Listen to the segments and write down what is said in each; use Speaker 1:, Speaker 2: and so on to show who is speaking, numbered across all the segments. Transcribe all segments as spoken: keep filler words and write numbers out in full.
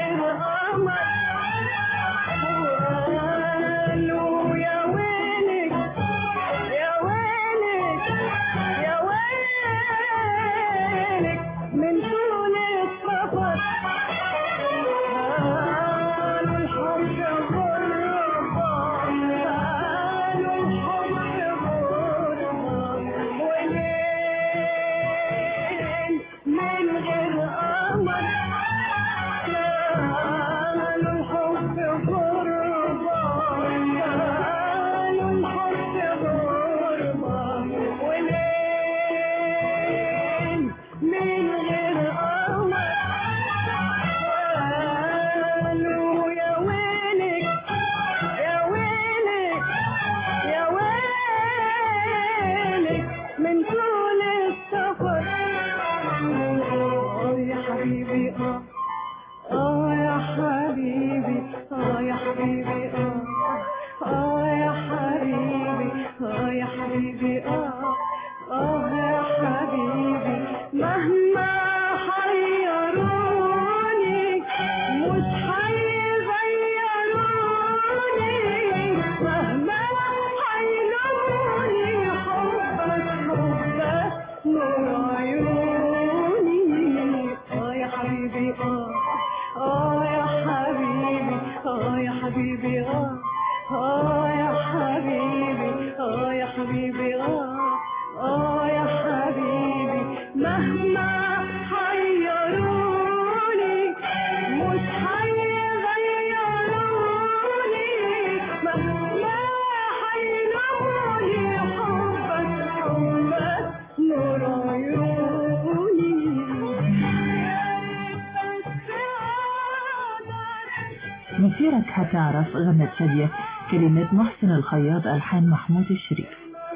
Speaker 1: مسيرك هتعرف غنت شادية، كلمات محسن الخياط، ألحان محمود الشريف.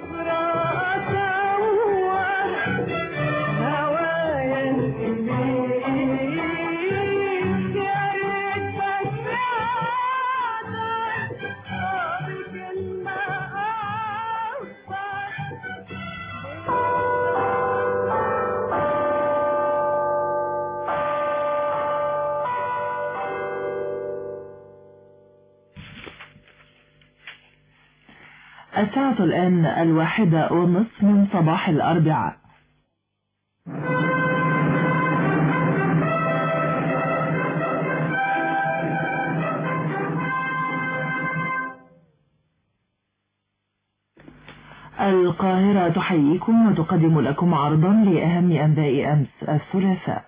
Speaker 1: الساعة الآن الواحدة والنصف من صباح الأربعاء. القاهرة تحييكم وتقدم لكم عرضا لأهم أنباء أمس الثلاثاء.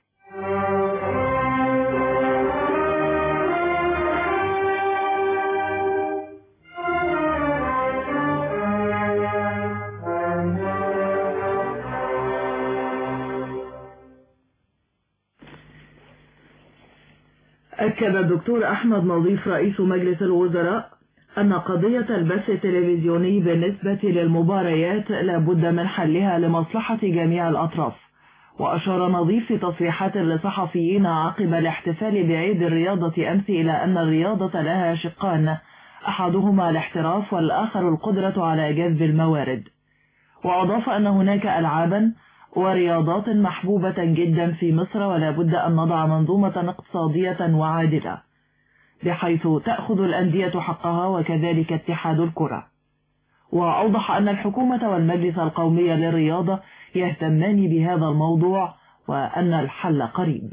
Speaker 1: أكد الدكتور أحمد نظيف رئيس مجلس الوزراء أن قضية البث التلفزيوني بالنسبة للمباريات لابد من حلها لمصلحة جميع الأطراف. وأشار نظيف في تصريحات للصحفيين عقب الاحتفال بعيد الرياضة أمس إلى أن الرياضة لها شقان، أحدهما الاحتراف والآخر القدرة على جذب الموارد. وأضاف أن هناك ألعابا ورياضات محبوبة جدا في مصر ولا بد أن نضع منظومة اقتصادية وعادلة بحيث تأخذ الأندية حقها وكذلك اتحاد الكرة. وأوضح أن الحكومة والمجلس القومي للرياضة يهتمان بهذا الموضوع وأن الحل قريب.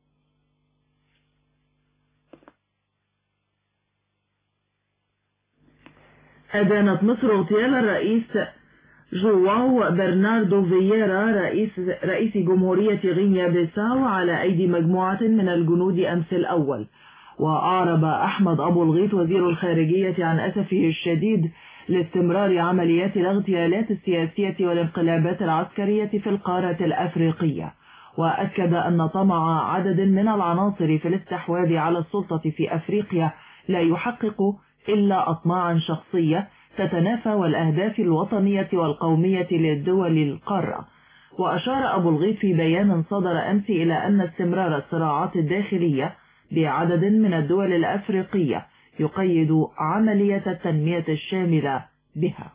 Speaker 1: أدانت مصر اغتيال الرئيس جواو برناردو فييرا رئيس, رئيس جمهورية غينيا بيساو على أيدي مجموعة من الجنود أمس الأول. وأعرب أحمد أبو الغيط وزير الخارجية عن أسفه الشديد لاستمرار عمليات الاغتيالات السياسية والانقلابات العسكرية في القارة الأفريقية، وأكد أن طمع عدد من العناصر في الاستحواذ على السلطة في أفريقيا لا يحقق إلا أطماعا شخصية تتنافى والأهداف الوطنية والقومية للدول القارة. وأشار أبو الغيط في بيان صدر أمس إلى أن استمرار الصراعات الداخلية بعدد من الدول الأفريقية يقيد عملية التنمية الشاملة بها.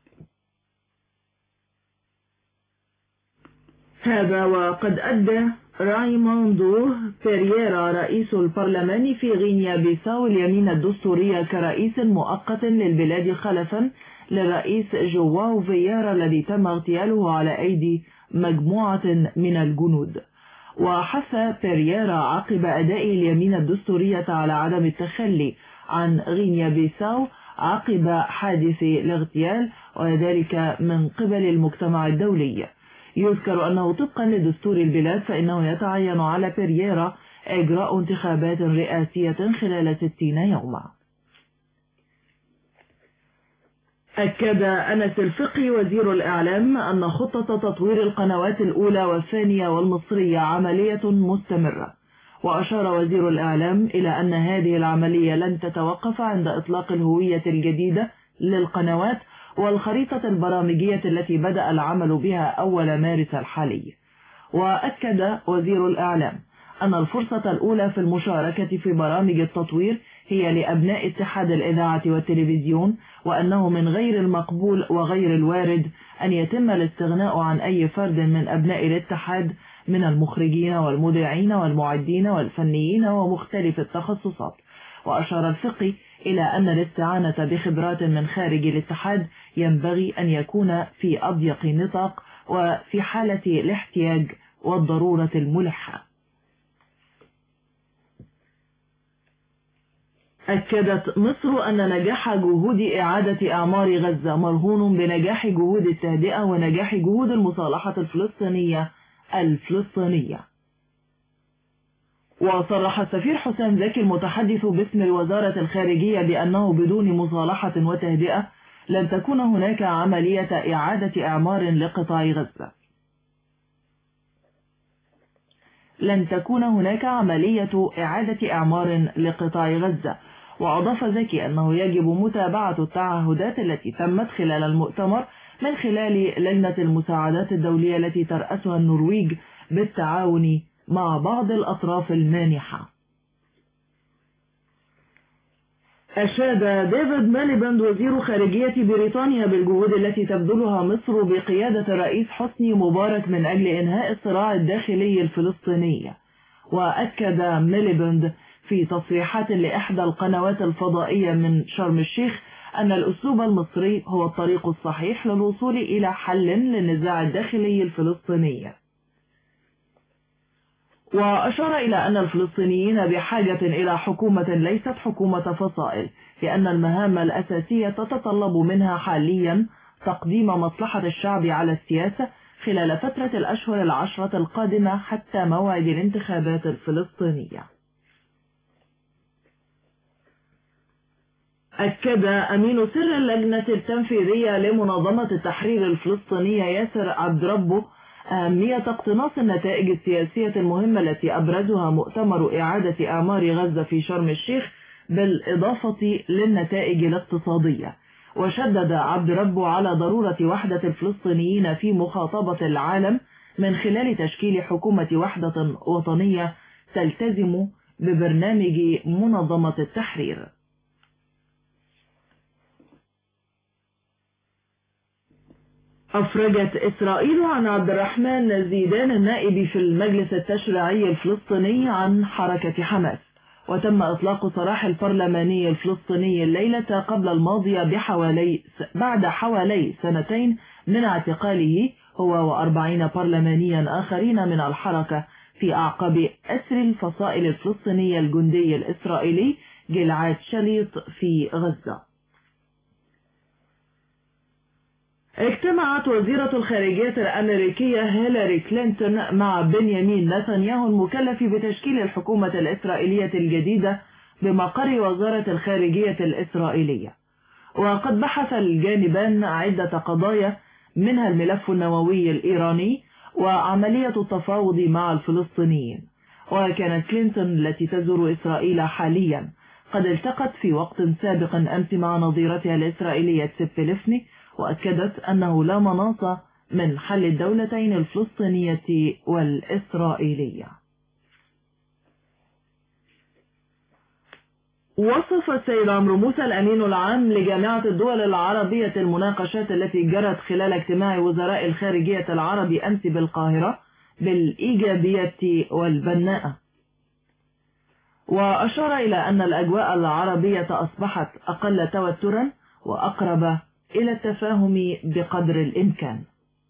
Speaker 1: هذا وقد أدى رايموندو بيريرا رئيس البرلمان في غينيا بيساو اليمين الدستورية كرئيس مؤقت للبلاد خلفا للرئيس جواو فييرا الذي تم اغتياله على أيدي مجموعة من الجنود. وحث بيريرا عقب أداء اليمين الدستورية على عدم التخلي عن غينيا بيساو عقب حادث الاغتيال وذلك من قبل المجتمع الدولي. يذكر أنه طبقا لدستور البلاد فإنه يتعين على بيريرا إجراء انتخابات رئاسية خلال ستين يوما. أكد أنس الفقي وزير الإعلام أن خطة تطوير القنوات الأولى والثانية والمصرية عملية مستمرة. وأشار وزير الإعلام إلى أن هذه العملية لن تتوقف عند إطلاق الهوية الجديدة للقنوات والخريطة البرامجية التي بدأ العمل بها أول مارس الحالي. وأكد وزير الإعلام أن الفرصة الأولى في المشاركة في برامج التطوير هي لأبناء اتحاد الإذاعة والتلفزيون، وأنه من غير المقبول وغير الوارد أن يتم الاستغناء عن أي فرد من أبناء الاتحاد من المخرجين والمذيعين والمعدين والفنيين ومختلف التخصصات. وأشار الفقي إلى أن الاستعانة بخبرات من خارج الاتحاد ينبغي أن يكون في أضيق نطاق وفي حالة الاحتياج والضرورة الملحة. أكدت مصر أن نجاح جهود إعادة إعمار غزة مرهون بنجاح جهود التهدئة ونجاح جهود المصالحة الفلسطينية الفلسطينية. وصرح السفير حسام زكي المتحدث باسم الوزارة الخارجية بأنه بدون مصالحة وتهدئة لن تكون هناك عملية إعادة إعمار لقطاع غزة. لن تكون هناك عملية إعادة إعمار لقطاع غزة. وأضاف زكي أنه يجب متابعة التعهدات التي تمت خلال المؤتمر من خلال لجنة المساعدات الدولية التي ترأسها النرويج بالتعاون مع بعض الأطراف المانحة. أشاد ديفيد ميليباند وزير خارجية بريطانيا بالجهود التي تبذلها مصر بقيادة الرئيس حسني مبارك من أجل إنهاء الصراع الداخلي الفلسطيني. وأكد ميليباند في تصريحات لإحدى القنوات الفضائية من شرم الشيخ أن الأسلوب المصري هو الطريق الصحيح للوصول إلى حل للنزاع الداخلي الفلسطيني. وأشار إلى أن الفلسطينيين بحاجة إلى حكومة ليست حكومة فصائل، لأن المهام الأساسية تتطلب منها حاليا تقديم مصلحة الشعب على السياسة خلال فترة الأشهر العشرة القادمة حتى موعد الانتخابات الفلسطينية. أكد أمين سر اللجنة التنفيذية لمنظمة التحرير الفلسطينية ياسر عبد ربه أهمية اقتناص النتائج السياسية المهمة التي أبرزها مؤتمر إعادة إعمار غزة في شرم الشيخ بالإضافة للنتائج الاقتصادية. وشدد عبد ربه على ضرورة وحدة الفلسطينيين في مخاطبة العالم من خلال تشكيل حكومة وحدة وطنية تلتزم ببرنامج منظمة التحرير. أفرجت إسرائيل عن عبد الرحمن زيدان النائب في المجلس التشريعي الفلسطيني عن حركة حماس. وتم إطلاق سراح البرلماني الفلسطيني الليلة قبل الماضية بحوالي بعد حوالي سنتين من اعتقاله هو وأربعين برلمانيا آخرين من الحركة في أعقاب أسر الفصائل الفلسطينية الجندي الإسرائيلي جلعاد شليط في غزة. اجتمعت وزيرة الخارجية الأمريكية هيلاري كلينتون مع بنيامين نتنياهو المكلف بتشكيل الحكومة الإسرائيلية الجديدة بمقر وزارة الخارجية الإسرائيلية. وقد بحث الجانبان عدة قضايا منها الملف النووي الإيراني وعملية التفاوض مع الفلسطينيين. وكانت كلينتون التي تزور إسرائيل حاليا قد التقت في وقت سابق أمس مع نظيرتها الإسرائيلية تسيبي ليفني، وأكدت أنه لا مناص من حل الدولتين الفلسطينية والإسرائيلية. وصف السيد عمرو موسى الأمين العام لجامعة الدول العربية المناقشات التي جرت خلال اجتماع وزراء الخارجية العرب أمس بالقاهرة بالإيجابية والبناءة. وأشار إلى أن الأجواء العربية أصبحت أقل توترا وأقرب إلى التفاهم بقدر الإمكان.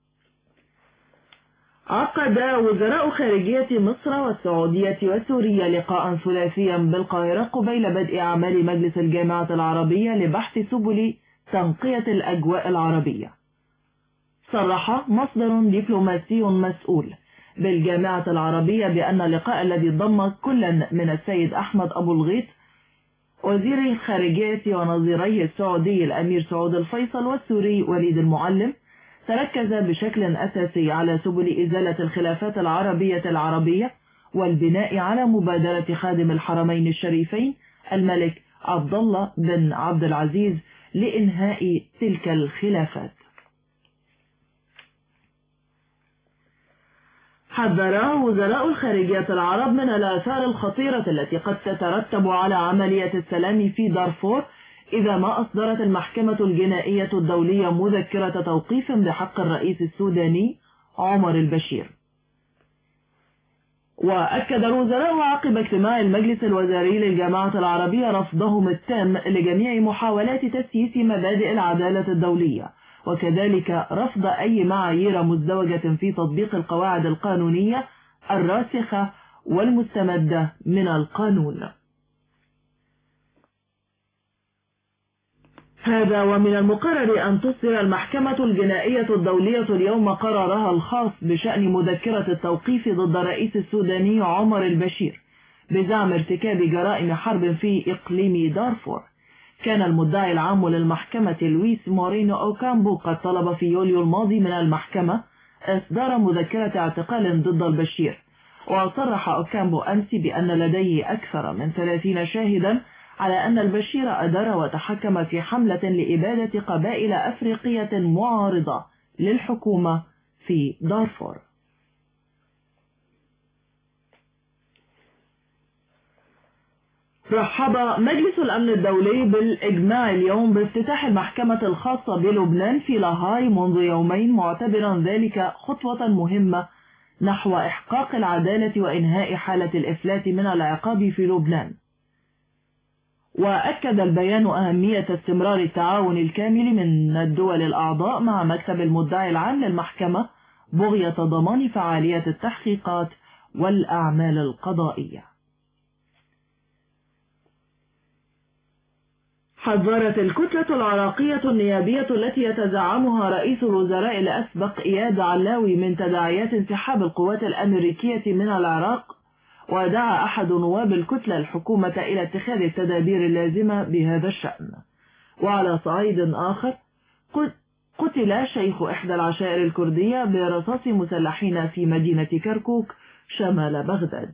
Speaker 1: عقد وزراء خارجية مصر والسعودية وسوريا لقاء ثلاثيا بالقاهرة قبيل بدء أعمال مجلس الجامعة العربية لبحث سبل تنقية الأجواء العربية. صرح مصدر دبلوماسي مسؤول بالجامعة العربية بأن اللقاء الذي ضم كلا من السيد أحمد أبو الغيط وزير الخارجية ونظيريه السعودي الأمير سعود الفيصل والسوري وليد المعلم تركز بشكل أساسي على سبل إزالة الخلافات العربية العربية والبناء على مبادرة خادم الحرمين الشريفين الملك عبد الله بن عبد العزيز لإنهاء تلك الخلافات. حذر وزراء الخارجية العرب من الآثار الخطيرة التي قد تترتب على عملية السلام في دارفور إذا ما أصدرت المحكمة الجنائية الدولية مذكرة توقيف بحق الرئيس السوداني عمر البشير. وأكد الوزراء عقب اجتماع المجلس الوزاري للجامعة العربية رفضهم التام لجميع محاولات تسييس مبادئ العدالة الدولية، وكذلك رفض أي معايير مزدوجة في تطبيق القواعد القانونية الراسخة والمستمدة من القانون. هذا ومن المقرر أن تصدر المحكمة الجنائية الدولية اليوم قرارها الخاص بشأن مذكرة التوقيف ضد الرئيس السوداني عمر البشير بزعم ارتكاب جرائم حرب في إقليم دارفور. كان المدعي العام للمحكمة لويس مورينو أوكامبو قد طلب في يوليو الماضي من المحكمة إصدار مذكرة اعتقال ضد البشير. وصرح أوكامبو أمس بأن لديه أكثر من ثلاثين شاهدا على أن البشير أدار وتحكم في حملة لإبادة قبائل أفريقية معارضة للحكومة في دارفور. رحب مجلس الأمن الدولي بالإجماع اليوم بافتتاح المحكمة الخاصة بلبنان في لاهاي منذ يومين، معتبرا ذلك خطوة مهمة نحو إحقاق العدالة وإنهاء حالة الإفلات من العقاب في لبنان. وأكد البيان أهمية استمرار التعاون الكامل من الدول الأعضاء مع مكتب المدعي العام للمحكمة بغية ضمان فعالية التحقيقات والأعمال القضائية. حذرت الكتلة العراقية النيابية التي يتزعمها رئيس الوزراء الأسبق إياد علاوي من تداعيات انسحاب القوات الأمريكية من العراق، ودعا أحد نواب الكتلة الحكومة إلى اتخاذ التدابير اللازمة بهذا الشأن. وعلى صعيد آخر قتل شيخ إحدى العشائر الكردية برصاص مسلحين في مدينة كركوك شمال بغداد.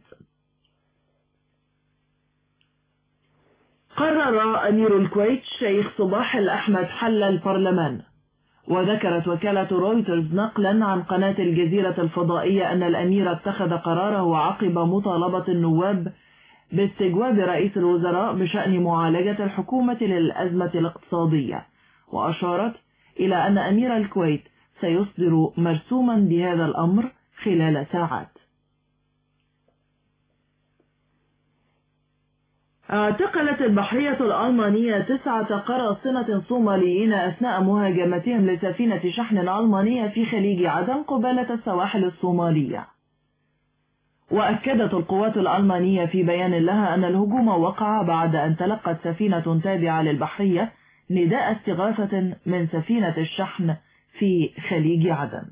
Speaker 1: قرر أمير الكويت شيخ صباح الأحمد حل البرلمان. وذكرت وكالة رويترز نقلا عن قناة الجزيرة الفضائية أن الأمير اتخذ قراره عقب مطالبة النواب باستجواب رئيس الوزراء بشأن معالجة الحكومة للأزمة الاقتصادية، وأشارت إلى أن أمير الكويت سيصدر مرسوما بهذا الأمر خلال ساعات. اعتقلت البحرية الألمانية تسعة قراصنة صوماليين أثناء مهاجمتهم لسفينة شحن ألمانية في خليج عدن قبالة السواحل الصومالية. وأكدت القوات الألمانية في بيان لها أن الهجوم وقع بعد أن تلقت سفينة تابعة للبحرية نداء استغاثة من سفينة الشحن في خليج عدن.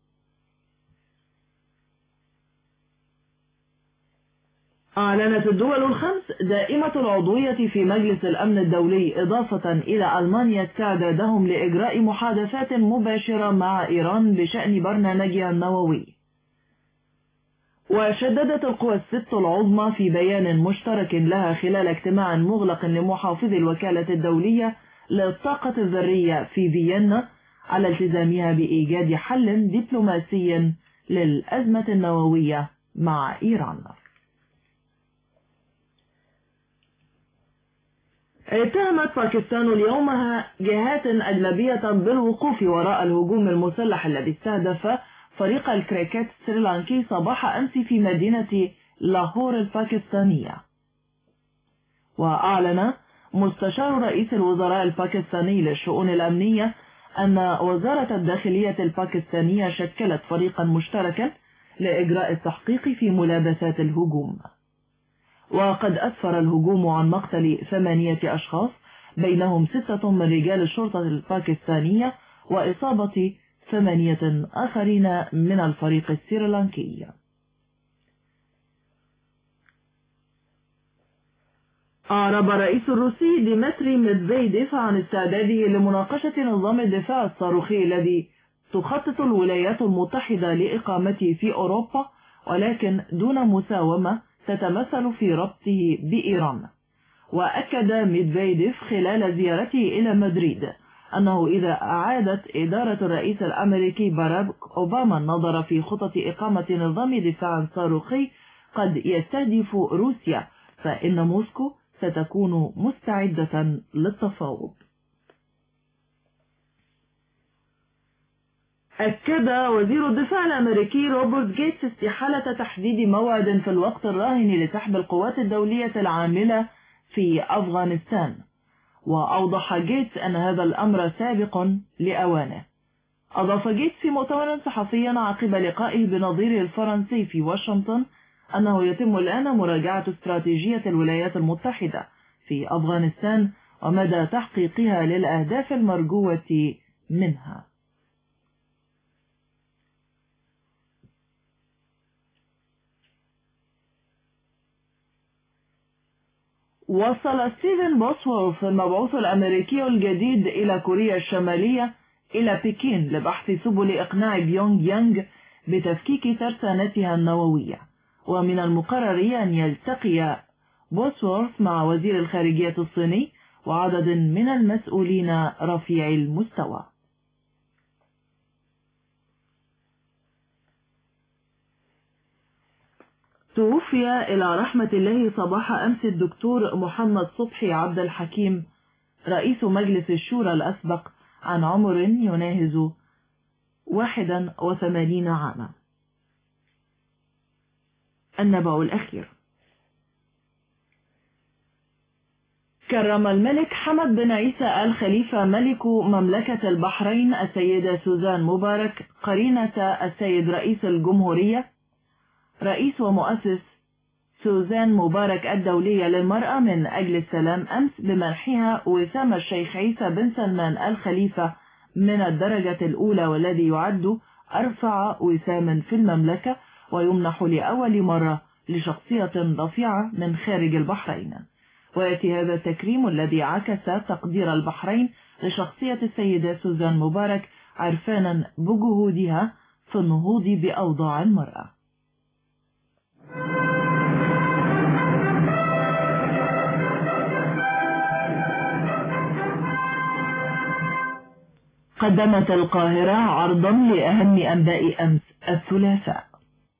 Speaker 1: أعلنت الدول الخمس دائمة العضوية في مجلس الأمن الدولي إضافة إلى ألمانيا استعدادهم لإجراء محادثات مباشرة مع إيران بشأن برنامجها النووي. وشددت القوى الست العظمى في بيان مشترك لها خلال اجتماع مغلق لمحافظي الوكالة الدولية للطاقة الذرية في فيينا على التزامها بإيجاد حل دبلوماسي للأزمة النووية مع إيران. اتهمت باكستان اليوم جهات أجنبية بالوقوف وراء الهجوم المسلح الذي استهدف فريق الكريكيت السريلانكي صباح أمس في مدينة لاهور الباكستانية. وأعلن مستشار رئيس الوزراء الباكستاني للشؤون الأمنية أن وزارة الداخلية الباكستانية شكلت فريقا مشتركا لإجراء التحقيق في ملابسات الهجوم. وقد أسفر الهجوم عن مقتل ثمانية أشخاص بينهم ستة من رجال الشرطة الباكستانية وإصابة ثمانية آخرين من الفريق السريلانكي. أعرب الرئيس الروسي ديمتري ميدفيديف عن استعداده لمناقشة نظام الدفاع الصاروخي الذي تخطط الولايات المتحدة لإقامته في أوروبا، ولكن دون مساومة تتمثل في ربطه بإيران. وأكد ميدفيديف خلال زيارته إلى مدريد أنه إذا أعادت إدارة الرئيس الأمريكي باراك أوباما النظر في خطط إقامة نظام دفاع صاروخي قد يستهدف روسيا، فإن موسكو ستكون مستعدة للتفاوض. أكد وزير الدفاع الأمريكي روبرت جيتس استحالة تحديد موعد في الوقت الراهن لسحب القوات الدولية العاملة في أفغانستان. وأوضح جيتس أن هذا الأمر سابق لأوانه. أضاف جيتس في مؤتمر صحفي عقب لقائه بنظيره الفرنسي في واشنطن أنه يتم الآن مراجعة استراتيجية الولايات المتحدة في أفغانستان ومدى تحقيقها للأهداف المرجوة منها. وصل ستيفن بوسورث المبعوث الأمريكي الجديد إلى كوريا الشمالية إلى بكين لبحث سبل إقناع بيونغ يانغ بتفكيك ترسانتها النووية. ومن المقرر أن يلتقي بوسورث مع وزير الخارجية الصيني وعدد من المسؤولين رفيع المستوى. توفي إلى رحمة الله صباح أمس الدكتور محمد صبحي عبد الحكيم رئيس مجلس الشورى الأسبق عن عمر يناهز واحدا وثمانين عاما. النبأ الأخير. كرم الملك حمد بن عيسى آل خليفة ملك مملكة البحرين السيدة سوزان مبارك قرينة السيد رئيس الجمهورية رئيس ومؤسس سوزان مبارك الدولية للمرأة من أجل السلام أمس بمنحها وسام الشيخ عيسى بن سلمان آل خليفة من الدرجة الأولى، والذي يعد أرفع وسام في المملكة ويمنح لأول مرة لشخصية رفيعة من خارج البحرين. ويأتي هذا التكريم الذي عكس تقدير البحرين لشخصية السيدة سوزان مبارك عرفانا بجهودها في النهوض بأوضاع المرأة. قدمت القاهرة عرضا لأهم أنباء أمس الثلاثاء.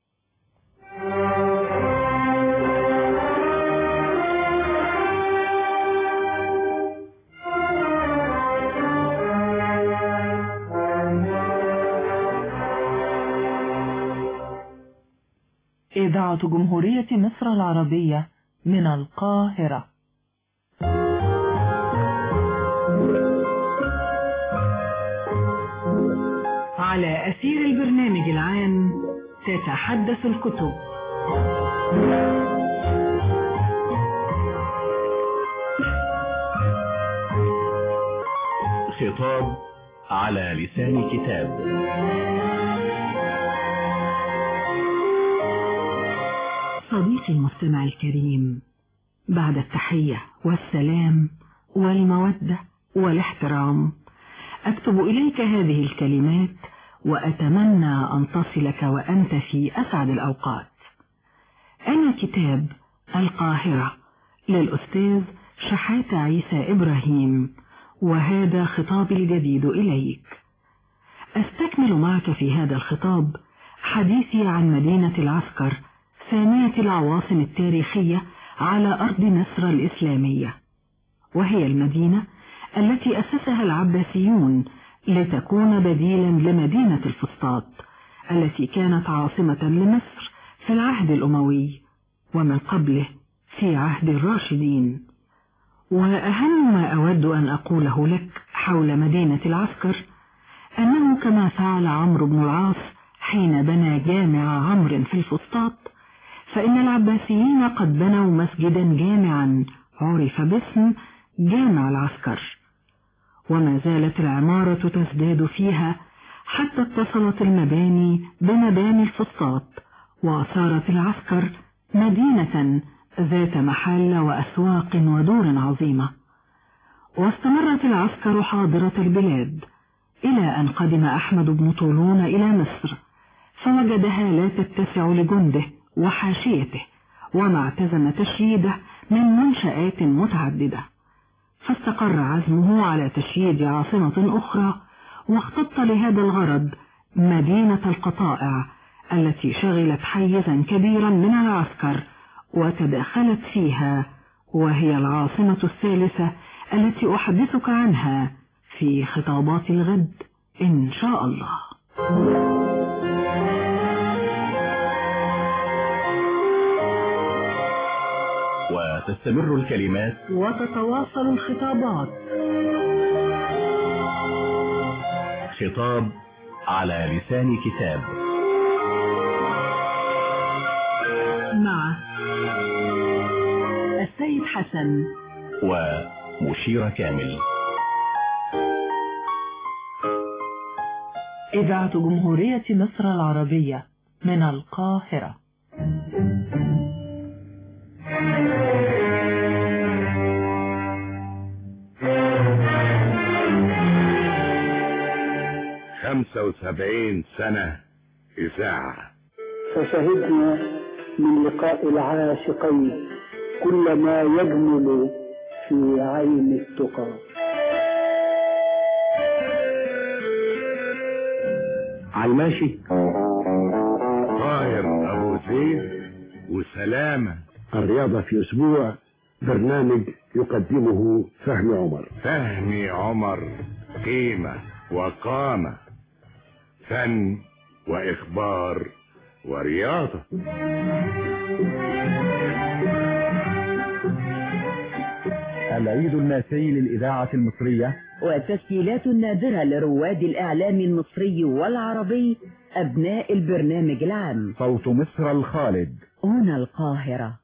Speaker 1: إذاعة جمهورية مصر العربية من القاهرة. على أثير البرنامج العام تتحدث الكتب.
Speaker 2: خطاب على لسان كتاب.
Speaker 3: صديقي المستمع الكريم، بعد التحية والسلام والمودة والاحترام أكتب إليك هذه الكلمات وأتمنى أن تصلك وأنت في أسعد الأوقات. أنا كتاب القاهرة للأستاذ شحاتة عيسى إبراهيم، وهذا خطابي الجديد إليك. أستكمل معك في هذا الخطاب حديثي عن مدينة العسكر، ثانية العواصم التاريخية على أرض مصر الإسلامية، وهي المدينة التي أسسها العباسيون لتكون بديلا لمدينة الفسطاط التي كانت عاصمة لمصر في العهد الأموي ومن قبله في عهد الراشدين. وأهم ما أود أن أقوله لك حول مدينة العسكر أنه كما فعل عمرو بن العاص حين بنى جامع عمرو في الفسطاط، فإن العباسيين قد بنوا مسجدا جامعا عرف باسم جامع العسكر، وما زالت العمارة تزداد فيها حتى اتصلت المباني بمباني الفسطاط، وصارت العسكر مدينة ذات محل وأسواق ودور عظيمة. واستمرت العسكر حاضرة البلاد إلى أن قدم أحمد بن طولون إلى مصر، فوجدها لا تتسع لجنده وحاشيته، وما اعتزم تشييده من منشآت متعددة، فاستقر عزمه على تشييد عاصمة أخرى، واختط لهذا الغرض مدينة القطائع التي شغلت حيزا كبيرا من العسكر وتداخلت فيها، وهي العاصمة الثالثة التي أحدثك عنها في خطابات الغد إن شاء الله.
Speaker 2: وتستمر الكلمات
Speaker 1: وتتواصل الخطابات.
Speaker 2: خطاب على لسان كتاب
Speaker 1: مع السيد حسن
Speaker 2: ومشير كامل.
Speaker 1: إذاعة جمهورية مصر العربية من القاهرة.
Speaker 4: خمسة وسبعين سنة إذاعة،
Speaker 5: فشهدنا من لقاء العاشقين كل ما يجمل في عين التقى.
Speaker 4: عالماشي، طاهر أبو زيد وسلامة.
Speaker 6: الرياضة في أسبوع، برنامج يقدمه فهمي عمر.
Speaker 4: فهمي عمر قيمة وقامة، فن وإخبار ورياضة.
Speaker 7: العيد الماسي للإذاعة المصرية
Speaker 8: والتسجيلات النادرة لرواد الإعلام المصري والعربي أبناء البرنامج العام.
Speaker 7: صوت مصر الخالد
Speaker 8: هنا القاهرة.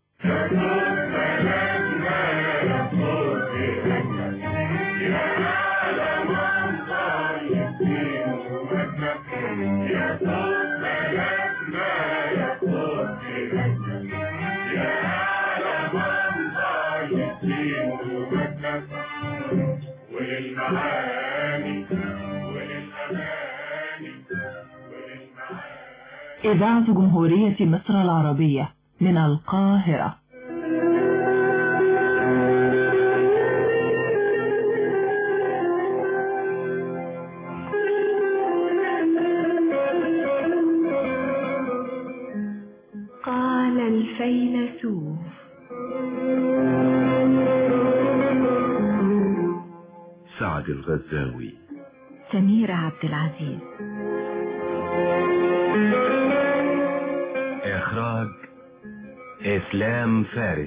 Speaker 1: إذاعة جمهورية مصر العربية من القاهرة.
Speaker 9: قال الفيلسوف:
Speaker 4: سعد الغزاوي.
Speaker 9: سميرة عبد العزيز.
Speaker 2: إخراج إسلام فارس.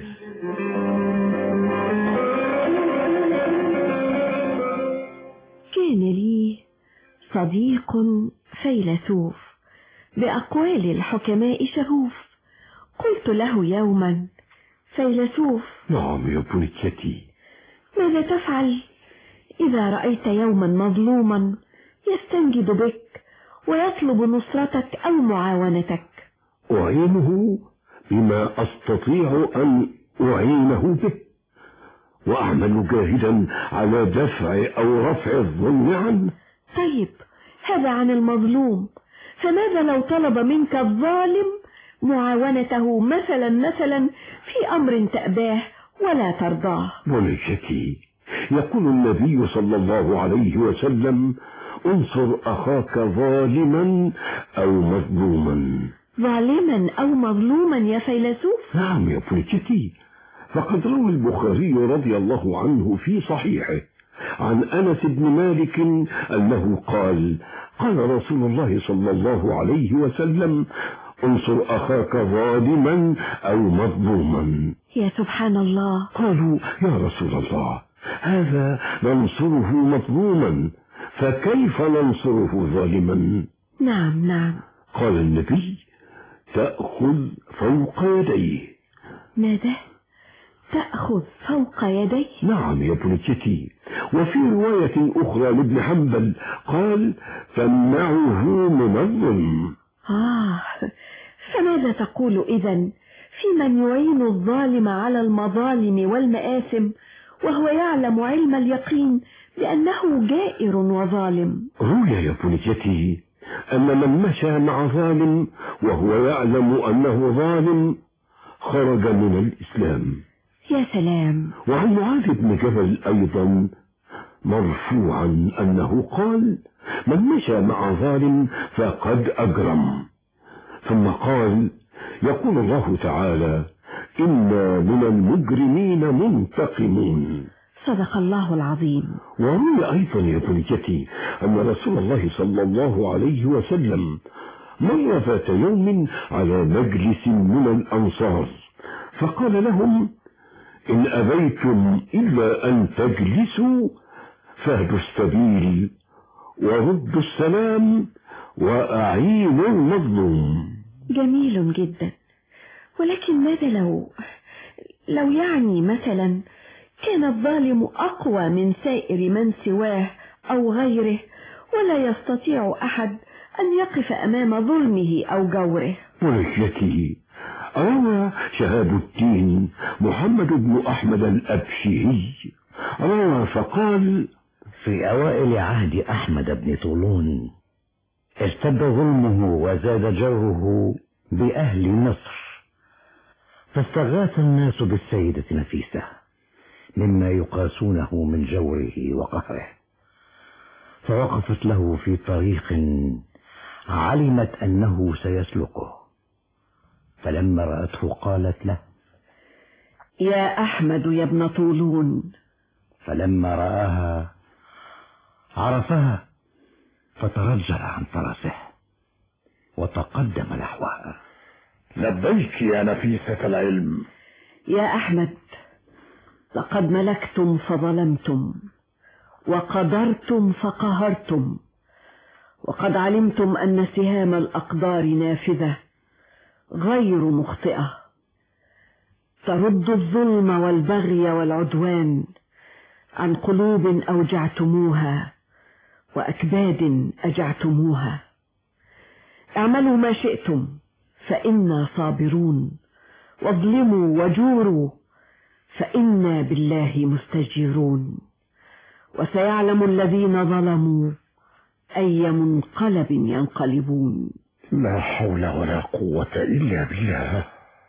Speaker 9: كان لي صديق فيلسوف بأقوال الحكماء شغوف. قلت له يوما: فيلسوف.
Speaker 6: نعم يا بنيتي.
Speaker 9: ماذا تفعل إذا رأيت يوما مظلوما يستنجد بك ويطلب نصرتك أو معاونتك؟
Speaker 6: أعينه بما أستطيع أن أعينه به، وأعمل جاهدا على دفع أو رفع الظلم عنه.
Speaker 9: طيب، هذا عن المظلوم، فماذا لو طلب منك الظالم معاونته مثلا مثلا في أمر تأباه ولا ترضاه؟
Speaker 6: بنيتي، يقول النبي صلى الله عليه وسلم: انصر أخاك ظالما أو مظلوما.
Speaker 9: ظالما أو مظلوما يا فيلسوف؟
Speaker 6: نعم يا بنيتي، فقد روى البخاري رضي الله عنه في صحيحه عن أنس بن مالك أنه قال قال رسول الله صلى الله عليه وسلم انصر أخاك ظالما أو مظلوما.
Speaker 9: يا سبحان الله.
Speaker 6: قالوا يا رسول الله هذا ننصره مظلوما فكيف ننصره ظالما؟
Speaker 9: نعم نعم.
Speaker 6: قال النبي تأخذ فوق يديه.
Speaker 9: ماذا؟ تأخذ فوق يديه؟
Speaker 6: نعم يا بنيتي. وفي رواية أخرى لابن حنبل قال تمنعه من الظلم.
Speaker 9: آه فماذا تقول إذن في من يعين الظالم على المظالم والمآثم وهو يعلم علم اليقين بأنه جائر وظالم؟
Speaker 6: روي يا بنيتي أن من مشى مع ظالم وهو يعلم أنه ظالم خرج من الإسلام.
Speaker 9: يا سلام.
Speaker 6: وعن معاذ بن جبل أيضا مرفوعا أنه قال من مشى مع ظالم فقد أجرم. ثم قال يقول الله تعالى إنا من المجرمين منتقمون.
Speaker 9: صدق الله العظيم.
Speaker 6: وروي أيضا يا بنيتي أن رسول الله صلى الله عليه وسلم مر ذات يوم على مجلس من الأنصار فقال لهم إن أبيتم إلا أن تجلسوا فاهدوا السبيل وردوا السلام وأعينوا المظلوم.
Speaker 9: جميل جدا. ولكن ماذا لو لو يعني مثلا كان الظالم أقوى من سائر من سواه أو غيره ولا يستطيع أحد أن يقف أمام ظلمه أو جوره؟
Speaker 6: ولكنه روى شهاب الدين محمد بن أحمد الأبشهي روى فقال
Speaker 10: في أوائل عهد أحمد بن طولون اشتد ظلمه وزاد جوره بأهل مصر فاستغاث الناس بالسيدة نفيسة مما يقاسونه من جوره وقهره فوقفت له في طريق علمت أنه سيسلكه فلما رأته قالت له
Speaker 9: يا أحمد يا ابن طولون.
Speaker 10: فلما رآها عرفها فترجل عن فرسه وتقدم نحوها.
Speaker 4: لبيك يا نفيسة العلم.
Speaker 9: يا أحمد لقد ملكتم فظلمتم وقدرتم فقهرتم وقد علمتم أن سهام الأقدار نافذة غير مخطئة ترد الظلم والبغي والعدوان عن قلوب أوجعتموها وأكباد أجعتموها. اعملوا ما شئتم فإنا صابرون واظلموا وجوروا فإنا بالله مستجيرون وسيعلم الذين ظلموا أي منقلب ينقلبون.
Speaker 4: لا حول ولا قوة إلا بالله.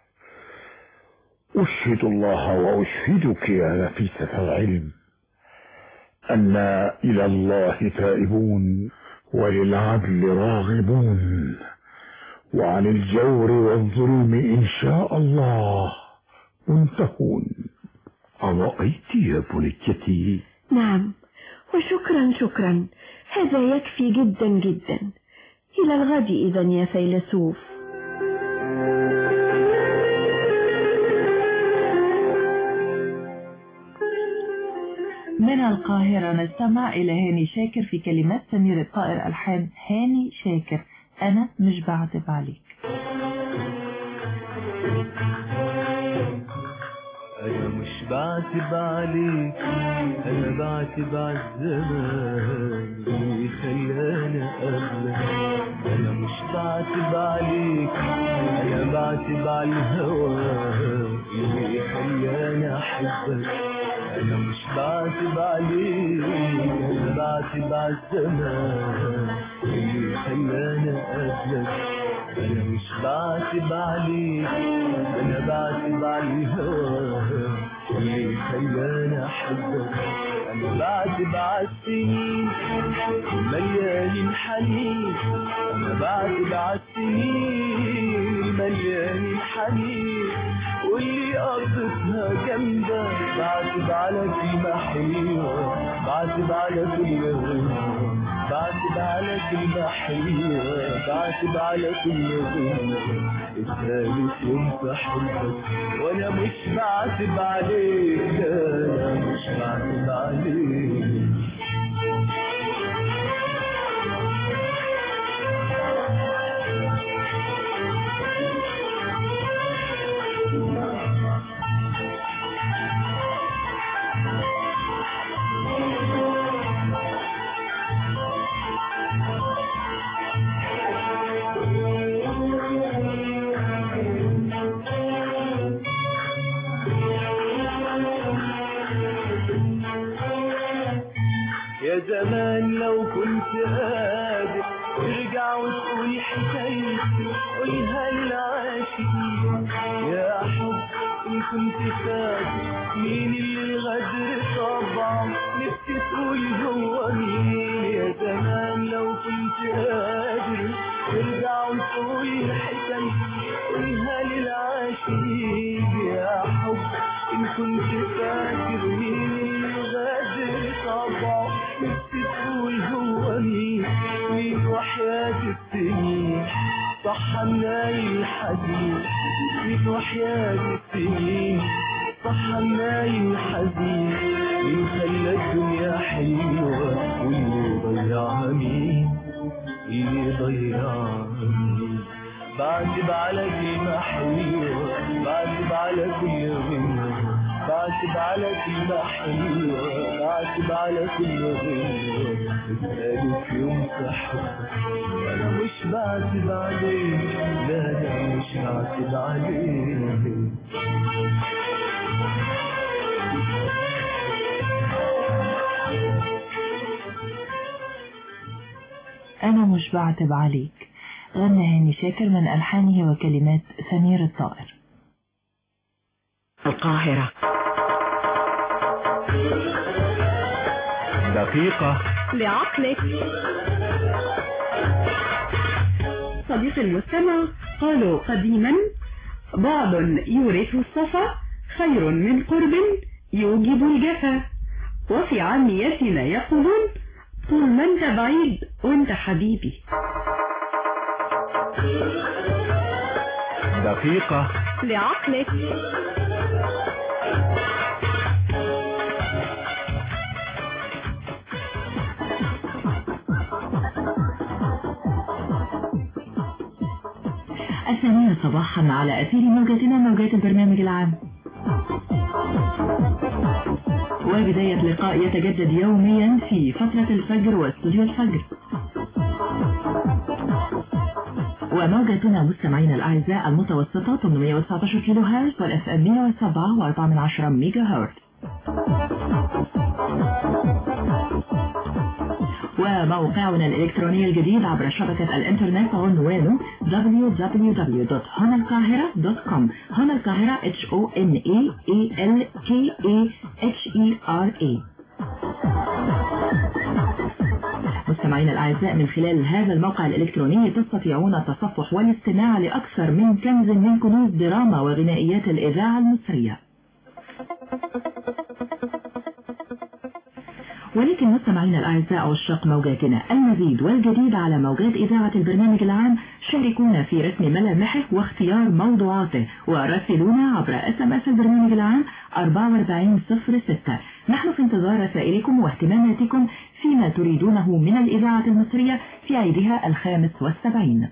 Speaker 4: أشهد الله وأشهدك يا نفيسة العلم أنا إلى الله تائبون وللعدل راغبون وعن الجور والظلم إن شاء الله منتهون.
Speaker 6: أرأيت يا بنيتي؟
Speaker 9: نعم وشكرا شكرا هذا يكفي جدا جدا. إلى الغد إذن يا فيلسوف.
Speaker 1: من القاهرة نستمع إلى هاني شاكر في كلمات سمير الطائر ألحان هاني شاكر. أنا مش بعتب عليك.
Speaker 11: أنا مش بعتب عليك أنا بعتب عالزمان اللي خلاني أقابلك. أنا مش بعتب عليك أنا بعتب عالهوى اللي خلاني أحبك. أنا مش بعتب عليك أنا بعتب عالزمان اللي خلاني أقابلك. أنا مش بعتب عليك أنا بعتب عالهوى اللي خلاني أحبك. أنا بعتب عالسنين مليانين حنين. أنا بعتب عالسنين مليانين حنين واللي قصتها جامدة، بعتب على كلمة حلوة، بعتب على كل غنوة، بعتب على كلمة حلوة، بعتب على كل غنوة. الثالث يوم في حبك وانا مش بعتب عليك، انا مش بعتب عليك. يا زمان لو كنت قادر ترجع وتقول حكايتي قولها للعاشقين، يا حب إن كنت فاكر مين اللي غدر طبعا نفسي تقول هو مين. يا زمان لو كنت قادر ترجع وتقول حكايتي قولها للعاشقين، يا حب إن كنت فاكر مين اللي غدر طبعا نفسي تقول هو مين. مين وحياة السنين صح النايم الحزين، مين وحياة السنين صح النايم الحزين. مين خلى الدنيا حلوة واللي ضيعها مين، اللي ضيعها مين. بعتب على كلمة حلوة، بعتب على كل غنوة، بعتب على كلمة حلوة، بعتب على كل غنوة. الثالث يوم في حبك أنا مش بعتب عليك، لا لا مش بعتب عليك.
Speaker 1: أنا مش بعتب عليك، غنى هاني شاكر من ألحانه وكلمات سمير الطائر.
Speaker 3: القاهرة.
Speaker 2: دقيقة
Speaker 12: لعقلك. صديق المستمع، قالوا قديما بعض يورث الصفا خير من قرب يوجب الجفا، وفي عاميتنا يقولون طول ما انت بعيد وانت حبيبي.
Speaker 2: دقيقة
Speaker 12: لعقلك.
Speaker 1: الثانية صباحا على أثير موجاتنا موجات البرنامج العام، وبداية لقاء يتجدد يوميا في فترة الفجر واستوديو الفجر. وموجاتنا مستمعينا الأعزاء المتوسطة ثمانمائة وتسعة عشر كيلو هرتز والأف أم مئة وسبعة وأربعة من عشرة ميجا هرتز. وموقعنا الإلكتروني الجديد عبر شبكة الإنترنت عنوانه دبليو دبليو دبليو دوت هنا القاهرة دوت كوم. هنا القاهرة H O N A A L K A H E R A. مستمعينا الأعزاء، من خلال هذا الموقع الإلكتروني تستطيعون التصفح والاستماع لأكثر من كنز من كنوز دراما وغنائيات الإذاعة المصرية. ولكن مستمعينا الأعزاء عشاق موجاتنا، المزيد والجديد على موجات إذاعة البرنامج العام شاركونا في رسم ملامحه واختيار موضوعاته، وراسلونا عبر اس ام اس البرنامج العام أربعة وأربعين صفر ستة. نحن في انتظار رسائلكم واهتماماتكم فيما تريدونه من الإذاعة المصرية في عيدها الخامس والسبعين.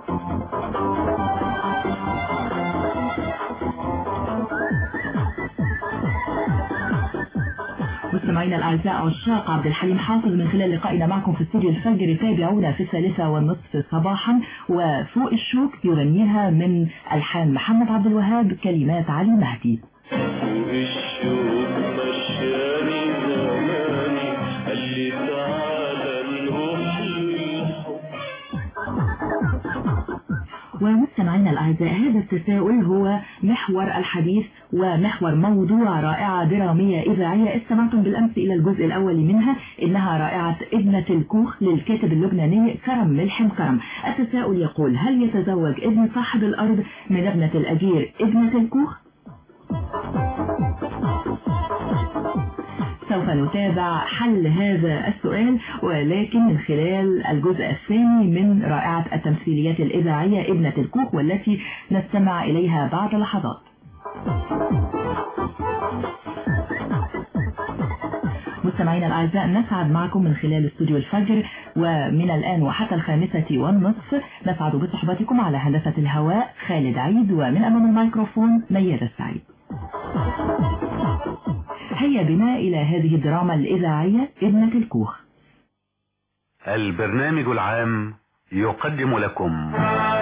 Speaker 1: مستمعينا الأعزاء عشاق عبد الحليم حافظ، من خلال لقائنا معكم في استوديو الفجر تابعونا في الثالثة والنصف صباحا، وفوق الشوك يغنيها من ألحان محمد عبد الوهاب كلمات علي مهدي.
Speaker 11: فوق الشوك مشاني زماني اللي تعالى نروح للحب.
Speaker 1: ومستمعينا الأعزاء، هذا التساؤل هو محور الحديث ومحور موضوع رائعة درامية إذاعية استمعتم بالأمس إلى الجزء الأول منها، إنها رائعة ابنة الكوخ للكاتب اللبناني كرم ملحم كرم. التساؤل يقول: هل يتزوج ابن صاحب الأرض من ابنة الأجير ابنة الكوخ؟ سوف نتابع حل هذا السؤال، ولكن من خلال الجزء الثاني من رائعة التمثيليات الإذاعية ابنة الكوخ، والتي نستمع إليها بعد لحظات. مستمعينا الأعزاء، نسعد معكم من خلال استوديو الفجر، ومن الآن وحتى الخامسة والنصف نسعد بصحبتكم على هندسة الهواء خالد عيد، ومن أمام الميكروفون ميادة السعيد. هيا بنا إلى هذه الدراما الإذاعية ابنة الكوخ.
Speaker 2: البرنامج العام يقدم لكم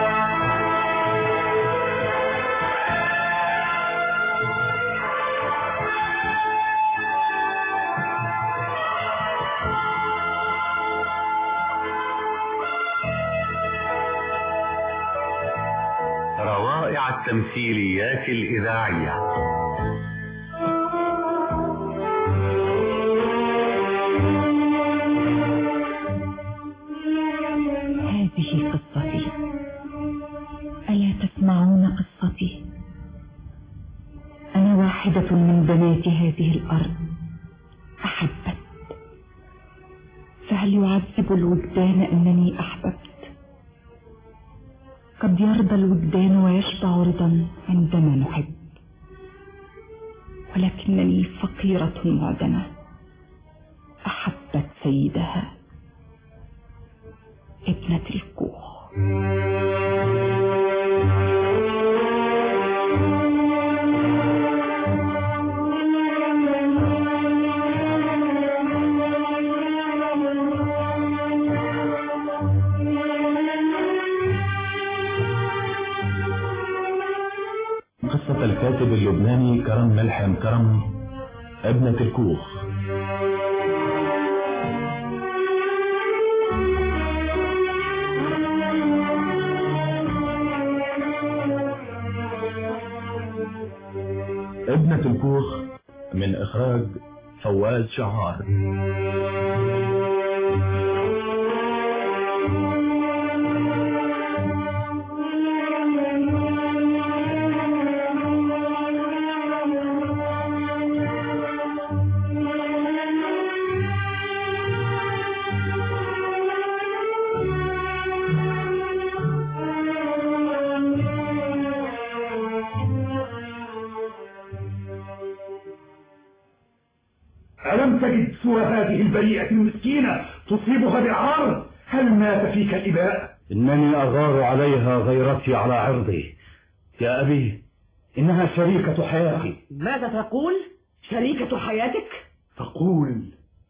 Speaker 2: روائع التمثيليات الإذاعية.
Speaker 13: هذه قصتي، ألا تسمعون قصتي؟ أنا واحدة من بنات هذه الأرض أحبت، فهل يعذب الوجدان أنني أحببت؟ قد يرضى الوجدان ويشبع رضا عندما نحب، ولكنني فقيرة معدمة أحبت سيدها ابنة الكوخ.
Speaker 14: قصة الكاتب اللبناني كرم ملحم كرم، ابنة الكوخ. ابنة الكوخ من إخراج فواز شعار.
Speaker 15: ألم تجد سوى هذه البريئة المسكينة تصيبها بالعار؟ هل مات فيك الإباء؟
Speaker 10: إنني أغار عليها غيرتي على عرضي يا أبي، إنها شريكة حياتي.
Speaker 16: ماذا تقول؟ شريكة حياتك؟
Speaker 15: تقول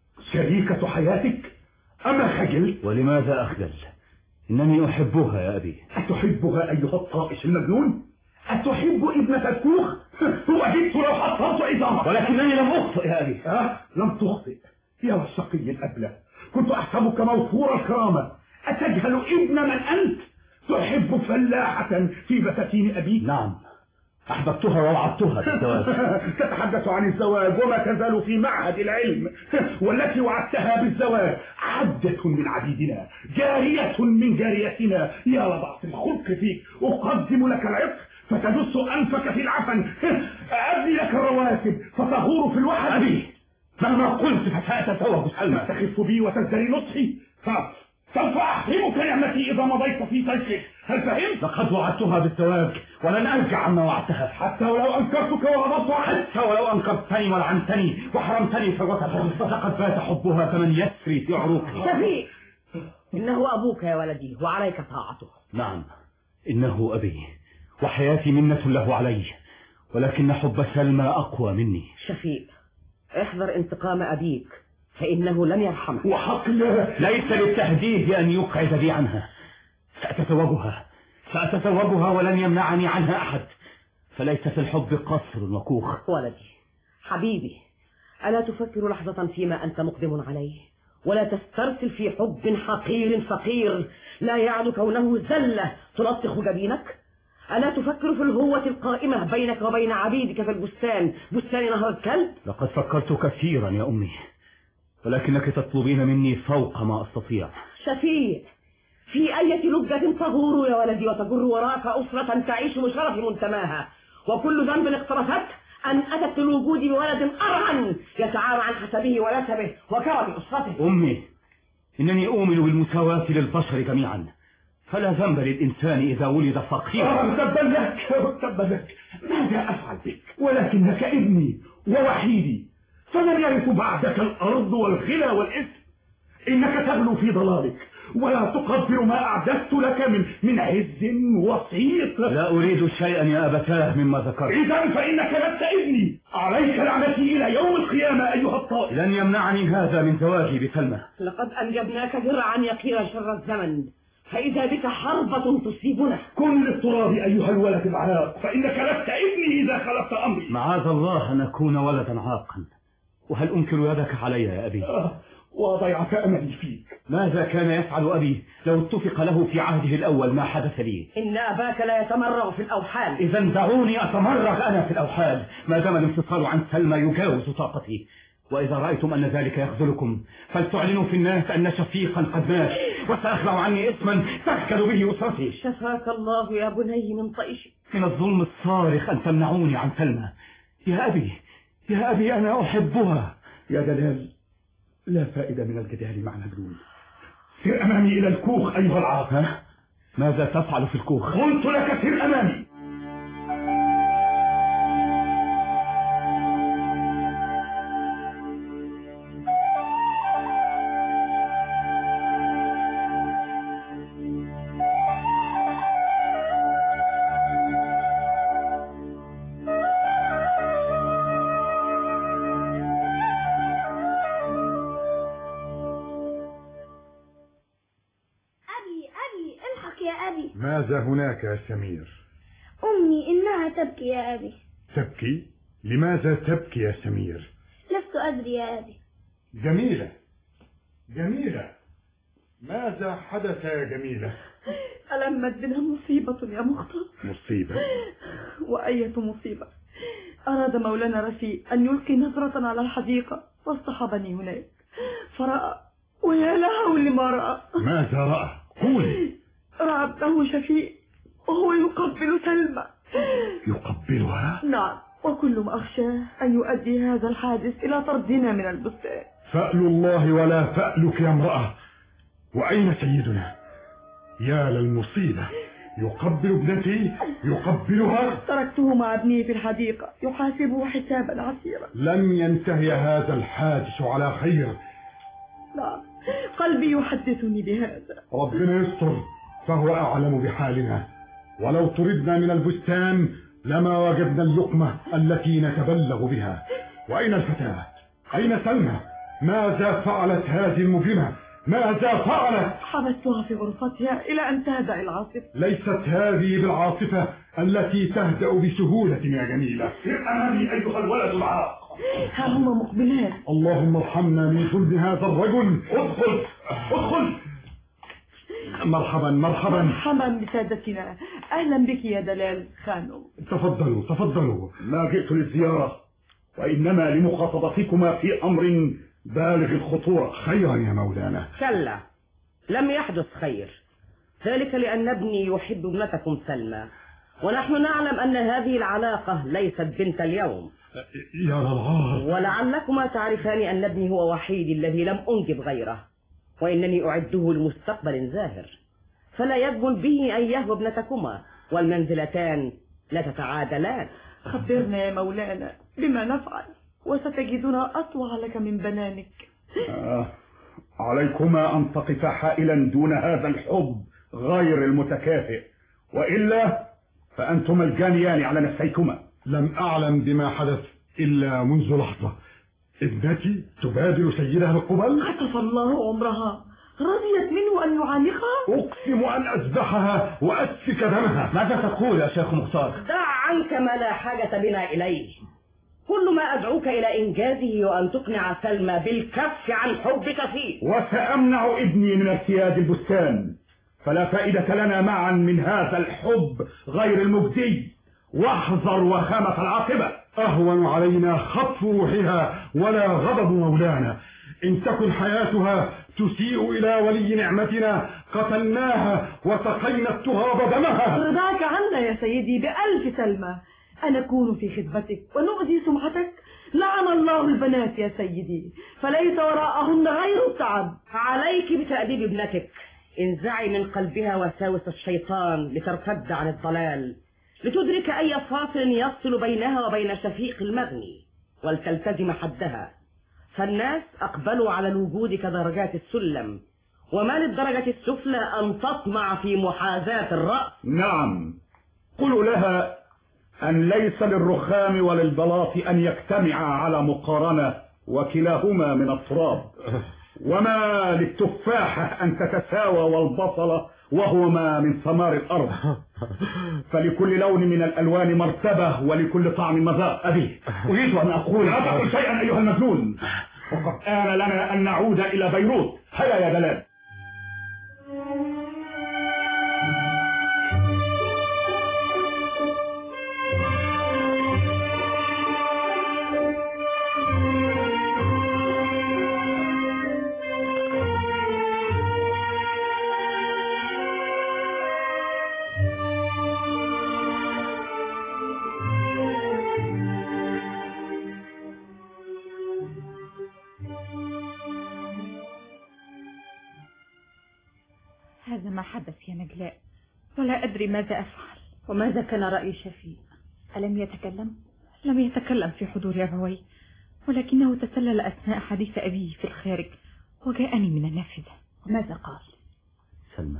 Speaker 15: شريكة حياتك؟ أما خجلت؟
Speaker 10: ولماذا أخجل؟ إنني أحبها يا أبي.
Speaker 15: أتحبها أيها الطائش المجنون؟ أتحب ابنة الكوخ؟ وأجدت لو حصلت عظامك.
Speaker 10: ولكنني لم أخطئ يا أبي.
Speaker 15: أه؟ لم تخطئ يا الشقي الأبلة، كنت أحسبك موفور الكرامة. أتجهل ابن من أنت؟ تحب فلاحة في بساتين أبيك؟
Speaker 10: نعم، أحببتها ووعدتها بالزواج.
Speaker 15: تتحدث عن الزواج وما تزال في معهد العلم، والتي وعدتها بالزواج عبدة من عبيدنا، جارية من جاريتنا. يا لضعف الخلق فيك، أقدم لك العفق فتدس أنفك في العفن، أبني لك الرواتب فتغور في الوحد.
Speaker 10: أبي مهما قلت فسأتزوج سلمى.
Speaker 15: تستخف بي وتزدري نصحي، سوف أحرمك نعمتي إذا مضيت في طيشك. هل فهمت؟
Speaker 10: لقد وعدتها بالزواج ولن أرجع عما وعدتها،
Speaker 15: حتى ولو أنكرتك وغضبت عنك،
Speaker 10: حتى ولو أنكرتني ولعنتني وحرمتني ثروتها. لقد بات حبها كمن يسري في عروقي.
Speaker 16: شفيق، إنه أبوك يا ولدي وعليك طاعته.
Speaker 10: نعم، إنه أبي وحياتي منة له علي، ولكن حب سلمى أقوى مني.
Speaker 16: شفيق، احذر انتقام أبيك فإنه لن يرحمك.
Speaker 15: وحق
Speaker 10: ليس للتهديد أن يقعد بي عنها. سأتزوجها سأتزوجها ولن يمنعني عنها أحد، فليس في الحب قصر وكوخ.
Speaker 16: ولدي حبيبي، ألا تفكر لحظة فيما أنت مقدم عليه؟ ولا تسترسل في حب حقير فقير لا يعد كونه زلة تلطخ جبينك؟ ألا تفكر في الهوة القائمة بينك وبين عبيدك في البستان، بستان نهر الكلب؟
Speaker 10: لقد فكرت كثيرا يا أمي، ولكنك تطلبين مني فوق ما أستطيع.
Speaker 16: شفيق، في أية لجة تغور يا ولدي وتجر وراك أسرة تعيش بشرف منتماها، وكل ذنب اقترفته أن أتت للوجود بولد أرعن يتعامى عن حسبه ونسبه وكرم أسرته.
Speaker 10: أمي، إنني أؤمن بالمساواة للبشر جميعا، فلا ذنب للإنسان إذا ولد فقيرا.
Speaker 15: تبا لك تبا لك، ماذا أفعل بك؟ ولكنك ابني ووحيدي، فمن يرث بعدك الأرض والغنى والإثم؟ إنك تغلو في ضلالك ولا تقدر ما أعددت لك من من عز وصيت.
Speaker 10: لا أريد شيئا يا أبتاه مما ذكرت.
Speaker 15: إذا فإنك لست ابني، عليك لعنتي إلى يوم القيامة أيها الطائر.
Speaker 10: لن يمنعني هذا من زواجي بسلمى.
Speaker 16: لقد أنجبناك درعا يقير شر الزمن، فإذا بك حربة تصيبنا.
Speaker 15: كن للتراب أيها الولد العاق، فإنك لست ابني إذا خلفت أمري.
Speaker 10: معاذ الله أن أكون ولدا عاقا، وهل أنكر يدك علي يا أبي؟
Speaker 15: آه. وضيعت أملي فيك.
Speaker 10: ماذا كان يفعل أبي لو اتفق له في عهده الأول ما حدث لي؟
Speaker 16: إن أباك لا يتمرغ في الأوحال.
Speaker 10: إذا دعوني أتمرغ أنا في الأوحال ما دام الانفصال عن سلمى يجاوز طاقتي. وإذا رأيتم أن ذلك يخذلكم فلتعلنوا في الناس أن شفيقا قد مات، وسأخلع عني اسما تأكل به أسرتي.
Speaker 16: شفاك الله يا بني من طيشك.
Speaker 10: من الظلم الصارخ أن تمنعوني عن سلمى. يا أبي يا أبي أنا أحبها.
Speaker 15: يا دلال، لا فائدة من الجدال مع مجنون. سر أمامي إلى الكوخ أيها العاق.
Speaker 10: ها؟ ماذا تفعل في الكوخ؟
Speaker 15: قلت لك سر أمامي.
Speaker 17: ماذا هناك يا سمير؟
Speaker 18: أمي إنها تبكي يا أبي.
Speaker 17: تبكي؟ لماذا تبكي يا سمير؟
Speaker 18: لست أدري يا أبي.
Speaker 17: جميلة جميلة، ماذا حدث يا جميلة؟
Speaker 9: ألمت بنا مصيبة يا مختار.
Speaker 17: مصيبة؟
Speaker 9: وأية مصيبة؟ أراد مولانا رفيق أن يلقي نظرة على الحديقة واصطحبني هناك فرأى، ويا لهول لما رأى.
Speaker 17: ماذا رأى؟ قولي.
Speaker 9: رأى ابنه شفيق وهو يقبل سلمى.
Speaker 17: يقبلها؟
Speaker 9: نعم، وكل ما أخشاه أن يؤدي هذا الحادث إلى طردنا من البستان.
Speaker 17: فأل الله ولا فألك يا امرأة. وأين سيدنا؟ يا للمصيبة، يقبل ابنتي، يقبلها.
Speaker 9: تركته مع ابني في الحديقة يحاسبه حسابا عسيرا.
Speaker 17: لن ينتهي هذا الحادث على خير.
Speaker 9: نعم، قلبي يحدثني بهذا.
Speaker 17: ربنا يستر، فهو أعلم بحالنا. ولو طردنا من البستان لما وجدنا اللقمة التي نتبلغ بها. وأين الفتاة؟ أين سلمى؟ ماذا فعلت هذه المجرمة؟ ماذا فعلت؟
Speaker 9: حبستها في غرفتها إلى أن تهدأ العاصفة.
Speaker 17: ليست هذه بالعاصفة التي تهدأ بسهولة يا جميلة.
Speaker 15: سر أمامي أيها الولد العاق.
Speaker 9: ها هما مقبلان.
Speaker 17: اللهم ارحمنا من ظلم هذا الرجل.
Speaker 15: ادخل ادخل.
Speaker 17: مرحبا مرحبا.
Speaker 9: مرحبا بسادتنا، أهلا بك يا دلال خانم.
Speaker 17: تفضلوا تفضلوا.
Speaker 15: ما جئت للزيارة، وإنما لمخاطبتكما في أمر بالغ الخطورة.
Speaker 17: خيرا يا مولانا.
Speaker 16: كلا، لم يحدث خير، ذلك لأن ابني يحب ابنتكم سلمى، ونحن نعلم أن هذه العلاقة ليست بنت اليوم.
Speaker 17: يا للعار.
Speaker 16: ولعلكما تعرفان أن ابني هو وحيدي الذي لم أنجب غيره، وإنني أعده لمستقبل زاهر، فلا يجمل به أن يهوى ابنتكما، والمنزلتان لا تتعادلان.
Speaker 9: خبرنا يا مولانا بما نفعل، وستجدنا أطوع لك من بنانك.
Speaker 15: آه. عليكما أن تقفا حائلا دون هذا الحب غير المتكافئ، وإلا فأنتما الجانيان على نفسيكما.
Speaker 17: لم أعلم بما حدث إلا منذ لحظة. ابنتي تبادل سيدها القبل.
Speaker 9: خطف الله عمرها، رضيت منه أن يعانقها.
Speaker 17: أقسم أن أذبحها وأسفك دمها.
Speaker 10: ماذا تقول يا شيخ مختار؟
Speaker 16: دع عنك ما لا حاجة بنا إليه. كل ما أدعوك إلى إنجازه وأن تقنع سلمى بالكف عن حبك فيه.
Speaker 15: وسأمنع ابني من ارتياد البستان، فلا فائدة لنا معا من هذا الحب غير المجدي. واحذر وخامة العاقبة.
Speaker 17: أهون علينا خطف روحها ولا غضب مولانا. إن تكن حياتها تسيء إلى ولي نعمتنا قتلناها وسقينا التراب دمها.
Speaker 9: رضاك عنا يا سيدي بألف سلمى،
Speaker 16: أن نكون في خدمتك ونؤذي سمعتك؟ لعن الله البنات يا سيدي، فليس وراءهن غير التعب. عليك بتأديب ابنتك، انزعي من قلبها وساوس الشيطان لترتد عن الضلال، لتدرك أي فاصل يفصل بينها وبين شفيق المغني، ولتلتزم حدها. فالناس أقبلوا على الوجود كدرجات السلم، وما للدرجة السفلى أن تطمع في محاذاة الرأس.
Speaker 15: نعم، قلوا لها أن ليس للرخام وللبلاط أن يجتمعا على مقارنة، وكلاهما من التراب، وما للتفاحة أن تتساوى والبصلة وهما من ثمار الأرض، فلكل لون من الألوان مرتبة ولكل طعم مذاق. أبي أريد أن أقول لا تقل شيئا أيها المجنون، وقد آن لنا أن نعود إلى بيروت. هيا يا دلال.
Speaker 12: هذا ما حدث يا نجلاء، ولا أدري ماذا أفعل.
Speaker 16: وماذا كان رأي شفيق؟
Speaker 12: ألم يتكلم؟ لم يتكلم في حضور أبوي، ولكنه تسلل أثناء حديث أبيه في الخارج وجاءني من النافذة.
Speaker 16: وماذا قال؟
Speaker 19: سلمى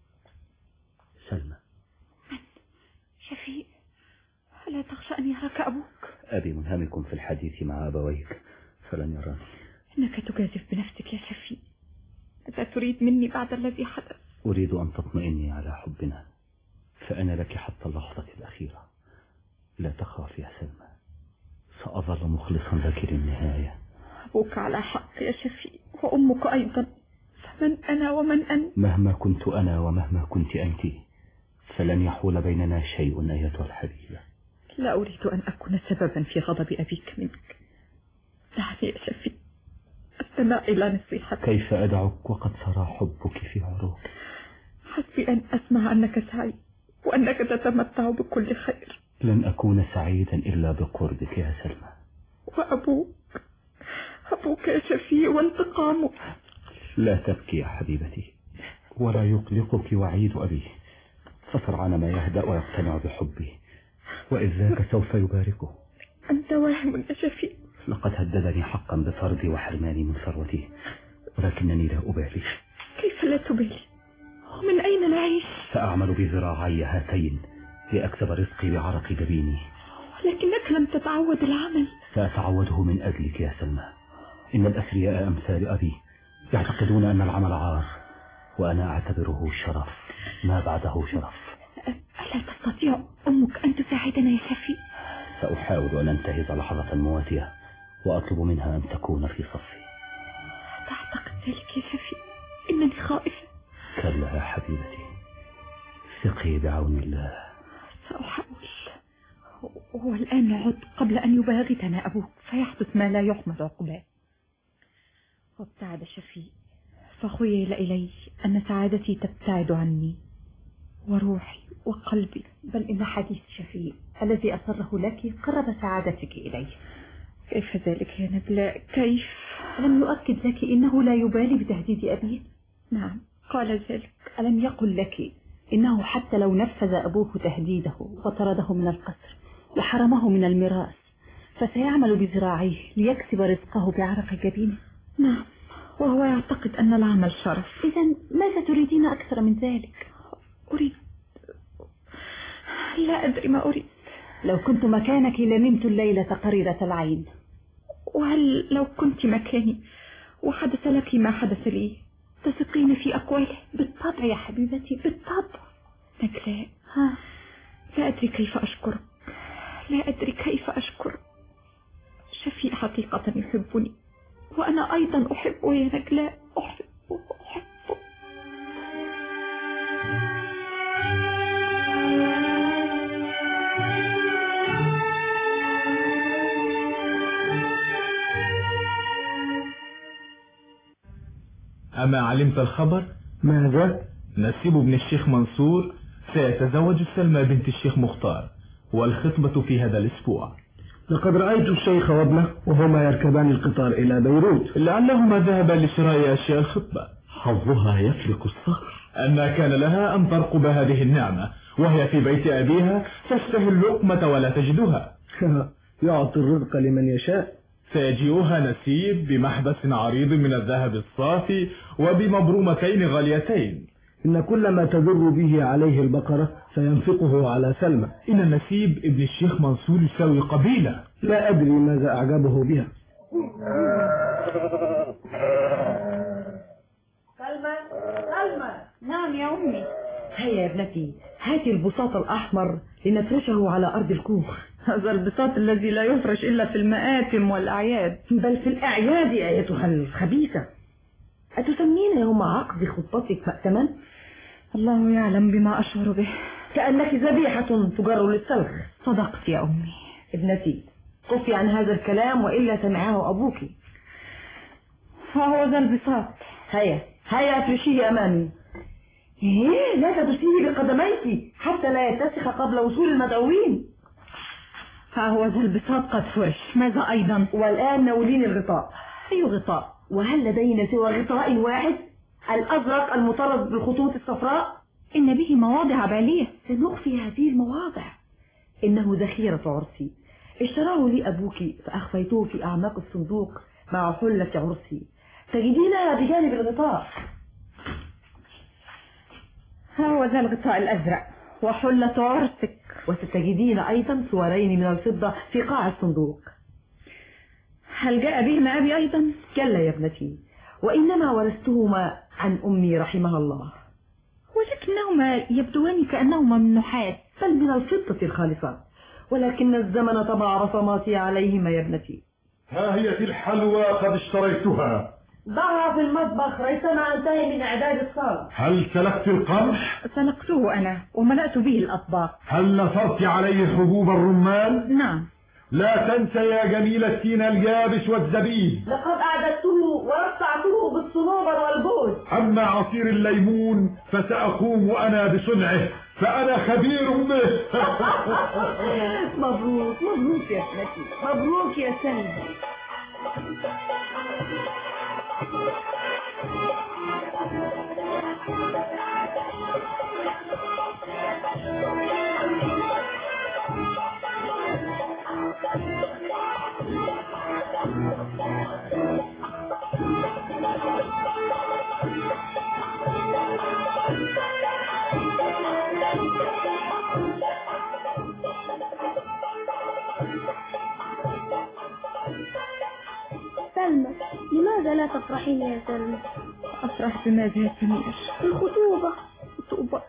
Speaker 19: سلمى
Speaker 12: من؟ شفيق، ألا تخشى أن يراك أبوك؟
Speaker 19: أبي منهمك في الحديث مع أبويك فلن يراني.
Speaker 12: إنك تجازف بنفسك يا شفيق. ماذا تريد مني بعد الذي حدث؟
Speaker 19: أريد أن تطمئني على حبنا، فأنا لك حتى اللحظة الأخيرة. لا تخافي يا سلمى، سأظل مخلصا لك للنهاية.
Speaker 12: أبوك على حق يا شفيق، وأمك أيضا، فمن أنا ومن أنت؟
Speaker 19: مهما كنت أنا ومهما كنت أنت، فلن يحول بيننا شيء أيتها الحبيبة.
Speaker 12: لا أريد أن أكون سببا في غضب أبيك منك. دعني يا شفيق أستمع إلى نصيحتك.
Speaker 19: كيف أدعك وقد سرى حبك في عروق؟
Speaker 12: حسبي أن أسمع أنك سعيد وأنك تتمتع بكل خير.
Speaker 19: لن أكون سعيدا إلا بقربك يا سلمى.
Speaker 12: وأبوك أبوك يا شفيق وانتقامك.
Speaker 19: لا تبكي يا حبيبتي، ولا يقلقك وعيد أبي، فسرعان ما يهدأ ويقتنع بحبي، وإذ ذاك سوف يباركه.
Speaker 12: أنت واهم يا شفيق.
Speaker 19: لقد هددني حقا بطردي وحرماني من ثروتي، ولكنني لا أبالي.
Speaker 12: كيف لا تبالي؟ ومن أين نعيش؟
Speaker 19: سأعمل بذراعي هاتين لأكسب رزقي بعرق جبيني.
Speaker 12: ولكنك لم تتعود العمل.
Speaker 19: سأتعوده من أجلك يا سلمى. إن الأثرياء أمثال أبي يعتقدون أن العمل عار، وأنا أعتبره شرف ما بعده شرف.
Speaker 12: ألا تستطيع أمك أن تساعدنا يا شفيق؟
Speaker 19: سأحاول أن أنتهز لحظة مواتية وأطلب منها أن تكون في صفي.
Speaker 12: تعتقد ذلك يا شفيق؟ إنني خائفة.
Speaker 19: كلا يا حبيبتي، ثقي بعون الله.
Speaker 12: سأحاول. والآن نعد قبل أن يباغتنا أبوك فيحدث ما لا يحمد عقباه. وابتعد شفيق، فخيل إلي أن سعادتي تبتعد عني، وروحي وقلبي.
Speaker 13: بل إن حديث شفيق الذي أسره لك قرب سعادتك إليه.
Speaker 12: كيف ذلك يا نبلاء؟ كيف؟
Speaker 13: ألم يؤكد لك إنه لا يبالي بتهديد أبيه؟
Speaker 12: نعم قال ذلك.
Speaker 13: ألم يقل لك إنه حتى لو نفذ أبوه تهديده وطرده من القصر وحرمه من الميراث فسيعمل بذراعيه ليكسب رزقه بعرق جبينه؟
Speaker 12: نعم، وهو يعتقد أن العمل شرف.
Speaker 13: إذا ماذا تريدين أكثر من ذلك؟
Speaker 12: أريد، لا أدري ما أريد.
Speaker 13: لو كنت مكانك لنمت الليلة قريرة العين.
Speaker 12: وهل لو كنت مكاني وحدث لك ما حدث لي تثقين في أقواله؟
Speaker 13: بالطبع يا حبيبتي، بالطبع.
Speaker 12: نجلاء، ها، لا أدري كيف أشكرك، لا أدري كيف أشكرك. شفيق حقيقة يحبني، وأنا أيضا أحبه يا نجلاء، أحبه أحبه.
Speaker 20: أما علمت الخبر؟
Speaker 17: ماذا؟
Speaker 20: نسيب بن الشيخ منصور سيتزوج سلمى بنت الشيخ مختار،
Speaker 14: والخطبة في هذا الأسبوع.
Speaker 20: لقد رأيت الشيخ وابنه وهما يركبان القطار إلى بيروت.
Speaker 14: لعلهما ذهبا لشراء أشياء الخطبة.
Speaker 20: حظها يفلق الصخر.
Speaker 14: أما كان لها أن ترقب هذه النعمة وهي في بيت أبيها تشتهي اللقمة ولا تجدها.
Speaker 20: يعطي الرزق لمن يشاء.
Speaker 14: سيجيئها نسيب بمحبس عريض من الذهب الصافي وبمبرومتين غاليتين.
Speaker 20: إن كل ما تدر به عليه البقرة سينفقه على سلمى.
Speaker 14: إن نسيب ابن الشيخ منصور يساوي قبيلة.
Speaker 20: لا أدري ماذا أعجبه بها.
Speaker 16: سلمى سلمى.
Speaker 12: نعم يا أمي.
Speaker 16: هيا يا ابنتي هاتي البساط الأحمر لنفرشه على أرض الكوخ.
Speaker 12: هذا البساط الذي لا يفرش إلا في المآتم والأعياد.
Speaker 16: بل في الأعياد أيتها الخبيثة. أتسمين يوم عقد خطتك مأتما؟
Speaker 12: الله يعلم بما أشعر به.
Speaker 16: كأنك ذبيحة تجر للسلخ.
Speaker 12: صدقت يا أمي.
Speaker 16: ابنتي قفي عن هذا الكلام وإلا سمعه أبوك.
Speaker 12: فهو ذا البساط.
Speaker 16: هيا هيا افرشيه أمامي. إيه لا تدسيه بقدميك حتى لا يتسخ قبل وصول المدعوين.
Speaker 12: ها هو ذا البساط قد فرش. ماذا أيضا؟
Speaker 16: والآن ناولين الغطاء.
Speaker 12: أي غطاء؟
Speaker 16: وهل لدينا سوى غطاء واحد الأزرق المطرز بالخطوط الصفراء؟
Speaker 12: إن به مواضع بالية.
Speaker 16: سنخفي هذه المواضع. إنه ذخيرة عرسي اشتراه لي أبوك فأخفيته في أعماق الصندوق مع حلة عرسي. تجدينها بجانب الغطاء.
Speaker 12: ها هو ذا الغطاء الأزرق وحلة عرسك.
Speaker 16: وستجدين أيضا صورين من الفضة في قاع الصندوق.
Speaker 12: هل جاء بهما أبي أيضا؟
Speaker 16: كلا يا ابنتي وإنما ورثتهما عن أمي رحمها الله.
Speaker 12: ولكنهما يبدوان كأنهما من نحاس.
Speaker 16: بل من الفضة الخالصة ولكن الزمن طبع رسماتي عليهما يا ابنتي.
Speaker 17: ها هي الحلوى قد اشتريتها.
Speaker 16: ضعها في المطبخ ريثما انتهي من إعداد الصالة.
Speaker 17: هل سلقت القمح؟
Speaker 12: سلقته أنا وملأت به الأطباق.
Speaker 17: هل نصرت عليه حبوب الرمان؟
Speaker 12: نعم.
Speaker 17: لا تنسى يا جميل التين اليابس والزبيب.
Speaker 16: لقد أعددته ورصعته بالصنوبر والبوز.
Speaker 17: أما عصير الليمون فسأقوم أنا بصنعه فأنا خبير به.
Speaker 16: مبروك مبروك يا ابنتي مبروك يا سلمى.
Speaker 18: سلمى لماذا لا تفرحين يا سلمى؟
Speaker 12: أفرح بماذا يا سمير؟
Speaker 18: الخطوبة.
Speaker 12: خطوبة.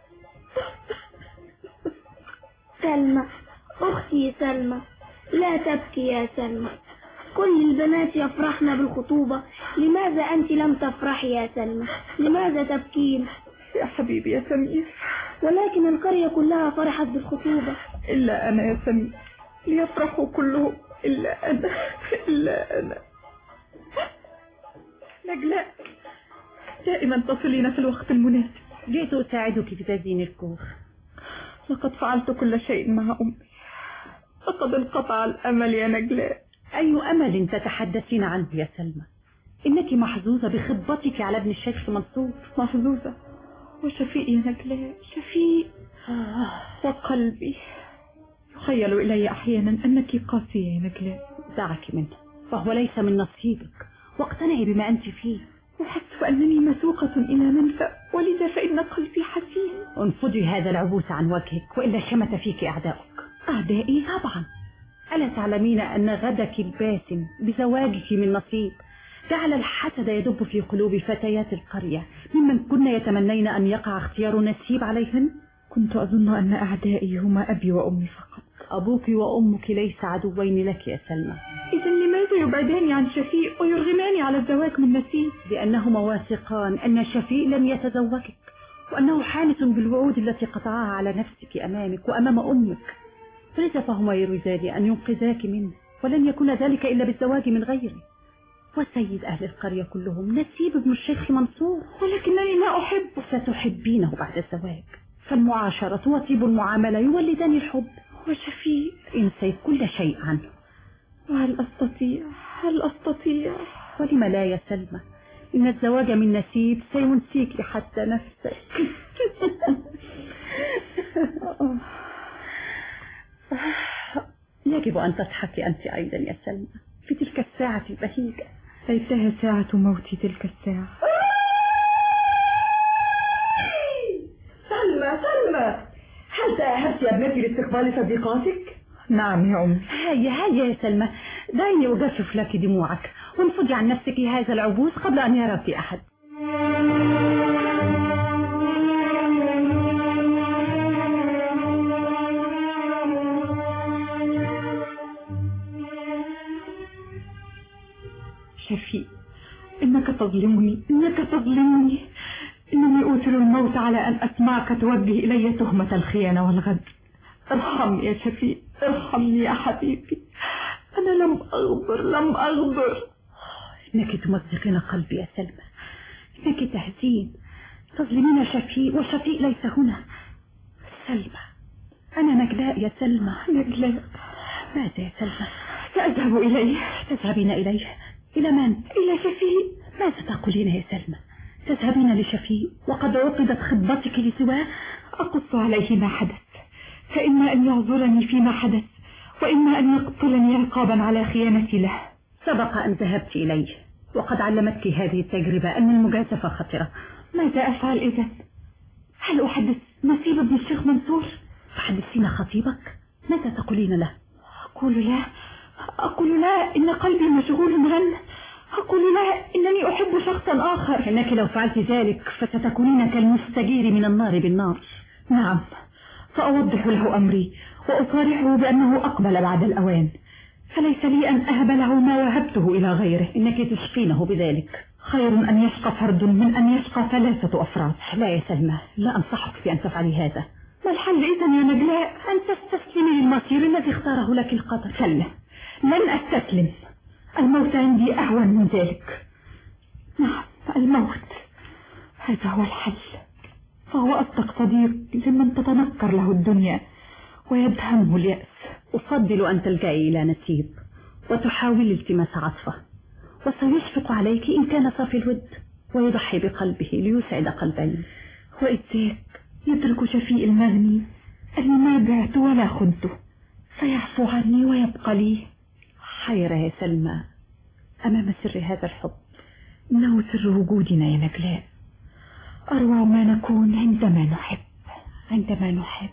Speaker 18: سلمى أختي سلمى لا تبكي يا سلمى. كل البنات يفرحن بالخطوبة، لماذا أنت لم تفرحي يا سلمى؟ لماذا تبكين؟
Speaker 12: يا حبيبي يا سمير
Speaker 18: ولكن القرية كلها فرحت بالخطوبة.
Speaker 12: إلا أنا يا سمير ليفرحوا كلهم إلا أنا إلا أنا. نجلاء دائما تصلين في الوقت المناسب.
Speaker 13: جئت أساعدك في تزيين الكوخ.
Speaker 12: لقد فعلت كل شيء مع أمي. لقد انقطع الأمل يا نجلاء.
Speaker 13: أي أمل تتحدثين عنه يا سلمى؟ إنك محظوظة بخطبتك على ابن الشيخ منصور.
Speaker 12: محظوظة وشفيق يا نجلاء شفيق.
Speaker 13: آه.
Speaker 12: وقلبي يخيل إلي أحيانا أنك قاسية يا نجلاء.
Speaker 13: دعك منه فهو ليس من نصيبك واقتنعي بما أنت فيه.
Speaker 12: أحس أنني مسوقة إلى منفى ولذا فإن قلبي حزين.
Speaker 13: انفضي هذا العبوس عن وجهك وإلا شمت فيك أعداؤك.
Speaker 12: أعدائي؟
Speaker 13: طبعا. ألا تعلمين أن غدك الباسم بزواجك من نصيب جعل الحسد يدب في قلوب فتيات القرية ممن كن يتمنين أن يقع اختيار نسيب عليهن؟
Speaker 12: كنت أظن أن أعدائي هما أبي وأمي فقط.
Speaker 13: أبوك وأمك ليس عدوين لك يا سلمى.
Speaker 12: إذا لماذا يبعداني عن شفيق ويرغماني على الزواج من نسيب؟
Speaker 13: لأنهما واثقان أن شفيق لن يتزوجك وأنه حانس بالوعود التي قطعها على نفسك أمامك وأمام أمك، فلذا فهما يريدان أن ينقذاك منه ولن يكون ذلك إلا بالزواج من غيره. وسيد أهل القرية كلهم نسيب ابن الشيخ منصور.
Speaker 12: ولكنني لا أحبه.
Speaker 13: ستحبينه بعد الزواج، فالمعاشرة وطيب المعاملة يولدان الحب. وشفيق انسي كل شيء عنه.
Speaker 12: وهل أستطيع هل أستطيع
Speaker 13: ولم لا يا سلمى؟ إن الزواج من نسيب سينسيك حتى نفسك. يجب أن تضحكي أنت أيضا يا سلمى في تلك الساعة البهيجة.
Speaker 12: ليتها ساعة موتي تلك الساعة.
Speaker 16: سلمى سلمى، هل تأهبت يا ابنتي لاستقبال صديقاتك؟
Speaker 12: نعم يا أمي.
Speaker 13: هيا هيا يا سلمى، دعيني أجفف لك دموعك وانفضي عن نفسك هذا العبوس قبل أن يراك أحد.
Speaker 12: شفيق، إنك تظلمني إنك تظلمني إنني أوثر الموت على أن أسمعك توجه إلي تهمة الخيانة والغدر. ارحمني يا شفيق، ارحمني يا حبيبي، أنا لم أغدر لم أغدر.
Speaker 13: إنك تمزقين قلبي يا سلمى، إنك تهزين، تظلمين شفيق وشفيق ليس هنا. سلمى، أنا نجلاء يا سلمى.
Speaker 12: نجلاء؟
Speaker 13: ماذا يا سلمى؟
Speaker 12: سأذهب إليه.
Speaker 13: تذهبين إليه؟ إلى من؟
Speaker 12: إلى شفيق.
Speaker 13: ماذا تقولين يا سلمى؟ تذهبين لشفيق وقد عقدت خطبتك لسواه؟
Speaker 12: أقص عليه ما حدث، فإما أن يعذرني فيما حدث وإما أن يقتلني عقابا على خيانتي له.
Speaker 13: سبق أن ذهبت إليه وقد علمتك هذه التجربة أن المجازفة خطرة.
Speaker 12: ماذا أفعل إذن؟ هل أحدث نسيب ابن الشيخ منصور؟
Speaker 13: تحدثين خطيبك؟ ماذا تقولين له؟
Speaker 12: أقول لا أقول لا إن قلبي مشغول عنه. أقول لا إنني أحب شخصا آخر.
Speaker 13: إنك لو فعلت ذلك فستكونين كالمستجير من النار بالنار.
Speaker 12: نعم، فأوضح له أمري وأصارحه بأنه أقبل بعد الأوان، فليس لي أن أهب له ما وهبته إلى غيره.
Speaker 13: إنك تشقينه بذلك.
Speaker 12: خير أن يشقى فرد من أن يشقى ثلاثة أفراد.
Speaker 13: لا يا سلمى، لا أنصحك بأن تفعلي هذا.
Speaker 12: ما الحل إذن يا نجلاء؟
Speaker 13: أن تستسلمي للمصير الذي اختاره لك القدر.
Speaker 12: كلا، لن أستسلم. الموت عندي أهون من ذلك. نعم، الموت هذا هو الحل، فهو أصدق صديق لمن تتنكر له الدنيا ويدهمه اليأس.
Speaker 13: أفضل أن تلجئي إلى نسيب وتحاولي التماس عطفه، وسيشفق عليك إن كان صافي الود ويضحي بقلبه ليسعد قلبين.
Speaker 12: وإذ ذاك يترك شفيق المغني اللي ما بعت ولا خنته، فيعفو عني ويبقى لي.
Speaker 13: حيرة يا سلمى أمام سر هذا الحب.
Speaker 12: إنه سر وجودنا يا نجلاء. أروع ما نكون عندما نحب عندما نحب.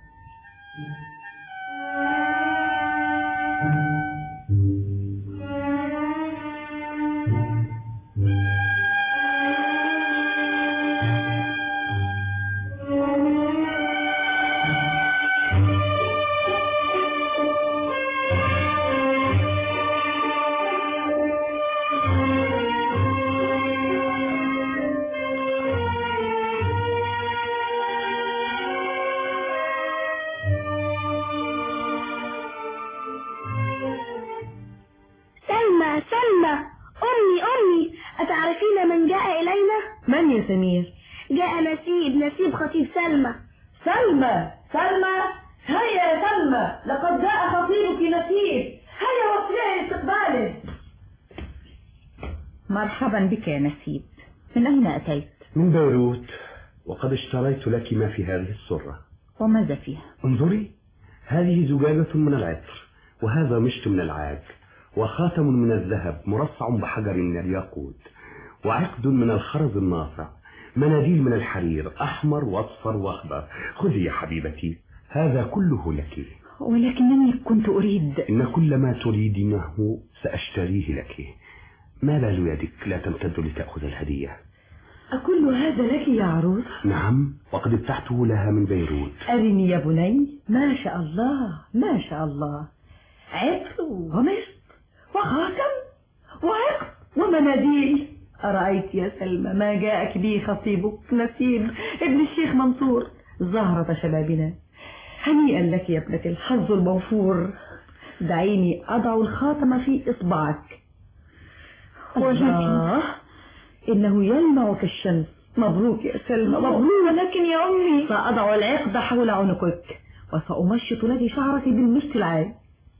Speaker 16: من يا سمير؟
Speaker 18: جاء نسيب نسيب خطيب سلمى.
Speaker 16: سلمى سلمى هيا يا سلمى، لقد جاء خطيبك نسيب، هيا وصلي لاستقباله.
Speaker 8: مرحبا بك يا نسيب، من أين أتيت؟
Speaker 6: من بيروت، وقد اشتريت لك ما في هذه السرة.
Speaker 8: وماذا فيها؟
Speaker 6: انظري، هذه زجاجة من العطر، وهذا مشط من العاج، وخاتم من الذهب مرصع بحجر من الياقوت، وعقد من الخرز الناصع، مناديل من الحرير أحمر وأصفر وأخضر. خذي يا حبيبتي، هذا كله لك.
Speaker 12: ولكنني كنت أريد.
Speaker 6: إن كل ما تريدينه سأشتريه لك. ما بال يدك لا تمتد لتأخذ الهدية؟
Speaker 16: أكل هذا لك يا عروس؟
Speaker 6: نعم، وقد ابتعته لها من بيروت.
Speaker 16: أرني يا بني. ما شاء الله ما شاء الله، عطر ومشط وخاتم وعقد ومناديل. أرأيت يا سلمى ما جاءك به خطيبك نسيب ابن الشيخ منصور، زهرة شبابنا. هنيئا لك يا ابنة الحظ الموفور. دعيني أضع الخاتم في إصبعك. الله، إنه يلمع كالشمس. مبروك يا سلمى، مبروك.
Speaker 12: ولكن يا أمي
Speaker 16: سأضع العقد حول عنقك وسأمشط لك شعرك بالمشط العام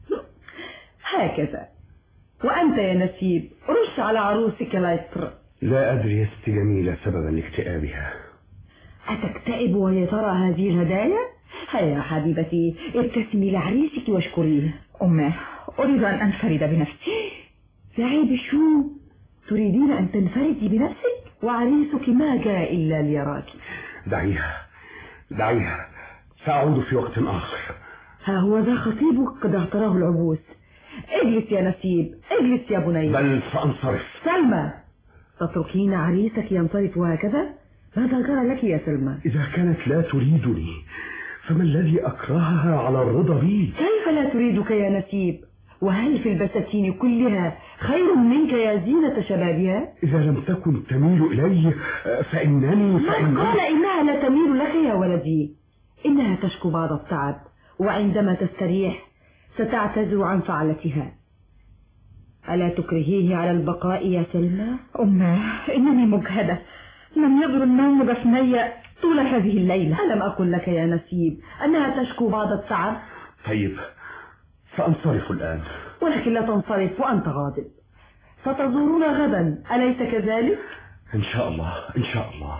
Speaker 16: هكذا. وأنت يا نسيب رش على عروسك العطر.
Speaker 6: لا أدري يا ست جميلة سببا لاكتئابها.
Speaker 16: أتكتئب وهي ترى هذه الهدايا؟ هيا حبيبتي ابتسمي لعريسك واشكريه.
Speaker 12: أمه أريد أن أنفرد بنفسي.
Speaker 16: يا عيب شو تريدين أن تنفردي بنفسك وعريسك ما جاء إلا ليراك؟
Speaker 6: دعيها دعيها سأعود في وقت آخر.
Speaker 16: ها هو ذا خطيبك قد اعتراه العبوس. اجلس يا نسيب اجلس يا بني.
Speaker 6: بل سأنصرف.
Speaker 16: سلمى تتركين عريسك ينصرف هكذا؟ ماذا جرى لك يا سلمى؟
Speaker 6: إذا كانت لا تريدني فما الذي أكرهها على الرضا بي؟
Speaker 16: كيف لا تريدك يا نسيب؟ وهل في البساتين كلها خير منك يا زينة شبابها؟
Speaker 6: إذا لم تكن تميل إلي فإنني
Speaker 16: فإنني من قال إنها لا تميل لك يا ولدي؟ إنها تشكو بعض التعب وعندما تستريح ستعتذر عن فعلتها. ألا تكرهيه على البقاء يا سلمى؟
Speaker 12: أمه إنني مجهدة، لم يضر النوم بفني طول هذه الليلة.
Speaker 16: ألم أقل لك يا نسيب أنها تشكو بعض التعب؟
Speaker 6: طيب سأنصرف الآن.
Speaker 16: ولكن لا تنصرف وأنت غاضب. ستزورنا غدا أليس كذلك؟
Speaker 6: إن شاء الله إن شاء الله.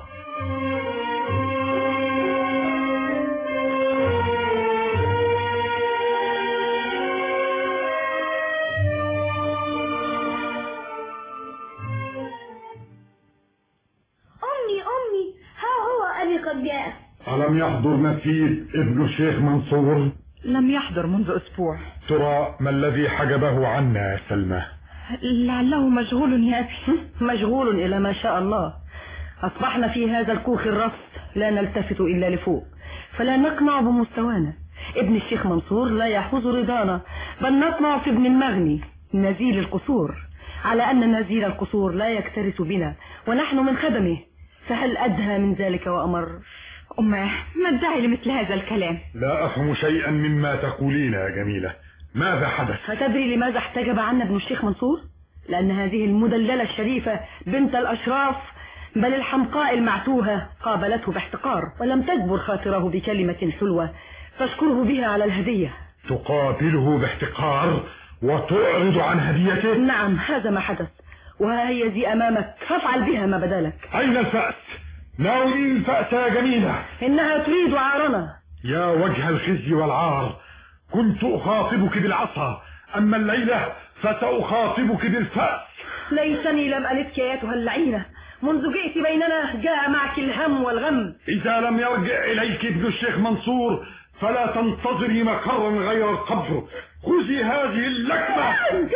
Speaker 18: قد جاء.
Speaker 17: ألم يحضر نسيب ابن الشيخ منصور؟
Speaker 12: لم يحضر منذ أسبوع.
Speaker 17: ترى ما الذي حجبه عنا يا سلمى؟
Speaker 12: لعله مشغول يا أبي.
Speaker 16: مشغول إلى ما شاء الله. أصبحنا في هذا الكوخ الرص لا نلتفت إلا لفوق، فلا نقنع بمستوانا. ابن الشيخ منصور لا يحوز رضانا، بل نطمع في ابن المغني نزيل القصور، على أن نزيل القصور لا يكترث بنا ونحن من خدمه، فهل أدهى من ذلك وأمر؟
Speaker 12: أمه ما الداعي لمثل هذا الكلام؟
Speaker 17: لا أفهم شيئا مما تقولين يا جميلة. ماذا حدث؟
Speaker 16: فتدري لماذا احتجب عنا ابن الشيخ منصور؟ لأن هذه المدللة الشريفة بنت الأشراف بل الحمقاء المعتوهة قابلته باحتقار، ولم تجبر خاطره بكلمة حلوة تشكره بها على الهدية.
Speaker 17: تقابله باحتقار وتعرض عن هديته؟
Speaker 16: نعم هذا ما حدث، وها هي ذي أمامك، فافعل بها ما بدالك.
Speaker 17: أين الفأس؟ ناولين الفأس يا جميلة.
Speaker 16: إنها تريد عارنا.
Speaker 17: يا وجه الخزي والعار، كنت أخاطبك بالعصا، أما الليلة فسأخاطبك بالفأس.
Speaker 16: ليتني لم ألدك أيتها اللعينة، منذ جئت بيننا جاء معك الهم والغم.
Speaker 17: إذا لم يرجع إليك ابن الشيخ منصور فلا تنتظري مقرا غير القبر. خذي هذه اللكمة.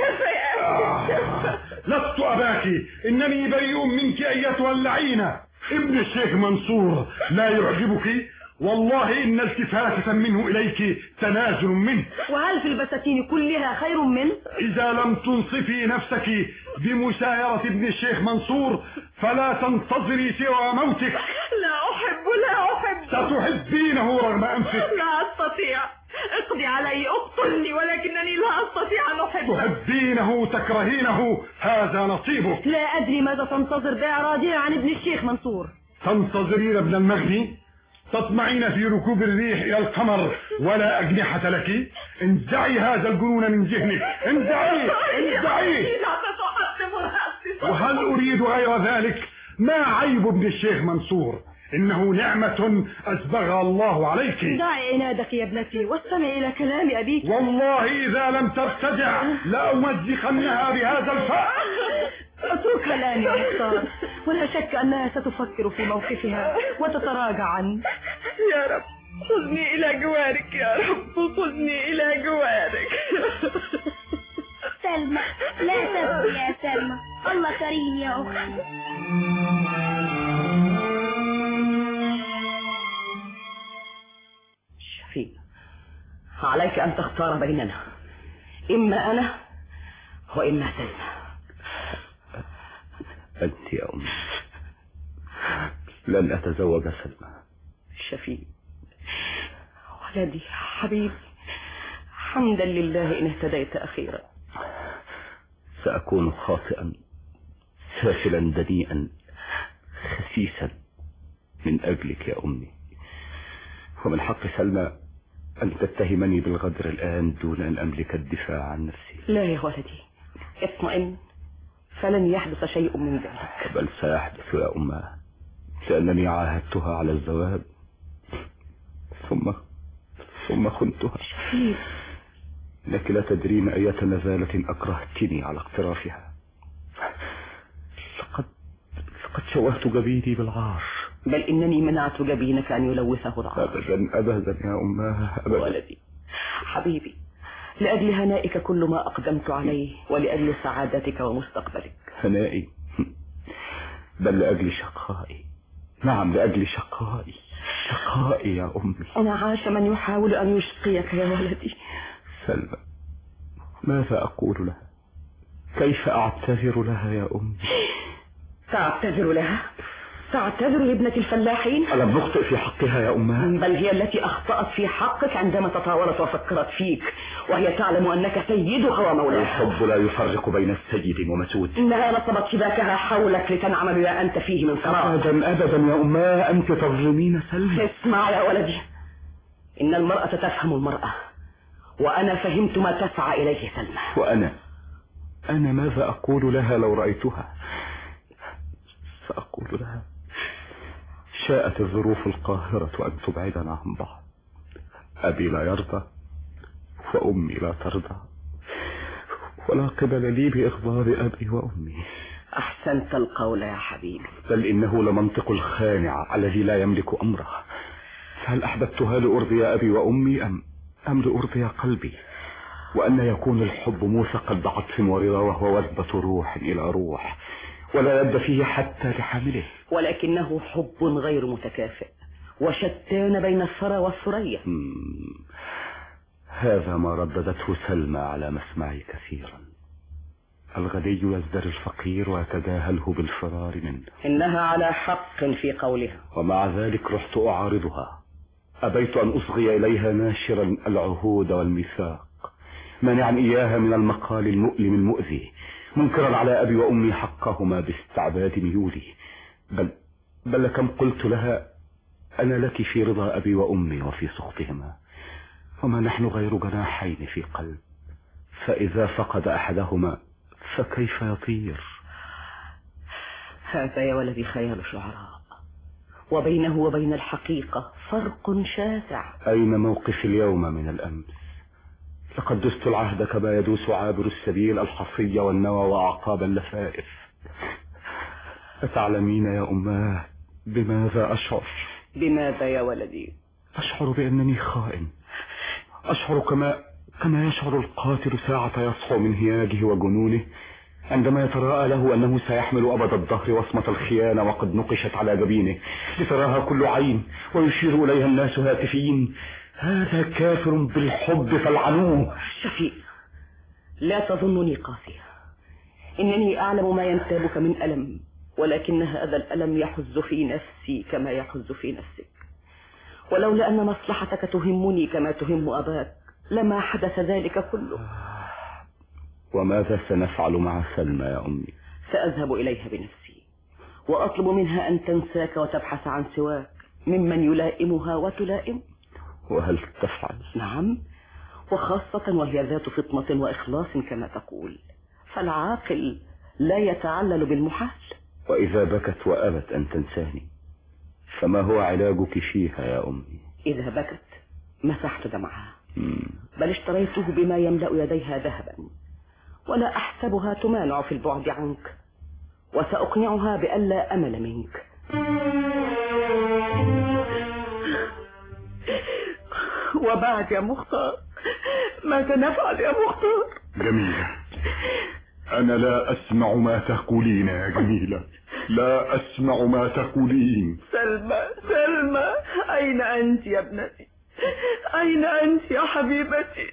Speaker 17: آه. لست أباك، إنني بريء منك أيتها اللعينة. ابن الشيخ منصور لا يعجبك، والله إن التفاتة منه إليك تنازل منه.
Speaker 16: وهل في البساتين كلها خير منه؟
Speaker 17: إذا لم تنصفي نفسك بمسايرة ابن الشيخ منصور فلا تنتظري سوى موتك.
Speaker 12: لا أحب لا أحب.
Speaker 17: ستحبينه رغم أنفك.
Speaker 12: لا أستطيع، اقضي علي اقتلني، ولكنني لا أستطيع أن أحبه.
Speaker 17: تحبينه تكرهينه هذا نصيبك.
Speaker 16: لا أدري ماذا تنتظر بإعراضها عن ابن الشيخ منصور.
Speaker 17: تنتظرين ابن المغني؟ تطمعين في ركوب الريح إلى القمر ولا أجنحة لك؟ انزعي هذا الجنون من ذهنك، انزعي انزعي. وهل أريد غير ذلك؟ ما عيب ابن الشيخ منصور؟ إنه نعمة أسبغها الله عليك.
Speaker 16: دعي عنادك يا ابنتي واستمع إلى كلام أبيك.
Speaker 17: والله إذا لم ترتدع لأمزقنها بهذا الفأس.
Speaker 16: اتركها الآن يا مختار، ولا شك أنها ستفكر في موقفها وتتراجع عنه.
Speaker 12: يا رب خذني إلى جوارك، يا رب خذني إلى جوارك.
Speaker 18: سلمى لا تبكي يا سلمى، الله كريم يا أختي.
Speaker 16: شفيق، عليك أن تختار بيننا، إما أنا وإما سلمى.
Speaker 19: أنت يا أمي، لن أتزوج سلمى.
Speaker 16: شفيق ولدي حبيبي، حمدا لله إن اهتديت أخيرا.
Speaker 19: سأكون خاطئا سافلا دنيئا خسيسا من أجلك يا أمي، ومن حق سلمى
Speaker 6: أن تتهمني بالغدر الآن دون أن أملك الدفاع عن نفسي.
Speaker 16: لا يا ولدي، اطمئن، فلن يحدث شيء من ذلك.
Speaker 6: بل سيحدث يا أمه، لأنني عاهدتها على الزواج ثم ثم خنتها.
Speaker 16: شفيق،
Speaker 6: إنك لا تدرين أية نزالة أكرهتني على اقترافها. لقد لقد شوهت جبيني بالعار.
Speaker 16: بل إنني منعت جبينك أن يلوثه العار.
Speaker 6: أبدا أبدا يا أمه أبدا.
Speaker 16: ولدي حبيبي، لأجل هنائك كل ما أقدمت عليه، ولأجل سعادتك ومستقبلك.
Speaker 6: هنائي؟ بل لأجل شقائي. نعم لأجل شقائي، شقائي يا أمي.
Speaker 16: أنا عاش من يحاول أن يشقيك يا ولدي.
Speaker 6: سلمى، ماذا أقول لها؟ كيف أعتذر لها يا أمي؟
Speaker 16: تعتذر لها؟ تعتذر لابنة الفلاحين؟
Speaker 6: ألم نخطئ في حقها يا أمه؟
Speaker 16: بل هي التي أخطأت في حقك عندما تطاولت وفكرت فيك، وهي تعلم أنك سيدها ومولاها.
Speaker 6: الحب لا يفرق بين السيد ومسود.
Speaker 16: إنها نصبت شباكها حولك لتنعم بما أنت فيه من ثراء.
Speaker 6: أبدا أبدا يا أمه، أنت تظلمين سلمى.
Speaker 16: اسمع يا ولدي، إن المرأة تفهم المرأة، وأنا فهمت ما تسعى إليه سلمى.
Speaker 6: وأنا أنا ماذا أقول لها لو رأيتها؟ سأقول لها شاءت الظروف القاهرة أن تبعدنا عن بعض. أبي لا يرضى وأمي لا ترضى، ولا قبل لي بإغضاب أبي وأمي.
Speaker 16: أحسنت القول يا حبيبي.
Speaker 6: بل إنه لمنطق الخانع الذي لا يملك أمره. فهل أحببتها لأرضي أبي وأمي أم أم لأرضي قلبي؟ وأن يكون الحب موثقا بعطف ورضا، وهو وثبة روح إلى روح، ولا يد فيه حتى لحامله.
Speaker 16: ولكنه حب غير متكافئ، وشتان بين الثرى والثريا.
Speaker 6: هذا ما رددته سلمى على مسمعي كثيرا. الغني يزدري الفقير ويتجاهله بالفرار منه.
Speaker 16: إنها على حق في قولها.
Speaker 6: ومع ذلك رحت أعارضها. أبيت أن أصغي إليها ناشرا العهود والميثاق، مانعا إياها من المقال المؤلم المؤذي، منكرا على أبي وأمي حقهما باستعباد ميولي. بل بل كم قلت لها أنا لك في رضا أبي وأمي وفي سخطهما، وما نحن غير جناحين في قلب، فإذا فقد أحدهما فكيف يطير؟
Speaker 16: هذا يا ولدي خيال شعراء، وبينه وبين الحقيقة فرق شاسع.
Speaker 6: أين موقف اليوم من الأمس؟ لقد دست العهد كما يدوس عابر السبيل الحصي والنوى وأعقاب اللفائف. أتعلمين يا أماه بماذا أشعر؟
Speaker 16: بماذا يا ولدي؟
Speaker 6: أشعر بأنني خائن. أشعر كما كما يشعر القاتل ساعة يصحو من هياجه وجنونه، عندما يتراءى له أنه سيحمل أبد الدهر وصمة الخيانة وقد نقشت على جبينه لتراها كل عين ويشير إليها الناس هاتفين: هذا كافر بالحب فالعنوه.
Speaker 16: شفيق، لا تظنني قاسية، إنني أعلم ما ينتابك من ألم، ولكن هذا الألم يحز في نفسي كما يحز في نفسك، ولولا أن مصلحتك تهمني كما تهم أباك لما حدث ذلك كله.
Speaker 6: وماذا سنفعل مع سلمى يا أمي؟
Speaker 16: سأذهب إليها بنفسي وأطلب منها أن تنساك وتبحث عن سواك ممن يلائمها وتلائم.
Speaker 6: وهل تفعل؟
Speaker 16: نعم، وخاصة وهي ذات فطنة وإخلاص كما تقول، فالعاقل لا يتعلل بالمحال.
Speaker 6: وإذا بكت وأبت أن تنساني فما هو علاجك فيها يا أمي؟
Speaker 16: إذا بكت مسحت دمعها، بل اشتريته بما يملأ يديها ذهبا، ولا أحسبها تمانع في البعد عنك، وسأقنعها بألا أمل منك. وبعد يا مختار ماذا نفعل يا مختار؟
Speaker 17: جميلة، أنا لا أسمع ما تقولين يا جميلة، لا أسمع ما تقولين.
Speaker 1: سلمى سلمى، أين أنت يا ابنتي؟ أين أنت يا حبيبتي؟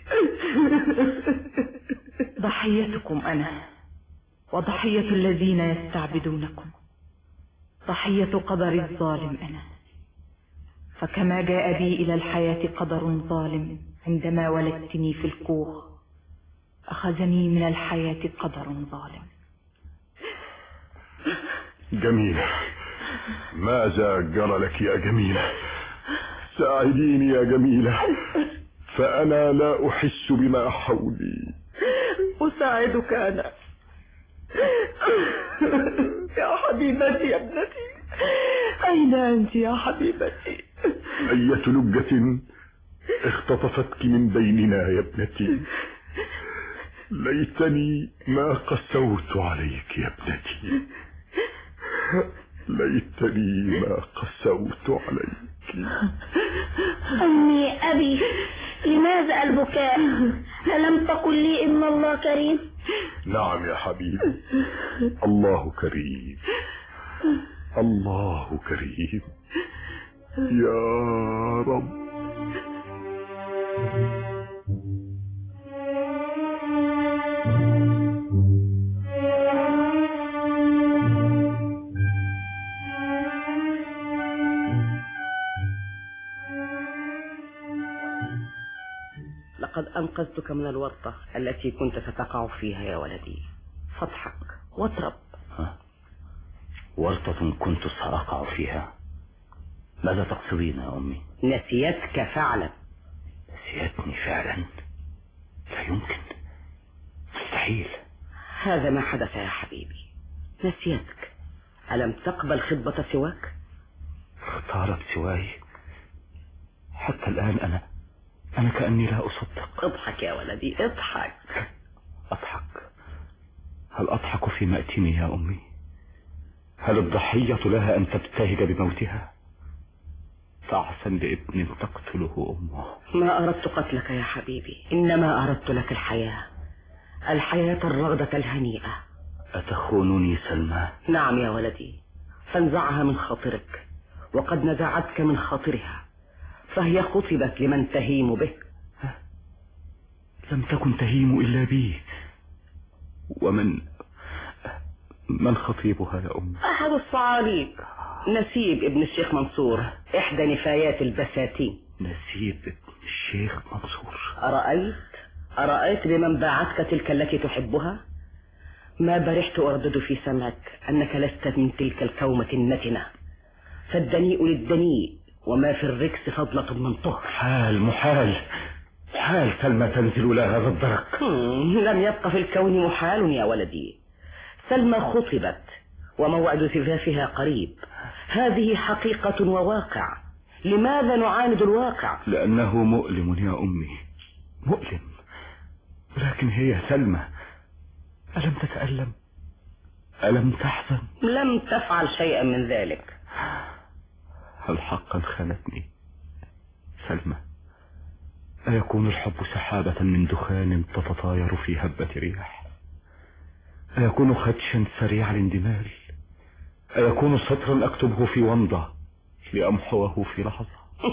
Speaker 12: ضحيتكم أنا، وضحية الذين يستعبدونكم، ضحية قدر الظالم أنا. فكما جاء بي إلى الحياة قدر ظالم عندما ولدتني في الكوخ، أخذني من الحياة قدر ظالم.
Speaker 17: جميلة، ماذا جرى لك يا جميلة؟ ساعديني يا جميلة،
Speaker 4: فأنا لا أحس بما حولي.
Speaker 9: أساعدك أنا يا حبيبتي يا ابنتي، أين أنت يا حبيبتي؟
Speaker 4: أية لجة اختطفتك من بيننا يا ابنتي. ليتني ما قسوت عليك يا ابنتي، ليتني ما قسوت عليك.
Speaker 18: أمي أبي، لماذا البكاء؟ ألم تقل لي إن الله كريم؟
Speaker 4: نعم يا حبيبي، الله كريم، الله كريم يا رب.
Speaker 16: لقد أنقذتك من الورطة التي كنت ستقع فيها يا ولدي، فاضحك واطرب.
Speaker 19: ورطة كنت سأقع فيها؟ ماذا تقصدين يا أمي؟
Speaker 16: نسيتك فعلا.
Speaker 19: نسيتني فعلا؟ لا يمكن، مستحيل.
Speaker 16: هذا ما حدث يا حبيبي، نسيتك. ألم تقبل خطبة سواك؟
Speaker 19: اختارت سواي؟ حتى الآن أنا أنا كأني لا أصدق.
Speaker 16: اضحك يا ولدي، اضحك.
Speaker 19: أضحك؟ هل أضحك في مأتمي يا أمي؟ هل الضحية لها أن تبتهج بموتها؟ تعسا لابن تقتله أمه.
Speaker 16: ما أردت قتلك يا حبيبي، إنما أردت لك الحياة، الحياة الرغدة الهنيئة.
Speaker 19: أتخونني سلمى؟
Speaker 16: نعم يا ولدي، فانزعها من خاطرك، وقد نزعتك من خاطرها، فهي خطبت لمن تهيم به.
Speaker 19: لم تكن تهيم إلا بي. ومن من خطيبها يا أم؟
Speaker 16: أحد الصعاليق، نسيب ابن الشيخ منصور، إحدى نفايات البساتين.
Speaker 19: نسيب ابن الشيخ منصور؟
Speaker 16: أرأيت أرأيت بمن باعتك تلك التي تحبها؟ ما برحت أردد في سمعك أنك لست من تلك الكومة النتنة، فالدنيء للدنيء وما في الركس فضلة من طهر.
Speaker 19: حال محال محال سلمى تنزل إلى هذا الدرك.
Speaker 16: لم يبق في الكون محال يا ولدي. سلمى خطبت وموعد زفافها قريب، هذه حقيقة وواقع. لماذا نعاند الواقع؟
Speaker 19: لأنه مؤلم يا أمي، مؤلم. ولكن هي سلمى ألم تتألم؟ ألم تحزن؟
Speaker 16: لم تفعل شيئا من ذلك.
Speaker 19: هل حقا خانتني سلمى؟ أيكون الحب سحابة من دخان تتطاير في هبة رياح؟ أيكون خدشا سريع الاندمال؟ أيكون سطرا أكتبه في ومضة لأمحوه في لحظة؟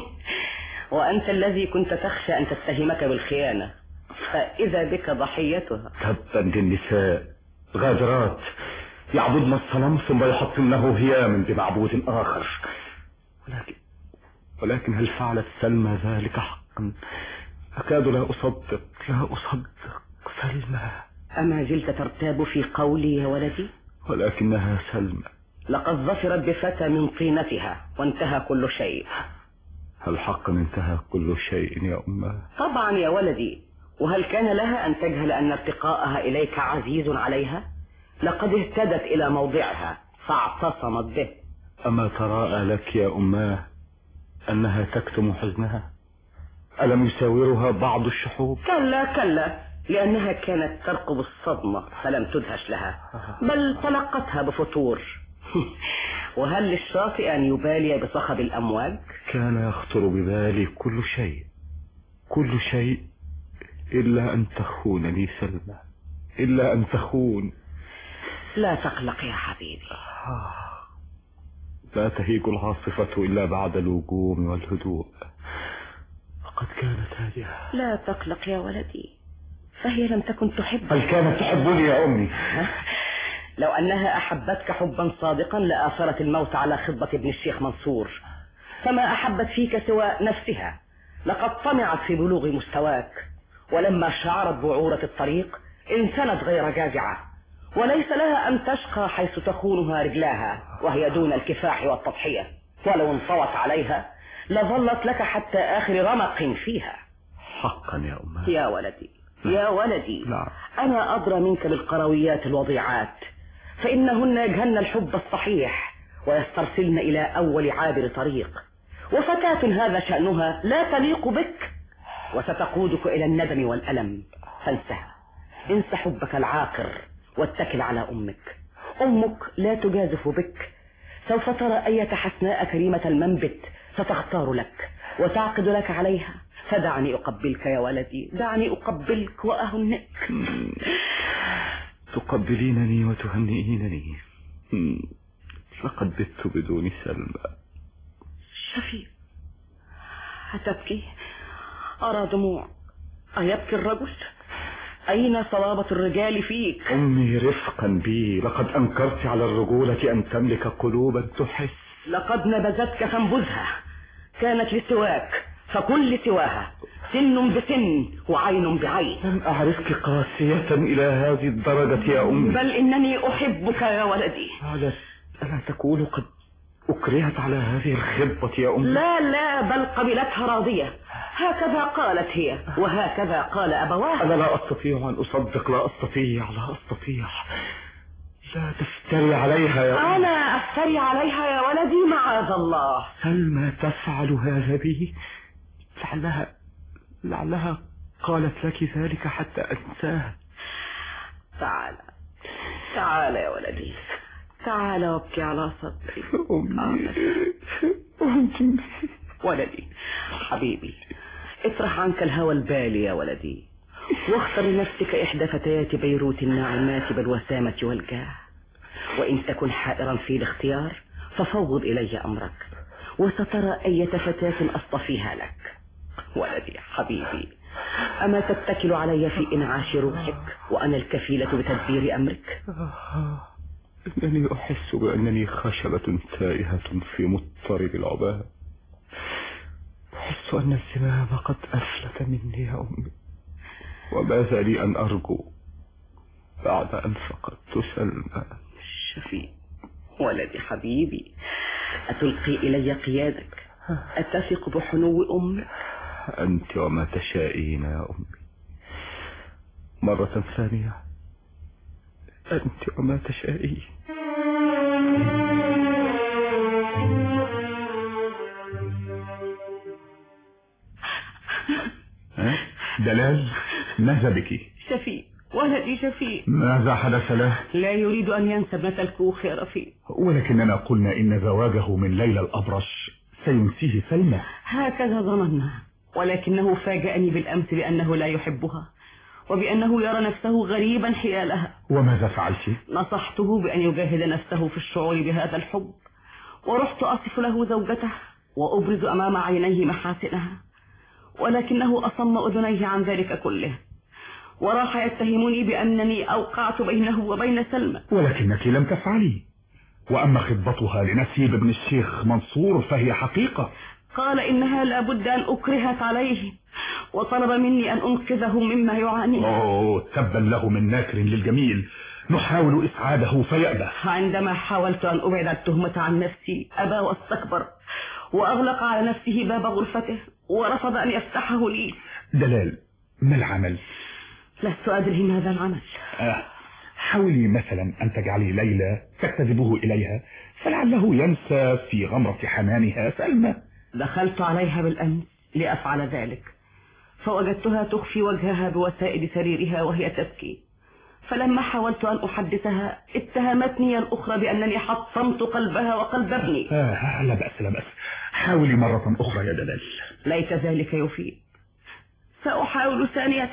Speaker 16: وأنت الذي كنت تخشى أن تتهمك بالخيانة، فإذا بك ضحيتها.
Speaker 19: تبا للنساء غادرات يعبدن الصنم ثم يحطمنه هياما بمعبود آخر. ولكن ولكن هل فعلت سلمى ذلك حقا؟ أكاد لا أصدق لا أصدق سلمى.
Speaker 16: أما زلت ترتاب في قولي يا ولدي؟
Speaker 19: ولكنها سلمى.
Speaker 16: لقد ظفرت بفتى من طينتها وانتهى كل شيء.
Speaker 19: هل حقا انتهى كل شيء يا أمه؟
Speaker 16: طبعا يا ولدي. وهل كان لها أن تجهل أن ارتقاءها إليك عزيز عليها؟ لقد اهتدت إلى موضعها فاعتصمت به.
Speaker 19: أما تراءى لك يا أماه أنها تكتم حزنها؟ ألم يساورها بعض الشحوب؟
Speaker 16: كلا كلا، لأنها كانت ترقب الصدمة فلم تدهش لها، بل تلقتها بفتور. وهل للشاطئ أن يبالي بصخب الأمواج؟
Speaker 19: كان يخطر ببالي كل شيء كل شيء إلا أن تخونني سلمى، إلا أن تخون.
Speaker 16: لا تقلق يا حبيبي،
Speaker 19: لا تهيج العاصفة إلا بعد الوجوم والهدوء، وقد كانت هادئة.
Speaker 16: لا تقلق يا ولدي، فهي لم تكن تحبك.
Speaker 19: هل كانت تحبني يا أمي؟
Speaker 16: لو أنها أحبتك حبا صادقا لآثرت الموت على خطبة ابن الشيخ منصور، فما أحبت فيك سوى نفسها. لقد طمعت في بلوغ مستواك، ولما شعرت بعورة الطريق انسنت غير جازعة، وليس لها أن تشقى حيث تخونها رجلاها وهي دون الكفاح والتضحية. ولو انطوت عليها لظلت لك حتى آخر رمق فيها.
Speaker 19: حقا يا أمه.
Speaker 16: يا ولدي يا ولدي
Speaker 19: نعم.
Speaker 16: أنا أدرى منك بالقرويات الوضيعات، فإنهن يجهلن الحب الصحيح ويسترسلن إلى أول عابر طريق، وفتاة هذا شأنها لا تليق بك وستقودك إلى الندم والألم. فانسها، انس حبك العاقر واتكل على أمك. أمك لا تجازف بك، سوف ترى أية حسناء كريمة المنبت ستختار لك وتعقد لك عليها. فدعني أقبلك يا ولدي، دعني أقبلك وأهنئك.
Speaker 19: تقبلينني وتهنئينني، لقد بت بدون سلمى.
Speaker 16: شفيق، هتبكي؟ أرى دموع. أيبكي الرجل؟ أين صلابة الرجال فيك؟
Speaker 19: أمي رفقا بي، لقد أنكرت على الرجولة أن تملك قلوبا تحس.
Speaker 16: لقد نبذتك فانبذها، كانت لسواك فكن لسواها، سن بسن وعين بعين.
Speaker 19: لم أعرفك قاسية إلى هذه الدرجة يا أمي.
Speaker 16: بل إنني أحبك يا ولدي.
Speaker 19: ألا, ألا تكون قد أكرهت على هذه الخطبة يا أمي؟
Speaker 16: لا لا، بل قبلتها راضية. هكذا قالت هي وهكذا قال أبواه.
Speaker 19: أنا لا أستطيع أن أصدق، لا أستطيع لا أستطيع. لا تفتري عليها يا أمي.
Speaker 16: أنا أفتري عليها يا ولدي؟ معاذ الله.
Speaker 19: سلمى تفعل هذا بي؟ لعلها لعلها قالت لك ذلك حتى أنساها.
Speaker 16: تعال تعال يا ولدي، تعال وابكي على صدري.
Speaker 19: أمي أمي
Speaker 16: ولدي حبيبي، اطرح عنك الهوى البالي يا ولدي، واختر لنفسك إحدى فتيات بيروت الناعمات بالوسامة والجاه. وإن تكن حائرا في الاختيار ففوض إلي أمرك، وسترى أية فتاة أصطفيها لك. ولدي حبيبي، أما تتكل علي في إنعاش روحك وأنا الكفيلة بتدبير أمرك؟
Speaker 19: إنني أحس بأنني خشبة تائهة في مضطرب العباء. أحس أن الزمام قد أفلت مني يا أمي، وماذا لي أن أرجو بعد أن فقدت سلمى؟
Speaker 16: شفيق ولدي حبيبي، أتلقي إلي قيادك؟ أتثق بحنو أمك؟
Speaker 19: أنت وما تشائين يا أمي. مرة ثانية، أنت وما تشائين.
Speaker 15: دلال، ماذا بك؟
Speaker 16: شفيق ولدي شفيق.
Speaker 15: ماذا حدث له؟
Speaker 16: لا يريد أن ينسى ابنة الكوخ يا رفيق.
Speaker 15: ولكننا قلنا إن زواجه من ليلى الأبرش سينسيه سلمى.
Speaker 16: هكذا ظننا، ولكنه فاجأني بالأمس بأنه لا يحبها وبأنه يرى نفسه غريبا حيالها.
Speaker 15: وماذا فعلت؟
Speaker 16: نصحته بأن يجاهد نفسه في الشعور بهذا الحب، ورحت أصف له زوجته وأبرز أمام عينيه محاسنها، ولكنه أصم أذنيه عن ذلك كله، وراح يتهمني بأنني أوقعت بينه وبين سلمى.
Speaker 15: ولكنك لم تفعلي. وأما خطبتها لنسيب بن الشيخ منصور فهي حقيقة.
Speaker 16: قال إنها لابد أن أكرهت عليه، وطلب مني أن أنقذه مما يعانيه.
Speaker 15: أوه، تبا له من ناكر للجميل. نحاول إسعاده فيأبى.
Speaker 16: عندما حاولت أن أبعد التهمة عن نفسي أبى واستكبر، وأغلق على نفسه باب غرفته ورفض أن يفتحه لي.
Speaker 15: دلال، ما العمل؟
Speaker 16: لست أدري ماذا العمل.
Speaker 15: آه. حاولي مثلا أن تجعلي ليلى تجتذبه إليها، فلعله ينسى في غمرة حنانها سلمى.
Speaker 16: دخلت عليها بالأمس لأفعل ذلك، فوجدتها تخفي وجهها بوسائد سريرها وهي تبكي، فلما حاولت أن أحدثها اتهمتني الأخرى بأنني حطمت قلبها وقلب ابني.
Speaker 15: آه لا بأس لا بأس، حاولي مرة أخرى يا دلال.
Speaker 16: ليت ذلك يفيد، سأحاول ثانية.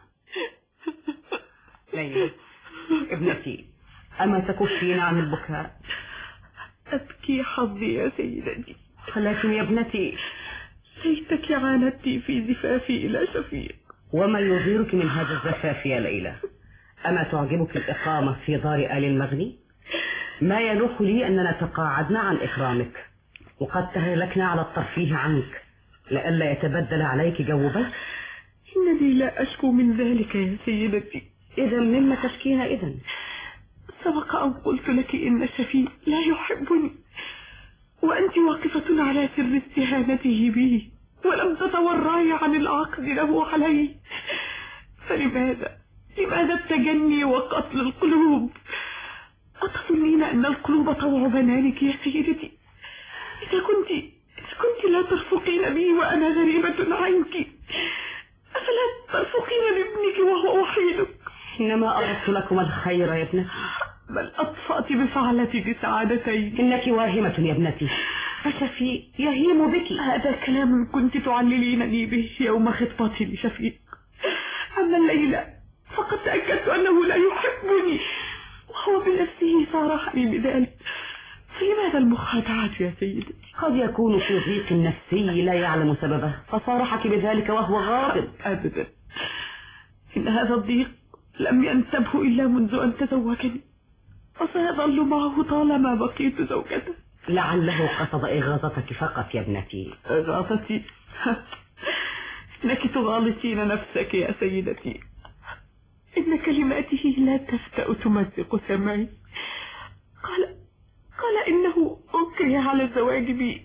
Speaker 16: ليلى ابنتي، أما تكفين عن البكاء؟
Speaker 12: أبكي حظي يا سيدتي.
Speaker 16: لكن يا ابنتي،
Speaker 12: ليتك عاندتي في زفافي إلى شفيق.
Speaker 16: وما يغيرك من هذا الزفاف يا ليلى؟ أما تعجبك الإقامة في دار آل المغني؟ ما يلوح لي أننا تقاعدنا عن إكرامك، وقد تهلكنا على الترفيه عنك لئلا يتبدل عليك جو بس.
Speaker 12: إنني لا أشكو من ذلك يا سيدتي.
Speaker 16: إذا مما تشكين إذن؟
Speaker 12: سبق أن قلت لك إن شفيق لا يحبني، وأنت واقفة على سر استهانته بي. ولم تتورعي عن العقد له علي، فلماذا لماذا التجني وقتل القلوب؟ أتظنين أن القلوب طوع بنانك يا سيدتي؟ إذا كنت إذا كنت لا ترفقين بي وأنا غريبة عنك، أفلا ترفقين بابنك وهو وحيدك؟
Speaker 16: إنما أردت لكم الخير يا ابنتي،
Speaker 12: بل أطفأت بفعلتي بسعادتين.
Speaker 16: إنك واهمة يا ابنتي، فشفيق يهيم بك.
Speaker 12: هذا كلام كنت تعللينني به يوم خطبتي لشفيق، أما الليلة فقد تأكدت أنه لا يحبني، وهو بنفسه صارحني بذلك. فلماذا المخادعة يا سيدتي؟
Speaker 16: قد يكون في ضيق نفسي لا يعلم سببه فصارحك بذلك وهو غاضب.
Speaker 12: أبدا، إن هذا الضيق لم ينتبه إلا منذ أن تزوجني، وسيظل معه طالما بقيت زوجته.
Speaker 16: لعله قصد إغاظتك فقط يا ابنتي.
Speaker 12: إغاظتي؟ إنك تغالطين نفسك يا سيدتي، إن كلماته لا تفتأ تمزق سمعي. قال قال إنه أكره على الزواج بي،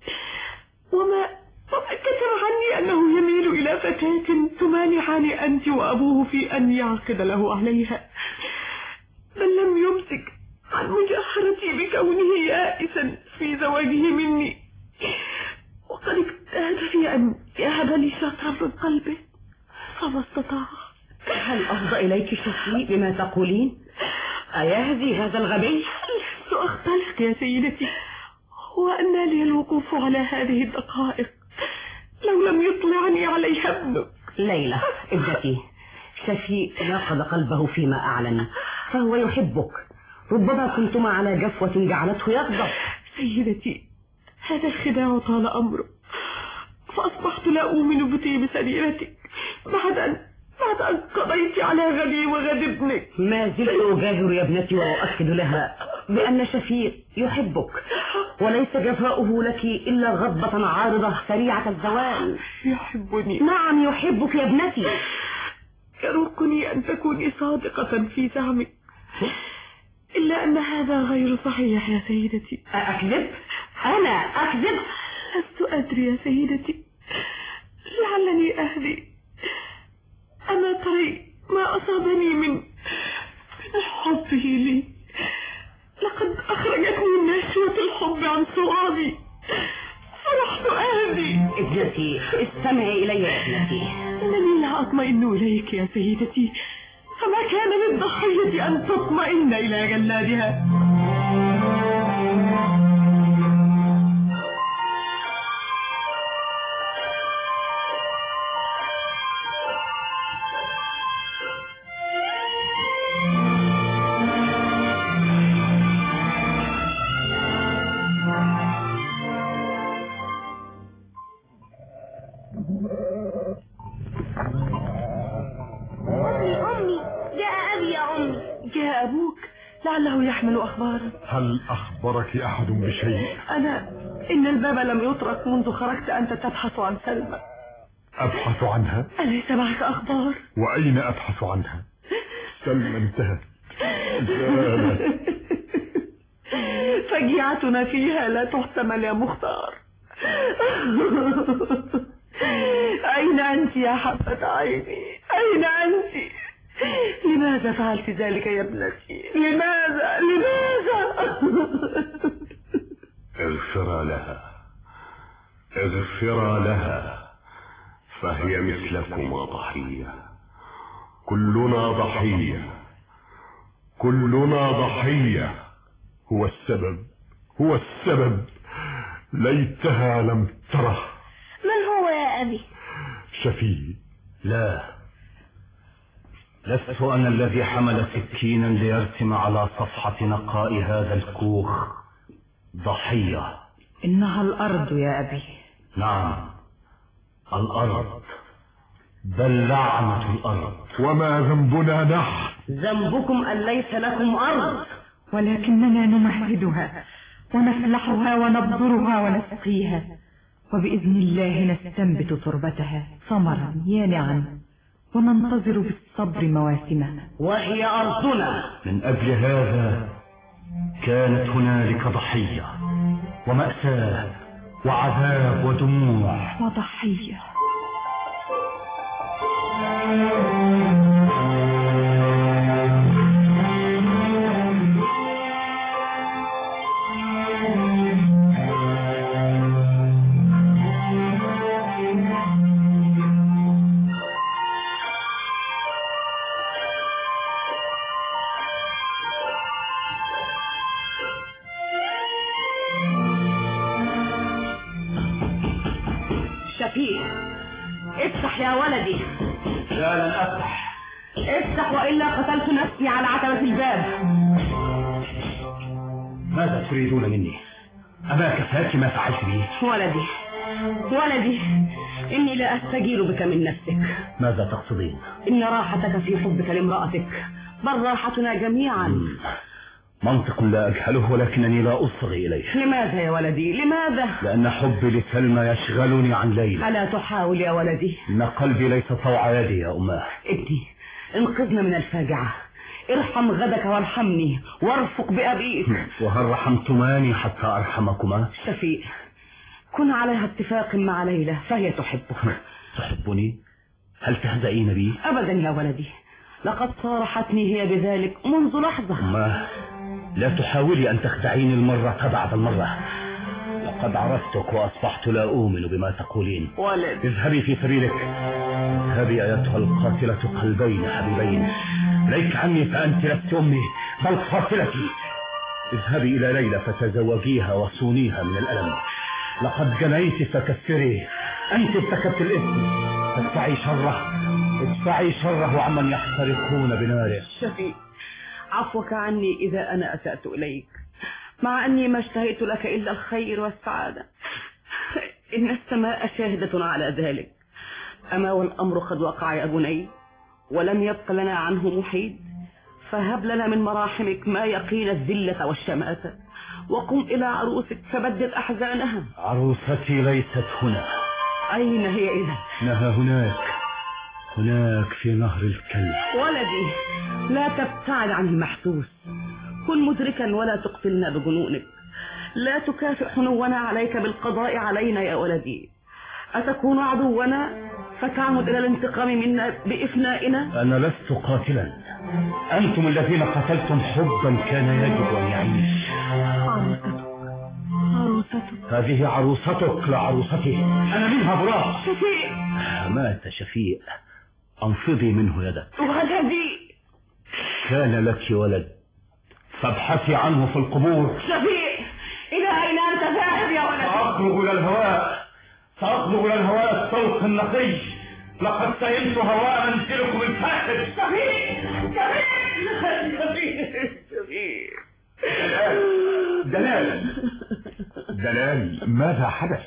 Speaker 12: وما وما كتب عني أنه يميل إلى فتاة تمانعني أنت وأبوه في أن يعقد له عليها، بل لم يمسك عن مجاهرتي بكونه يائسا في زواجه مني، وقد اجتهد في أن يهب لي شطرا من قلبه فما استطاع.
Speaker 16: هل أفضى إليك شفيق بما تقولين؟ أيهدي هذا الغبي؟
Speaker 12: لست أختلف يا سيدتي، وأن لي الوقوف على هذه الدقائق لو لم يطلعني عليها ابنك.
Speaker 16: ليلى ابنتي، شفيق ناقض قلبه فيما أعلن، فهو يحبك، ربما كنتما على جفوة جعلته يغضب.
Speaker 12: سيدتي، هذا الخداع طال أمره، فأصبحت لا أؤمن بطيب سريرتك بعد أن بعد أن قضيت على غدي وغد ابنك.
Speaker 16: ما زلت أجاهر يا ابنتي وأؤكد لها بأن شفيق يحبك، وليس جفاؤه لك إلا غضبة عارضة سريعة الزوال.
Speaker 12: يحبني؟
Speaker 16: نعم يحبك يا ابنتي.
Speaker 12: يروقني أن تكوني صادقة في زعمك، إلا أن هذا غير صحيح يا سيدتي.
Speaker 16: أكذب؟ أنا أكذب؟
Speaker 12: لست أدري يا سيدتي، لعلني أهدي. أما تري ما أصابني من من حبه لي، لقد أخرجتني نشوة الحب عن صوابي، فرحت أهدي.
Speaker 16: ابنتي استمعي إلي يا ابنتي،
Speaker 12: إنني لا أطمئن إليك يا سيدتي، فما كان للضحية أن تطمئن إلى جلادها. لعله يحمل أخبارا.
Speaker 17: هل أخبرك أحد بشيء؟
Speaker 12: أنا إن الباب لم يطرق منذ خرجت أنت تبحث عن سلمى.
Speaker 17: أبحث عنها؟
Speaker 12: أليس معك أخبار؟
Speaker 17: وأين أبحث عنها؟ سلمى انتهت، زالت.
Speaker 12: فجيعتنا فيها لا تحتمل يا مختار. أين أنت يا حبة عيني؟ أين أنت؟ لماذا فعلت ذلك يا ابنتي؟ لماذا؟ لماذا؟
Speaker 19: اغفر لها، اغفر لها، فهي مثلكما ضحية، كلنا ضحية، كلنا ضحية.
Speaker 17: هو السبب، هو السبب، ليتها لم تره.
Speaker 18: من هو يا أبي؟
Speaker 17: شفيق.
Speaker 10: لا، لست أنا الذي حمل سكينا ليرسم على صفحة نقاء هذا الكوخ ضحية.
Speaker 8: إنها الأرض يا أبي.
Speaker 10: نعم، الأرض، بل لعنة الأرض.
Speaker 17: وما ذنبنا نحن؟
Speaker 16: ذنبكم أن ليس لكم أرض،
Speaker 8: ولكننا نمهدها ونفلحها ونبذرها ونسقيها، وبإذن الله نستنبت تربتها ثمرا يانعا، وننتظر بالصبر مواسمها.
Speaker 16: وهي أرضنا.
Speaker 10: من أجل هذا كانت هنالك ضحية ومأساة وعذاب ودموع
Speaker 12: وضحية.
Speaker 16: شفيق افتح يا ولدي.
Speaker 10: لا لن افتح.
Speaker 16: افتح والا قتلت نفسي على عتبة الباب.
Speaker 10: ماذا تريدون مني؟ أما كفاك ما فعلت بي؟
Speaker 16: ولدي ولدي إني لا أستجير بك من نفسك.
Speaker 10: ماذا تقصدين؟
Speaker 16: إن راحتك في حبك لامرأتك بل راحتنا جميعا.
Speaker 10: مم. منطق لا أجهله ولكنني لا أصغي إليه.
Speaker 16: لماذا يا ولدي لماذا؟
Speaker 10: لأن حبي لسلمى يشغلني عن ليلى.
Speaker 16: ألا تحاول يا ولدي؟
Speaker 10: إن قلبي ليس طوع يدي يا أماه.
Speaker 16: ابني انقذنا من الفاجعة، ارحم غدك وارحمني وارفق بأبيك.
Speaker 10: وهل رحمتماني حتى أرحمكما؟
Speaker 16: شفيق كن على اتفاق مع ليلى فهي تحبك.
Speaker 10: تحبني؟ هل تهزئين بي؟
Speaker 16: أبدا يا ولدي، لقد صارحتني هي بذلك منذ لحظة.
Speaker 10: ما لا تحاولي أن تخدعيني المرة بعد المرة. لقد عرفتك وأصبحت لا أؤمن بما تقولين.
Speaker 16: ولد
Speaker 10: اذهبي في سبيلك. اذهبي أيتها القاتلة قلبين حبيبين. ليك عني فأنت لست أمي بل قاتلتي. اذهبي إلى ليلى فتزوجيها وصونيها من الألم. لقد جنيت فكفري. أنت ارتكبت الإثم فادفعي شره. ادفعي شره عمن يحترقون بناره.
Speaker 16: شفيق عفوك عني إذا أنا أسأت إليك، مع أني ما اشتهيت لك إلا الخير والسعادة. إن السماء شاهدة على ذلك. أما والأمر قد وقع يا بني ولم يبق لنا عنه محيد، فهب لنا من مراحمك ما يقينا الذلة والشماتة، وقم إلى عروسك فبدد أحزانها.
Speaker 10: عروستي ليست هنا.
Speaker 16: أين هي إذا؟
Speaker 10: إنها هناك هناك في نهر الكلب.
Speaker 16: ولدي لا تبتعد عن المحسوس، كن مدركا ولا تقتلنا بجنونك. لا تكافئ حنونا عليك بالقضاء علينا يا ولدي. أتكون عدونا فتعمد إلى الانتقام منا بإفنائنا؟
Speaker 10: أنا لست قاتلا، أنتم الذين قتلتم حبا كان يجب أن يعيش.
Speaker 12: عروستك عروستك
Speaker 10: هذه عروستك لا عروستي. أنا منها براء.
Speaker 16: شفيق
Speaker 10: مات شفيق. انفضي منه يدك.
Speaker 16: ولدي
Speaker 10: كان لك ولد فابحثي عنه في القبور.
Speaker 16: شفيق إلى أين أنت ذاهب يا ولدي؟
Speaker 10: سأخرج إلى الهواء سأخرج إلى الهواء الطلق النقي. لقد سئمت هواء منزلكم الفاخر.
Speaker 16: شفيق شفيق شفيق شفيق
Speaker 15: دلال دلال دلال ماذا حدث؟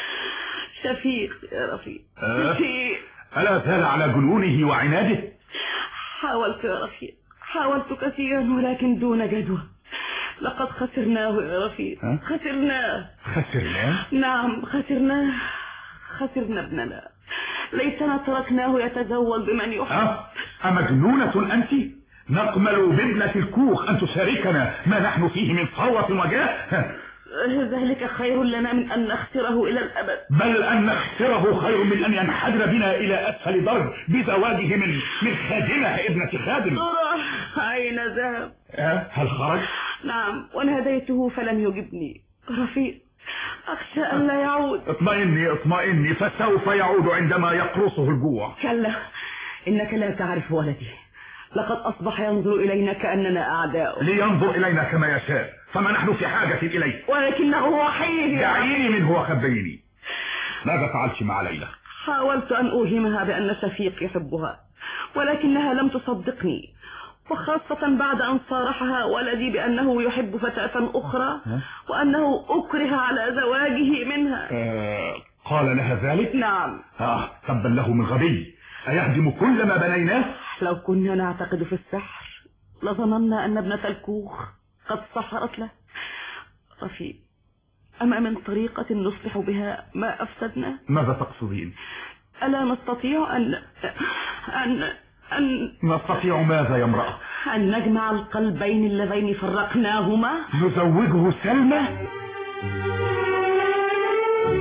Speaker 16: شفيق يا رفيق.
Speaker 15: أه؟
Speaker 16: شفيق
Speaker 15: ألا زال على جنونه وعناده؟
Speaker 16: حاولت يا رفيق، حاولت كثيرا ولكن دون جدوى. لقد خسرناه يا رفيق.
Speaker 15: أه؟
Speaker 16: خسرناه.
Speaker 15: خسرناه؟
Speaker 16: نعم خسرناه. خسرنا ابننا. ليتنا تركناه يتزوج بمن يحب.
Speaker 15: أه؟ أمجنونة أنت؟ نقمل بابنة الكوخ أن تشاركنا ما نحن فيه من ثروة وجاه.
Speaker 16: ذلك خير لنا من أن نخسره إلى الأبد.
Speaker 15: بل أن نخسره خير من أن ينحدر بنا إلى أسفل درب بزواجه من من خادمة ابنة خادم.
Speaker 16: أين ذهب؟
Speaker 15: أه؟ هل خرج؟
Speaker 16: نعم وناديته فلم يجبني. رفيق أخشى أن لا يعود.
Speaker 15: اطمئني اطمئني فسوف يعود عندما يقرصه الجوع.
Speaker 16: كلا إنك لا تعرف ولدي، لقد أصبح ينظر إلينا كأننا أعداء.
Speaker 15: لينظر إلينا كما يشاء فما نحن في حاجة إليه.
Speaker 16: ولكنه وحيد.
Speaker 15: دعيني منه وخبيني. ماذا فعلت مع ليلى؟
Speaker 16: حاولت أن أوهمها بأن شفيق يحبها ولكنها لم تصدقني، وخاصة بعد أن صارحها ولدي بأنه يحب فتاة أخرى وأنه أكره على زواجه منها.
Speaker 15: آه قال لها ذلك؟
Speaker 16: نعم.
Speaker 15: آه تبا له من غبي. أيهدم كل ما بنيناه؟
Speaker 16: لو كنا نعتقد في السحر لظننا أن ابنة الكوخ قد سحرت له. رفيق أما من طريقة نصلح بها ما أفسدنا؟
Speaker 15: ماذا تقصدين؟
Speaker 16: ألا نستطيع أن أن أن
Speaker 15: نستطيع ماذا يا امرأة؟
Speaker 16: أن نجمع القلبين اللذين فرقناهما.
Speaker 15: نزوجه سلمى؟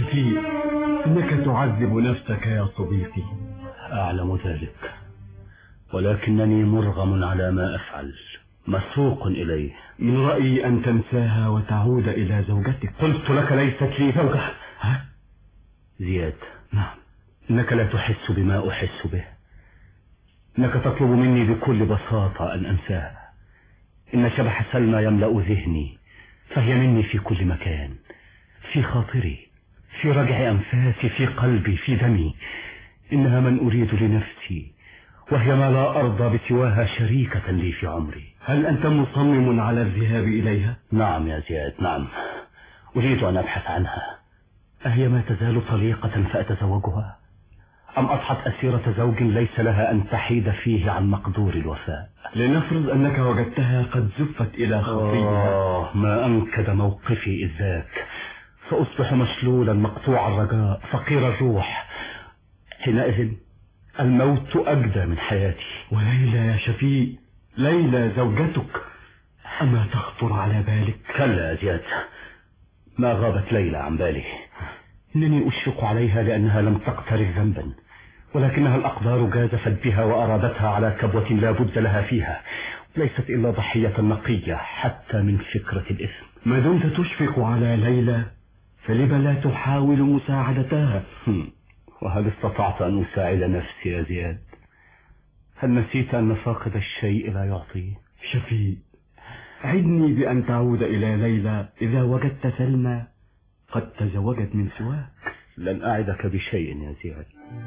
Speaker 20: شفيق، إنك تعذب نفسك يا صديقي.
Speaker 19: أعلم ذلك، ولكنني مرغم على ما أفعل، مسوق إليه.
Speaker 20: من رأيي أن تنساها وتعود إلى زوجتك.
Speaker 19: قلت لك ليست لي زوجة. ها؟ زياد،
Speaker 20: نعم،
Speaker 19: إنك لا تحس بما أحس به. إنك تطلب مني بكل بساطة أن أنساها. إن شبح سلمى يملأ ذهني، فهي مني في كل مكان، في خاطري، في رجع أنفاسي، في قلبي، في دمي. إنها من أريد لنفسي، وهي ما لا أرضى بسواها شريكة لي في عمري.
Speaker 20: هل أنت مصمم على الذهاب إليها؟
Speaker 19: نعم يا زياد، نعم، أريد أن أبحث عنها. أهي ما تزال طليقة فأتزوجها، أم أضحت أسيرة زوج ليس لها أن تحيد فيه عن مقدور الوفاء؟
Speaker 20: لنفرض أنك وجدتها قد زفت إلى خفيها.
Speaker 19: آه، ما أنكد موقفي إذ ذاك. سأصبح مشلولا مقطوع الرجاء فقير الروح. حينئذ الموت أجدى من حياتي.
Speaker 20: وليلى يا شفيق، ليلى زوجتك، أما تخطر على بالك؟
Speaker 19: كلا يا زياد، ما غابت ليلى عن بالي. إنني أشفق عليها لأنها لم تقترف ذنبا، ولكنها الأقدار جازفت بها وأرادتها على كبوة لا بد لها فيها، ليست إلا ضحية نقية حتى من فكرة الإثم.
Speaker 20: ما دمت تشفق على ليلى فلما لا تحاول مساعدتها؟
Speaker 19: وهل استطعت أن أساعد نفسي يا زياد؟ هل نسيت أن فاقد الشيء لا يعطيه؟
Speaker 20: شفيق، عدني بأن تعود إلى ليلى إذا وجدت سلمى قد تزوجت من سواك.
Speaker 19: لن أعدك بشيء يا زياد.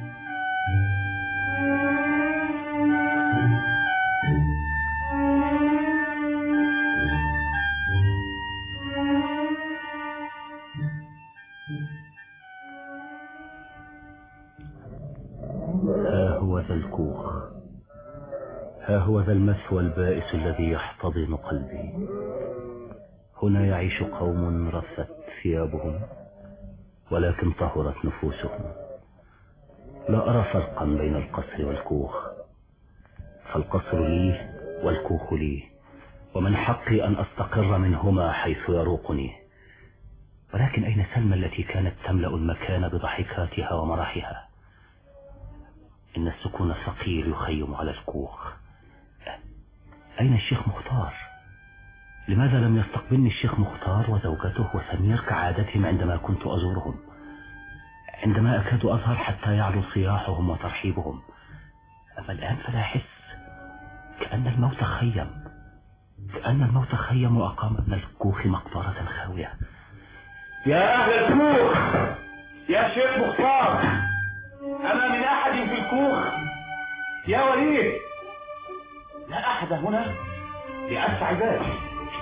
Speaker 19: ها هو ذا الكوخ، ها هو ذا المثوى البائس الذي يحتضن قلبي. هنا يعيش قوم رثت ثيابهم ولكن طهرت نفوسهم. لا أرى فرقا بين القصر والكوخ، فالقصر لي والكوخ لي، ومن حقي أن أستقر منهما حيث يروقني. ولكن أين سلمى التي كانت تملأ المكان بضحكاتها ومرحها؟ إن السكون الثقيل يخيم على الكوخ. أين الشيخ مختار؟ لماذا لم يستقبلني الشيخ مختار وزوجته وسمير كعادتهم عندما كنت أزورهم، عندما أكاد أظهر حتى يعلو صياحهم وترحيبهم؟ أما الآن فلا أحس، كأن الموت خيم، كأن الموت خيم وأقام من الكوخ مقبرة خاوية.
Speaker 10: يا أهل الكوخ، يا شيخ مختار، أما من أحد في الكوخ؟ يا وليد، لا أحد هنا لأسع ذلك.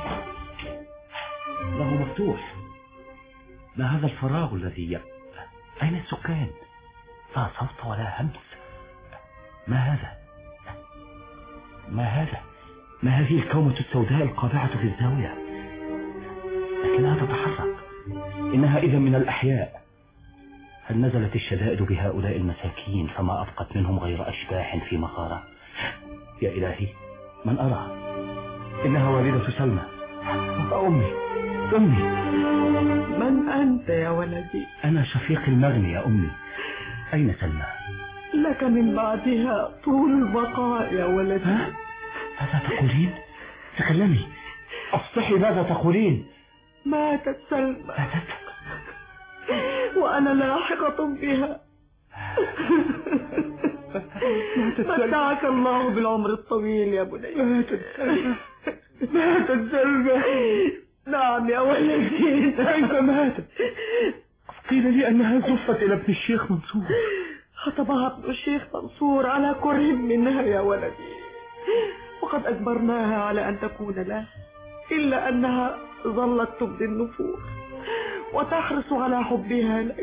Speaker 19: له مفتوح. ما هذا الفراغ الذي يب... أين السكان؟ لا صوت ولا همس. ما هذا؟ ما هذا؟ ما هذه الكومة السوداء القابعة في الزاوية؟ لكنها تتحرك. إنها إذا من الأحياء. هل نزلت الشدائد بهؤلاء المساكين فما أبقت منهم غير أشباح في مغارة؟ يا إلهي، من أرى؟ إنها والدة سلمى. أمي، أمي.
Speaker 3: من أنت يا ولدي؟
Speaker 19: أنا شفيق المغني يا أمي. أين سلمى؟
Speaker 3: لك من بعدها طول البقاء يا ولدي.
Speaker 19: ها؟ ماذا تقولين؟ تكلمي، أفصحي، ماذا تقولين؟
Speaker 3: ماتت سلمى.
Speaker 19: ماتت؟
Speaker 3: وأنا لاحقة بها. متعك الله بالعمر الطويل يا بني.
Speaker 19: ماتت سلمى،
Speaker 3: ماتت سلمى. نعم يا ولدي.
Speaker 19: كيف ماتت؟ قيل لي أنها زفت إلى ابن الشيخ منصور.
Speaker 3: خطبها ابن الشيخ منصور على كره منها يا ولدي، وقد أجبرناها على أن تكون له، إلا أنها ظلت تبدي النفور وتحرص على حبها لك.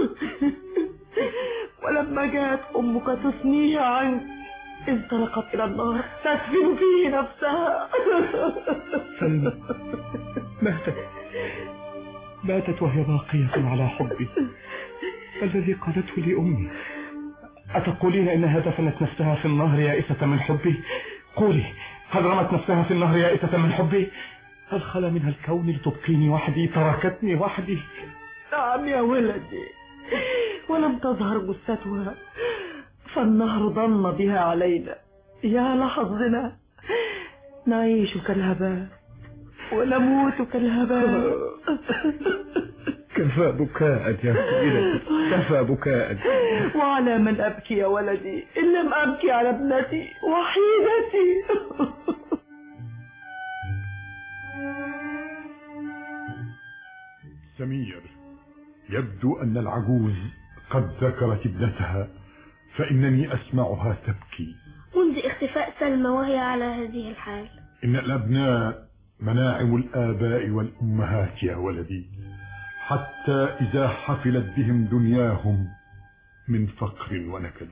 Speaker 3: ولما جاءت أمك تثنيها عنك انطلقت إلى النار تدفن فيه نفسها.
Speaker 19: سلمى ماتت، ماتت وهي باقية على حبي الذي قالته لي أمي. أتقولين إنها دفنت نفسها في النهر يائسة من حبي؟ قولي، هل رمت نفسها في النهر يائسة من حبي؟ هل خلا منها الكون لتبقيني وحدي، تركتني وحدي؟
Speaker 8: نعم يا ولدي، ولم تظهر جثتها فالنهر ضن بها علينا. يا لحظنا، نعيش كالهباء ونموت كالهباء.
Speaker 19: كفى بكاء يا سيدتي، كفى بكاء.
Speaker 8: وعلى من أبكي يا ولدي إن لم أبكي على ابنتي وحيدتي.
Speaker 17: سمير، يبدو أن العجوز قد ذكرت ابنتها، فإنني أسمعها تبكي
Speaker 18: منذ اختفاء سلمى وهي على هذه الحال.
Speaker 17: إن الأبناء مناعم الآباء والأمهات يا ولدي، حتى إذا حفلت بهم دنياهم من فقر ونكد.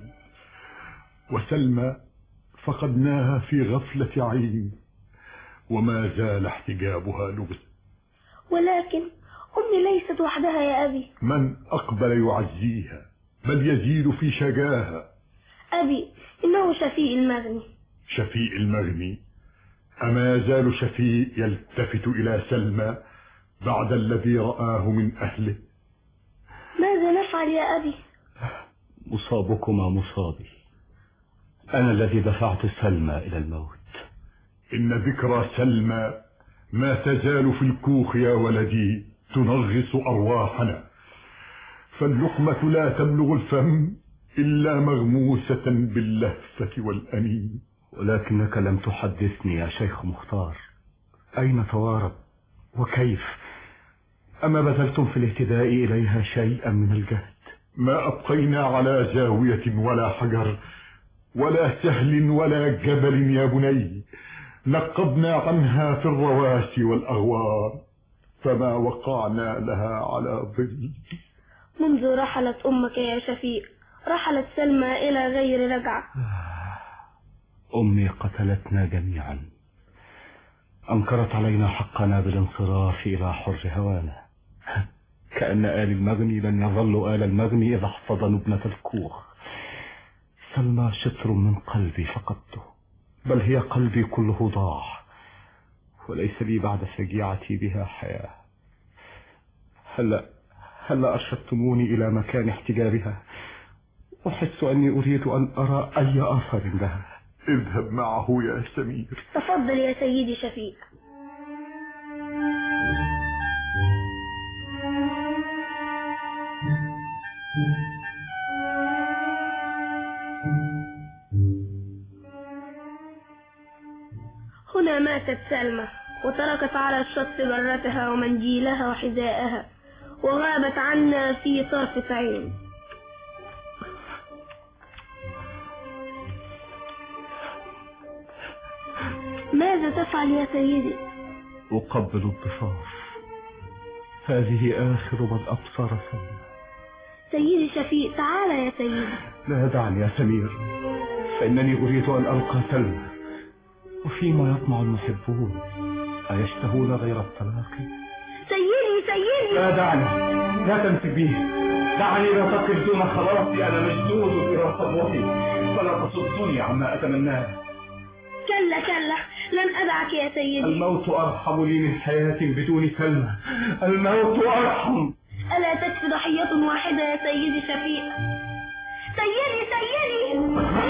Speaker 17: وسلمى فقدناها في غفلة عين، وما زال احتجابها لبس.
Speaker 18: ولكن أمي ليست وحدها يا أبي.
Speaker 17: من أقبل يعزيها بل يزيد في شجاها.
Speaker 18: أبي، إنه شفيق المغني.
Speaker 17: شفيق المغني؟ أما يزال شفيق يلتفت إلى سلمى بعد الذي رآه من أهله؟
Speaker 18: ماذا نفعل يا أبي؟
Speaker 19: مصابكما مصابي، أنا الذي دفعت سلمى إلى الموت.
Speaker 17: إن ذكرى سلمى ما تزال في الكوخ يا ولدي تنغص أرواحنا، فاللقمة لا تبلغ الفم إلا مغموسة باللهفة والأنين.
Speaker 19: ولكنك لم تحدثني يا شيخ مختار، أين توارب وكيف؟ أما بذلتم في الاهتداء إليها شيئا من الجهد؟
Speaker 17: ما أبقينا على زاوية ولا حجر ولا سهل ولا جبل يا بني، نقبنا عنها في الرواسي والأغوار، فما وقعنا لها على ظل.
Speaker 18: منذ رحلت أمك يا شفيق رحلت سلمى إلى غير رجعة.
Speaker 19: أمي قتلتنا جميعا، أنكرت علينا حقنا بالانصراف إلى حر هوانا، كأن آل المغني لن يظل آل المغني إذا احتضنوا ابنة الكوخ. سلمى شطر من قلبي فقدته، بل هي قلبي كله ضاع، وليس لي بعد فجيعتي بها حياة. هلا هلا أرشدتموني إلى مكان احتجابها، أحس أني أريد أن أرى أي أثر لها.
Speaker 17: اذهب معه يا سمير.
Speaker 18: تفضل يا سيدي شفيق. هنا ماتت سلمى وتركت على الشط برتها ومنجيلها وحذاءها، وغابت عنا في طرفة عين. ماذا تفعل يا سيدي؟
Speaker 19: أقبل الضفاف، هذه آخر من أبصر سلمى.
Speaker 18: سيدي شفيق، تعال يا سيدي.
Speaker 19: لا دعني يا سمير، فإنني أريد أن ألقى سلمى، وفيما يطمع المحبون أيشتهون غير التلاقي؟
Speaker 18: سيدي سيدي،
Speaker 10: لا دعني، لا تمسك بي، دعني لا تقف دون خلاصي، أنا مشدود إلى صبوتي، فلا تصدني عما أتمناه.
Speaker 18: كلا كلا، لن أدعك يا سيدي.
Speaker 10: الموت أرحم لي من حياة بدون سلمى، الموت أرحم.
Speaker 18: ألا تكفي ضحية واحدة يا سيدي شفيق؟ سيدي سيدي.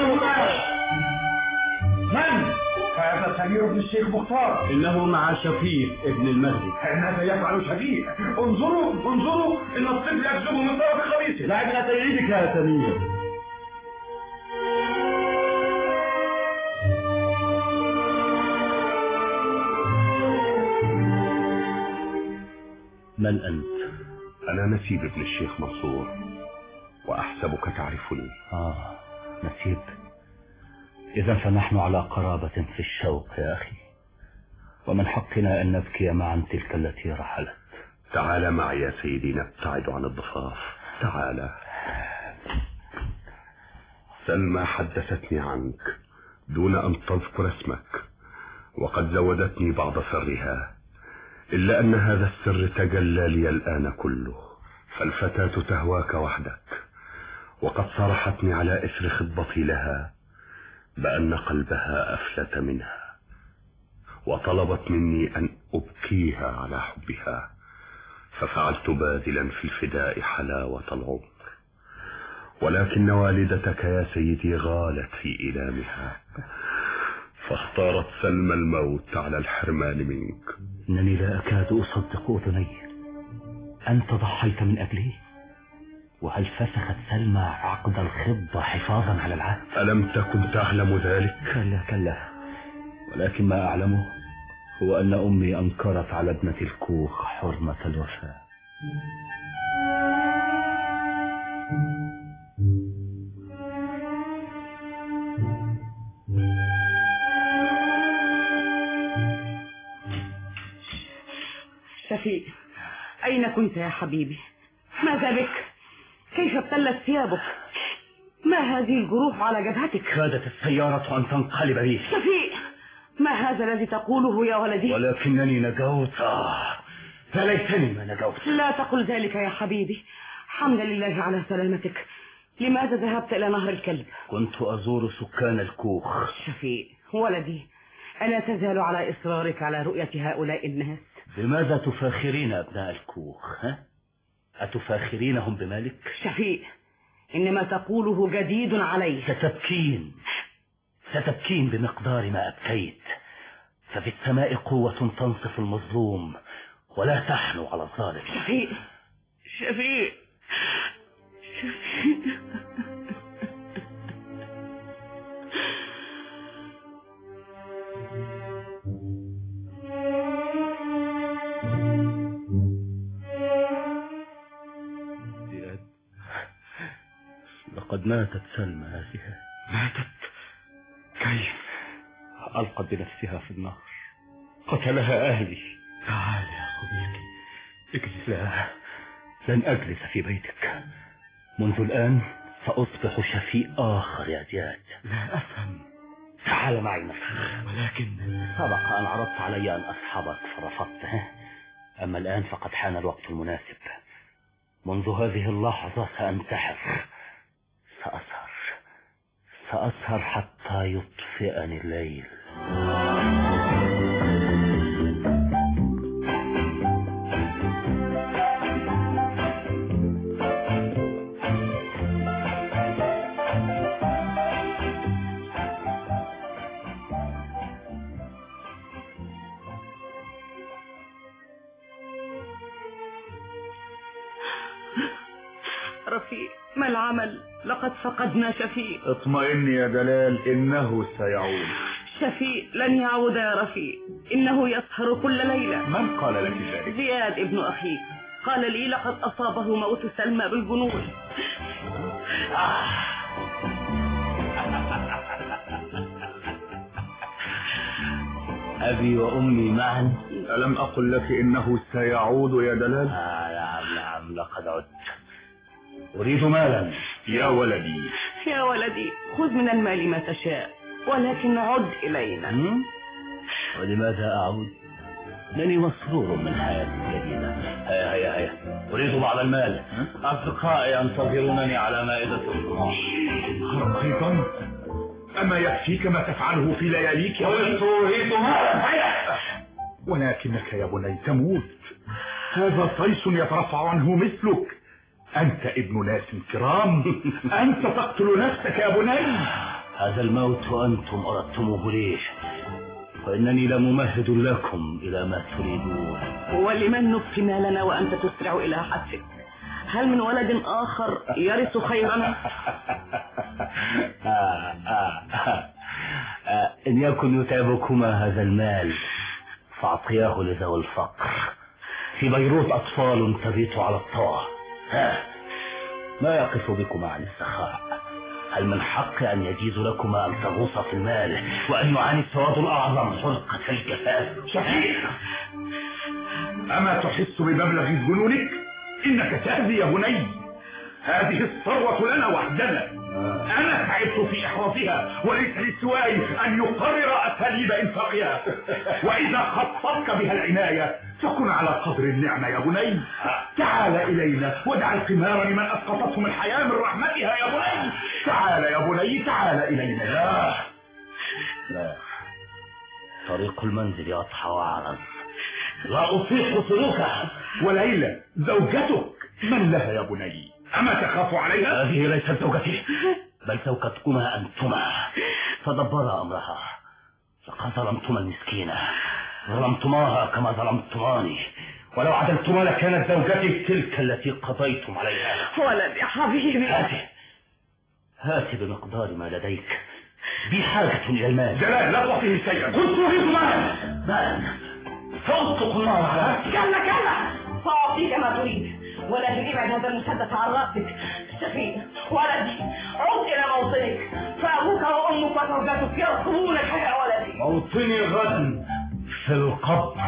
Speaker 15: من؟ هذا سمير بن الشيخ مختار.
Speaker 10: إنه مع شفيق ابن المهدي.
Speaker 15: ماذا يفعل شفيق؟ انظروا انظروا، إن الطفل يكذب من طرف خبيثه.
Speaker 10: لا ابن سيدك يا سمير.
Speaker 6: من أنت؟ أنا نسيب ابن الشيخ منصور، وأحسبك تعرفني.
Speaker 19: آه نسيب، إذا فنحن على قرابة في الشوق يا أخي، ومن حقنا أن نبكي معا تلك التي رحلت.
Speaker 6: تعال معي يا سيدي نبتعد عن الضفاف، تعال. سلمى حدثتني عنك دون أن تذكر اسمك، وقد زودتني بعض سرها، إلا أن هذا السر تجلى لي الآن كله. فالفتاة تهواك وحدك، وقد صرحتني على إثر خطبتي لها بأن قلبها أفلت منها، وطلبت مني أن أبكيها على حبها، ففعلت باذلا في الفداء حلاوة العمر، ولكن والدتك يا سيدي غالت في إيلامها، فاختارت سلمى الموت على الحرمان منك.
Speaker 19: إنني لا أكاد أصدق أذني. أنت ضحيت من أجلي؟ وهل فسخت سلمى عقد الخطبة حفاظا على العهد؟
Speaker 6: ألم تكن تعلم ذلك؟
Speaker 19: كلا كلا، ولكن ما أعلمه هو أن أمي أنكرت على ابنة الكوخ حرمة الوفاء.
Speaker 16: شفيق، أين كنت يا حبيبي؟ ماذا بك؟ كيف ابتلت ثيابك؟ ما هذه الجروح على جبهتك؟
Speaker 19: كادت السيارة أن تنقلب بي.
Speaker 16: شفيق، ما هذا الذي تقوله يا ولدي؟
Speaker 19: ولكنني نجوت. آه فليتني ما نجوت.
Speaker 16: لا تقل ذلك يا حبيبي، حمدا لله على سلامتك. لماذا ذهبت إلى نهر الكلب؟
Speaker 19: كنت أزور سكان الكوخ.
Speaker 16: شفيق ولدي، ألا تزال على إصرارك على رؤية هؤلاء الناس؟
Speaker 19: بماذا تفاخرين أبناء الكوخ؟ ها؟ أتفاخرينهم بمالك؟
Speaker 16: شفيق، إن ما تقوله جديد علي.
Speaker 19: ستبكين ستبكين بمقدار ما أبكيت، ففي السماء قوة تنصف المظلوم ولا تحنو على الظالم.
Speaker 16: شفيق شفيق شفيق
Speaker 19: لقد ماتت سلمى هذه.
Speaker 20: ماتت؟ كيف؟
Speaker 19: ألقت بنفسها في النهر، قتلها أهلي.
Speaker 20: تعال يا صديقي اجلس.
Speaker 19: لا، لن أجلس في بيتك. منذ الآن سأصبح شفيق آخر يا زياد.
Speaker 20: لا أفهم.
Speaker 19: تعال معي نفسي.
Speaker 20: ولكن
Speaker 19: سبق أن عرضت علي أن أصحبك فرفضت، أما الآن فقد حان الوقت المناسب. منذ هذه اللحظة سأنتحر، سأسهر سأسهر حتى يطفئني الليل.
Speaker 16: رفيق، ما العمل؟ لقد فقدنا شفيق.
Speaker 15: اطمئن يا دلال، إنه سيعود.
Speaker 16: شفيق لن يعود يا رفيق، إنه يسهر كل ليلة.
Speaker 15: من قال لك ذلك؟
Speaker 16: زياد ابن أخيك قال لي لقد أصابه موت سلمى بالجنون.
Speaker 19: أبي وأمي معا.
Speaker 15: ألم أقل لك إنه سيعود يا دلال؟
Speaker 19: آه نعم نعم، لقد عدت. أريد مالا.
Speaker 15: يا ولدي
Speaker 16: يا ولدي، خذ من المال ما تشاء، ولكن عد إلينا.
Speaker 19: ولماذا أعود؟ لاني مسرور من حياتي الجديدة. هيا هيا هيا، أريد بعض المال. أصدقائي ينتظرونني على مائدة الطعام.
Speaker 15: أيضا؟ أما يكفيك ما تفعله في لياليك يا ولدي؟
Speaker 19: أريد مالا. هيا.
Speaker 15: ولكنك يا بني تموت، هذا طيش يترفع عنه مثلك. أنت ابن ناس كرام، أنت تقتل نفسك يا بني.
Speaker 19: هذا الموت وأنتم أردتموه لي، وإنني لممهد لكم إلى ما تريدون.
Speaker 16: ولمن نبقي مالنا وأنت تسرع إلى حتفك؟ هل من ولد آخر يرث خيرنا؟
Speaker 19: آه آه آه آه إن يكن يتعبكما هذا المال فأعطياه لذوي الفقر. في بيروت أطفال تبيت على الطوى. ما يقف بكما عن السخاء؟ هل من حق أن يجيز لكما أن تغوص في المال وأن يعاني السواد الأعظم حرقة الجفاف؟
Speaker 15: شفيق، أما تحس بمبلغ جنونك؟ إنك تأذي يا بني. هذه الثروة لنا وحدنا، أنا تعبت في إحرازها وليس لسواي أن يقرر أساليب إنفاقها. وإذا خطبك بها العناية فكن على قدر النعمة يا بني. تعال إلينا ودع القمار لمن أسقطتهم الحياة من رحمتها يا بني. تعال يا بني، تعال إلينا.
Speaker 19: لا لا، طريق المنزل يضحى وعرض،
Speaker 15: لا أطيق سلوكها. وليلى زوجتك من لها يا بني؟ أما تخاف عليها؟
Speaker 19: هذه ليست زوجتي، بل زوجتكما أنتما، فدبر أمرها. لقد ظلمتما المسكينة، ظلمتماها كما ظلمتماني، ولو عدلتما لكانت زوجتي تلك التي قضيتم عليها.
Speaker 16: ولدي حبيبي،
Speaker 19: هاتي هاتي بمقدار ما لديك، بي حاجة إلى المال.
Speaker 15: جلال لا تعطيه شيئا.
Speaker 19: كنت أريد مالا. مالا فأطلق النار على
Speaker 16: كلا كلا، سأعطيك ما تريد، ولكن ابعد هذا المسدس عن رأسك. شفيق ولدي، عد إلى موطنك، فأبوك وأمك وزوجتك يرقبونك يا ولدي.
Speaker 19: موطني غدا في القبر.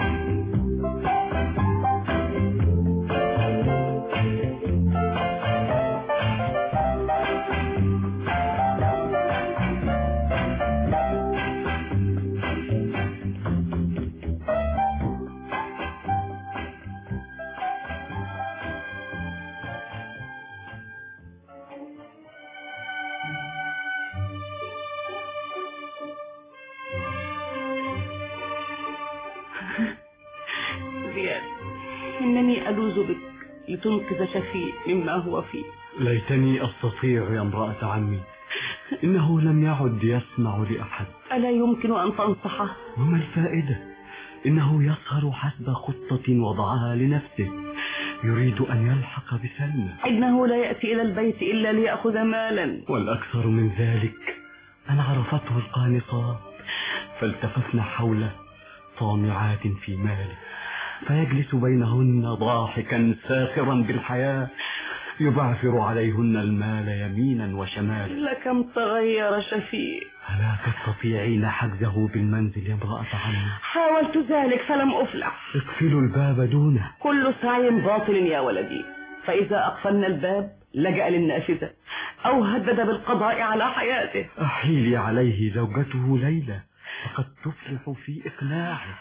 Speaker 16: إنني ألوذ بك لتنقذ شفيق مما هو فيه.
Speaker 20: ليتني أستطيع يا امرأة عمي، إنه لم يعد يسمع لأحد.
Speaker 16: ألا يمكن أن تنصحه؟
Speaker 20: وما الفائدة؟ إنه يسهر حسب خطة وضعها لنفسه، يريد أن يلحق بسلمى.
Speaker 16: إنه لا يأتي إلى البيت إلا ليأخذ مالا.
Speaker 20: والأكثر من ذلك أن عرفته القانصات فالتففن حوله طامعات في ماله، فيجلس بينهن ضاحكا ساخرا بالحياة، يبعثر عليهن المال يمينا وشمالا.
Speaker 16: لكم تغير شفيق.
Speaker 20: ألا تستطيعين حجزه بالمنزل يا امرأة عمي؟
Speaker 16: حاولت ذلك فلم أفلح.
Speaker 20: اقفلوا الباب دونه.
Speaker 16: كل سعي باطل يا ولدي، فإذا أقفلنا الباب لجأ للنافذة أو هدد بالقضاء على حياته.
Speaker 20: أحيلي عليه زوجته ليلى، فقد تفلح في إقناعه.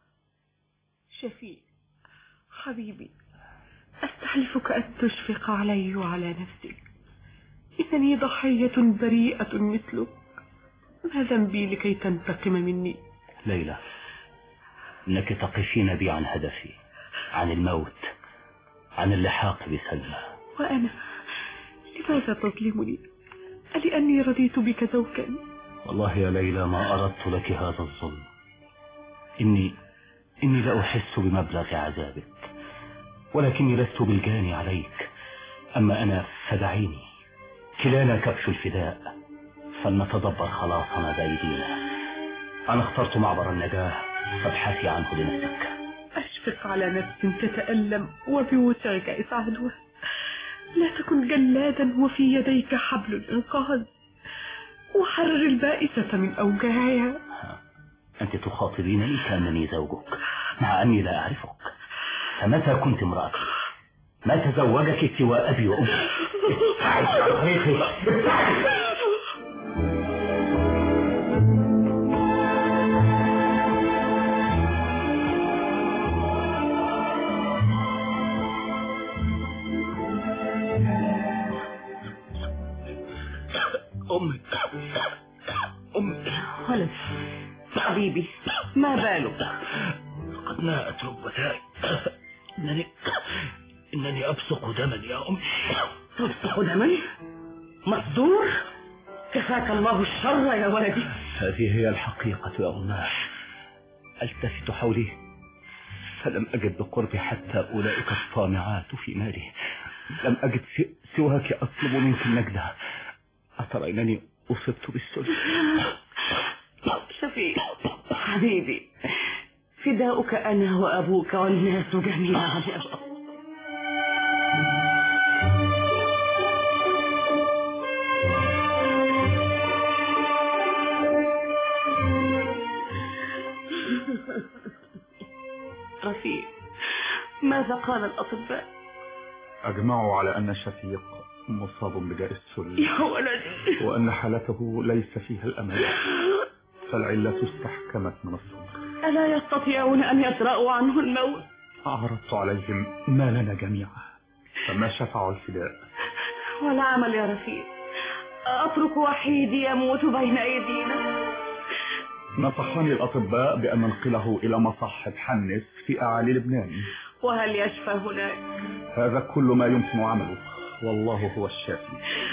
Speaker 12: شفيق حبيبي، أستحلفك أن تشفق علي وعلى نفسك، إنني ضحية بريئة مثلك، ما ذنبي لكي تنتقم مني؟
Speaker 19: ليلى، إنك تقفين بي عن هدفي، عن الموت، عن اللحاق بسلمى.
Speaker 12: وأنا لماذا تظلمني؟ ألأني رضيت بك زوجا؟
Speaker 19: والله يا ليلى ما أردت لك هذا الظلم. إني إني لا أحس بمبلغ عذابك، ولكني لست بالجاني عليك. أما أنا فدعيني، كلانا كبش الفداء، فلنتدبر خلاصنا بأيدينا. أنا اخترت معبر النجاة، فابحثي عنه لنفسك.
Speaker 12: أشفق على نفس تتألم وبوسعك إسعادها، لا تكن جلادا وفي يديك حبل الإنقاذ، وحرر البائسة من أوجاعها.
Speaker 19: أنت تخاطبينني كأنني زوجك، مع أني لا أعرفك. فمتى كنت امرأتي؟ ما تزوجك سوى أبي وأمي. ابتعد عن طريقي، ابتعد.
Speaker 16: أمي أمي ولد حبيبي، ما بالك؟
Speaker 15: قد ناءت ركبتاي. إنني إنني أبصق دما يا أمي.
Speaker 16: تبصق دما؟ مصدور؟ كفاك الله الشر يا ولدي.
Speaker 19: هذه هي الحقيقة يا أماه. التفت حولي فلم أجد بقربي حتى أولئك الطامعات في مالي. لم أجد سواك أطلب منك النجدة. أترى إنني أصبت بالسل.
Speaker 16: شفيق حبيبي، فداؤك أنا وأبوك والناس جميعا. رفيق، ماذا قال الأطباء؟
Speaker 7: أجمعوا على أن شفيق مصاب بداء السل،
Speaker 16: يا ولدي،
Speaker 7: وأن حالته ليس فيها الأمل، فالعلة استحكمت من الصبر.
Speaker 16: ألا يستطيعون أن يدرأوا عنه الموت؟
Speaker 7: عرضت عليهم مالنا جميعا فما شفعوا الفداء.
Speaker 16: ولا عمل يا رفيق، أترك وحيدي يموت بين أيدينا.
Speaker 7: نصحني الأطباء بأن ننقله إلى مصحة حنس في أعالي لبنان.
Speaker 16: وهل يشفى هناك؟
Speaker 7: هذا كل ما يمكن عمله، والله هو الشافي.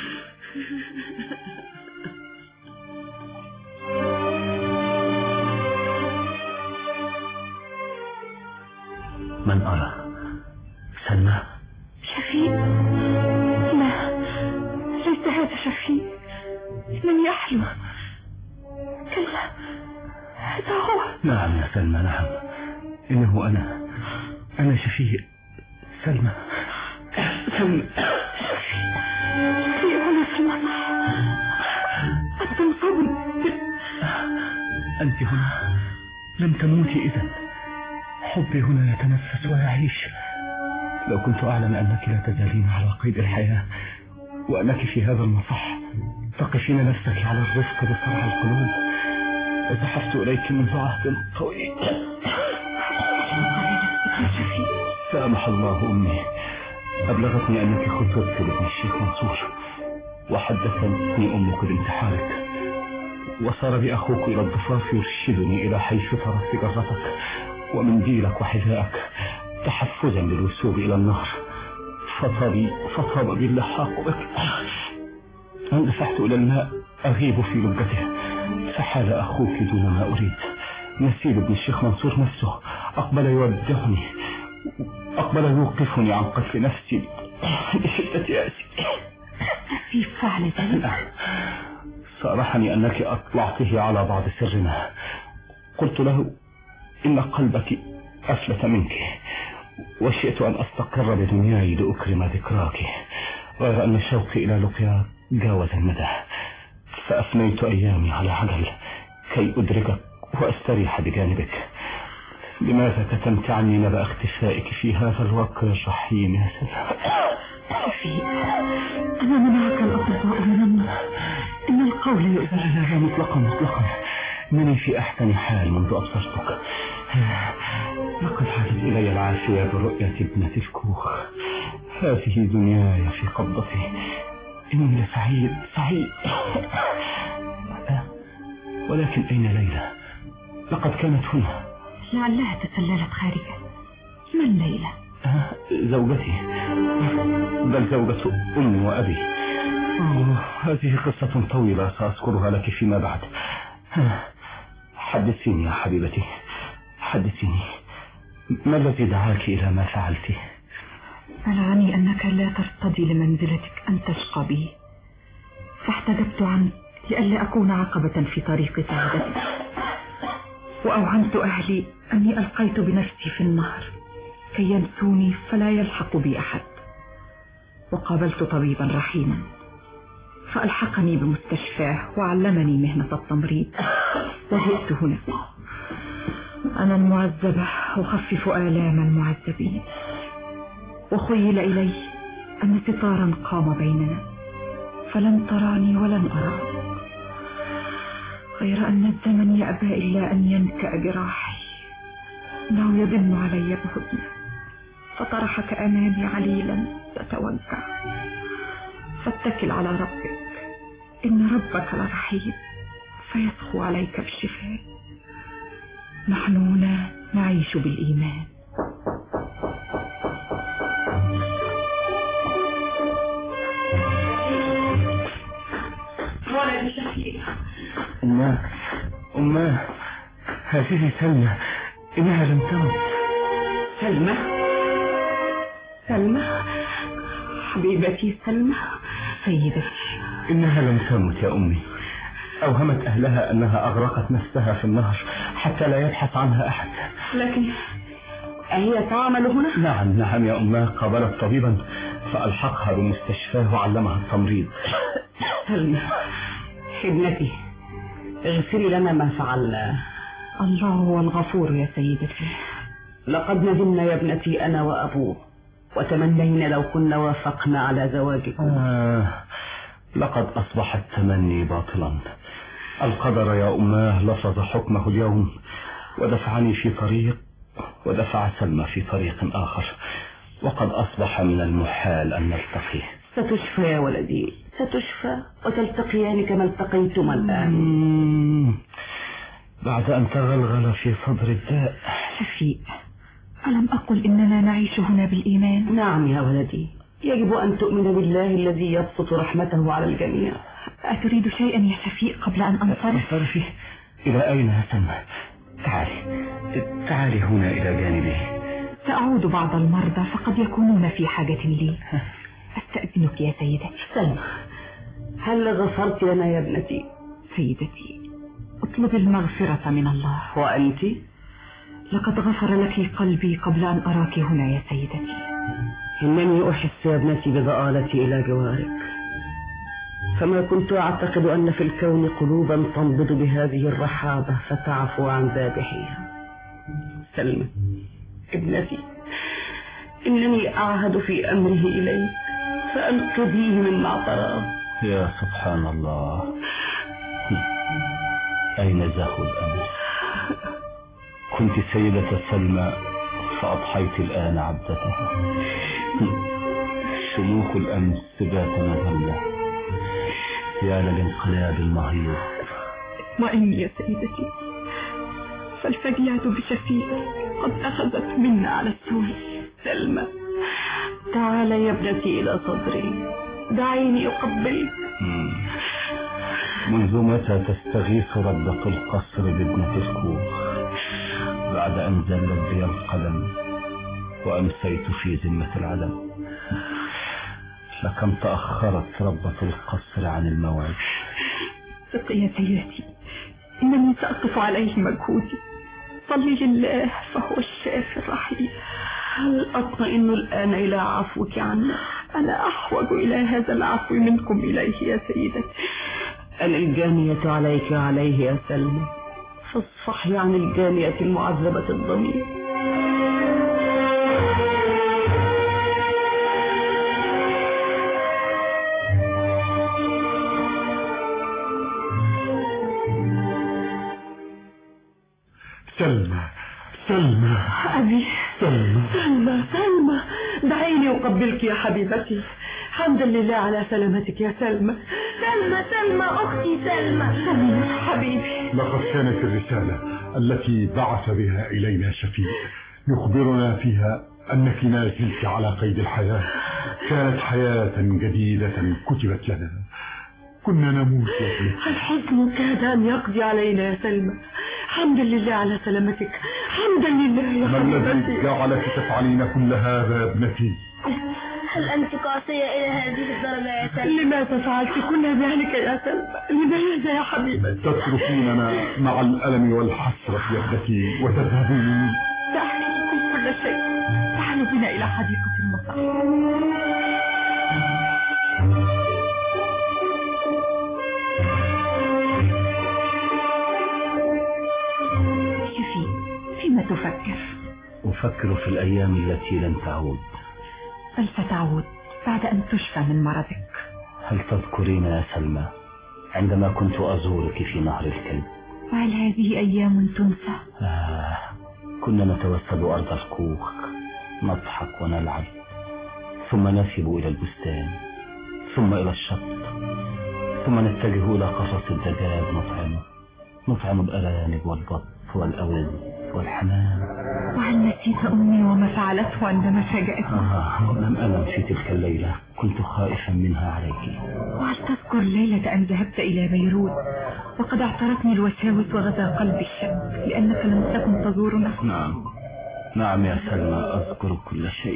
Speaker 19: من أرى؟ سلمى؟
Speaker 12: شفيق؟ لا، ليس هذا شفيق، لم يحلم. كلا، هذا هو.
Speaker 19: نعم يا سلمى، نعم، إنه أنا أنا شفيق. سلمى سلمى
Speaker 12: شفيق، هنا في المصح. أنت مصاب.
Speaker 19: أنت هنا، لم تموتي إذن. حبي هنا يتنفس ويعيش. لو كنت أعلم أنك لا تزالين على قيد الحياة، وأنك في هذا المصح تقفين نفسك على الرفق بصرع القلوب، وزحفت إليك منذ عهد طويل. سامح الله أمي، أبلغتني أنك خطبت لابن الشيخ منصور، وحدثتني أمك بانتحارك، وصار بي أخوك إلى الضفاف يرشدني إلى حيث تركت جرتك ومنديلك وحذاءك تحفزا للوصول إلى النهر. فطابي فطاب بي اللحاق بك. اندفعت إلى الماء أغيب في لبته، فحال أخوك دون ما أريد. نسيب ابن الشيخ منصور نفسه أقبل يودعني، أقبل يوقفني عن قتل نفسي بشدة يأسي.
Speaker 12: كيف فعل ذلك؟
Speaker 19: صارحني أنك أطلعته على بعض سرنا. قلت له إن قلبك أفلت منك، وشئت أن أستقر بدنياي لأكرم ذكراك، غير أن شوقي إلى لقياك جاوز المدى، فأفنيت أيامي على عجل كي أدركك وأستريح بجانبك. لماذا كتمت عني نبأ اختفائك في هذا الوقت الرحيم يا سلمى؟
Speaker 12: شفيق، أنا منعك الأطباء من النار، إن القول يؤذي.
Speaker 19: لا لا مطلقا مطلقا، إنني في أحسن حال منذ أبصرتك. لقد عادت إلي العافية برؤية ابنة الكوخ. هذه دنياي في قبضتي، إني لسعيد سعيد. ولكن أين ليلى؟ لقد كانت هنا.
Speaker 12: لعلها تسللت خارجا. من ليلى؟
Speaker 19: زوجتي، بل زوجة أمي وأبي. هذه قصة طويلة سأذكرها لك فيما بعد. حدثيني يا حبيبتي، حدثيني، ما الذي دعاك إلى ما فعلت؟
Speaker 12: بلغني أنك لا ترتضي لمنزلتك أن تشقى بي، فاحتجبت عنك لئلا أكون عقبة في طريق سعادتك، وأوهمت أهلي أني ألقيت بنفسي في النهر كي ينسوني فلا يلحق بي أحد، وقابلت طبيبا رحيما فألحقني بمستشفاه وعلمني مهنة التمريض، وجئت هنا. أنا المعذبة أخفف آلام المعذبين، وخيل إلي أن ستارا قام بيننا، فلن تراني ولن أراك، غير أن الزمن يأبى إلا أن ينكأ جراحي، إنه يدن علي بهدنه، فطرحك أمامي عليلا تتوجع، فاتكل على ربك، إن ربك لرحيم فيسخو عليك بالشفاء. نحن هنا نعيش بالإيمان.
Speaker 16: ولد شفيق.
Speaker 19: أماه أماه، هذه سلمى، إنها لم تمت.
Speaker 16: سلمى سلمى حبيبتي سلمى.
Speaker 12: سيدتي،
Speaker 19: إنها لم تمت يا أمي. أوهمت أهلها أنها أغرقت نفسها في النهر حتى لا يبحث عنها أحد.
Speaker 16: لكن هي تعمل هنا؟
Speaker 19: نعم نعم يا أماه، قابلت طبيبا فألحقها بمستشفاه وعلمها التمريض.
Speaker 16: سلمى ابنتي، اغفري لنا ما فعلنا.
Speaker 12: الله هو الغفور يا سيدتي.
Speaker 16: لقد ندمنا يا ابنتي أنا وأبوه، وتمنينا لو كنا وافقنا على زواجكم.
Speaker 19: آه لقد أصبح التمني باطلا. القدر يا أماه لفظ حكمه اليوم، ودفعني في طريق ودفع سلمى في طريق آخر، وقد أصبح من المحال أن نلتقي.
Speaker 16: ستشفى يا ولدي، ستشفى وتلتقيان كما التقيتما الآن.
Speaker 19: بعد أن تغلغل في صدر الداء.
Speaker 12: شفيق، ألم أقل إننا نعيش هنا بالإيمان؟
Speaker 16: نعم يا ولدي، يجب أن تؤمن بالله الذي يبسط رحمته على الجميع.
Speaker 12: أتريد شيئا يا شفيق قبل أن أنصرف؟
Speaker 19: انصرفي؟ إلى أين يا سلمى؟ تعالي تعالي هنا إلى جانبي.
Speaker 12: سأعود بعض المرضى فقد يكونون في حاجة لي. أستأذنك يا سيدتي.
Speaker 16: سلمى، هل غفرت لنا يا ابنتي؟
Speaker 12: سيدتي، اطلب المغفرة من الله.
Speaker 16: وأنت؟
Speaker 12: لقد غفر لك قلبي قبل أن أراك هنا يا سيدتي.
Speaker 16: إنني أحس يا ابنتي بضآلتي إلى جوارك، فما كنت أعتقد أن في الكون قلوبا تنبض بهذه الرحابة فتعفو عن ذابحيها. سلمى ابنتي، إنني أعهد في أمره إليك فأنقذيه من معطراه.
Speaker 19: يا سبحان الله، أين زهو الأمس؟ كنت سيدة سلمى فأضحيت الآن عبدتها. شموخ الأمس بات مذلة، يا للانقلاب المهيب.
Speaker 12: اطمئني يا سيدتي، فالفجيعة بشفيق قد أخذت منا على السوء.
Speaker 16: سلمى، تعال يا ابنتي إلى صدري، دعيني أقبلك.
Speaker 19: منذ متى تستغيث ردة القصر بابنة الكوخ بعد أن زلت بي القلم وأمسيت في ذمة العدم؟ لكم تأخرت ربة القصر عن الموعد.
Speaker 12: ثقي يا سيدتي، إنني سأقف عليه مجهودي. صلي لله فهو الشافي الرحيم.
Speaker 16: هل أطمئن الآن إلى عفوك عنا؟
Speaker 12: أنا أحوج إلى هذا العفو منكم إليه يا سيدتي.
Speaker 16: أنا الجانية عليك وعليه يا سلمى، فاصفحي عن الجانية المعذبة الضمير.
Speaker 17: سلمى سلمى
Speaker 12: أبي.
Speaker 16: سلمى سلمى سلمى، دعيني أقبلك يا حبيبتي. حمدا لله على سلامتك يا سلمى.
Speaker 18: سلمى سلمى أختي سلمى.
Speaker 12: سلمى حبيبي.
Speaker 17: لقد كانت الرسالة التي بعث بها إلينا شفيق يخبرنا فيها أنك ما زلت على قيد الحياة. كانت حياة جديدة كتبت لنا، كنا نموت يا ابنتي.
Speaker 16: الحزن كاد أن يقضي علينا يا سلمى. حمدا لله على سلامتك، حمدا لله يا
Speaker 17: ما
Speaker 16: حبيبتي.
Speaker 17: الذي جعلك تفعلين كل هذا يا ابنتي؟
Speaker 18: هل أنت قاسية إلى هذه الدرجة يا سلمى؟
Speaker 16: لماذا فعلت كل ذلك يا سلمى؟ لماذا يا حبيبتي؟
Speaker 17: تتركوننا مع الألم والحسرة يا ابنتي وتذهبون.
Speaker 12: سأحكيكم كل شيء. تعالوا بنا إلى حديقة المسرح. شفيق، فيما تفكر؟
Speaker 19: أفكر في الأيام التي لن تعود.
Speaker 12: بل ستعود بعد أن تشفى من مرضك.
Speaker 19: هل تذكرين يا سلمى عندما كنت أزورك في نهر الكلب؟
Speaker 12: وهل هذه أيام تنسى؟
Speaker 19: آه، كنا نتوسد أرض الكوخ، نضحك ونلعب، ثم نذهب إلى البستان، ثم إلى الشط، ثم نتجه إلى قفص الدجاج نطعمه، نطعم الأرانب والبط والأوز والحمام.
Speaker 12: وهل نسيت أمي وما فعلته عندما فاجأتني؟
Speaker 19: آه، لم أنم في تلك الليلة، كنت خائفا منها عليك.
Speaker 12: وهل تذكر ليلة أن ذهبت إلى بيروت وقد اعترتني الوساوس وغدا قلبي الشك لأنك لم تكن تزورنا؟
Speaker 19: نعم نعم يا سلمى، أذكر كل شيء.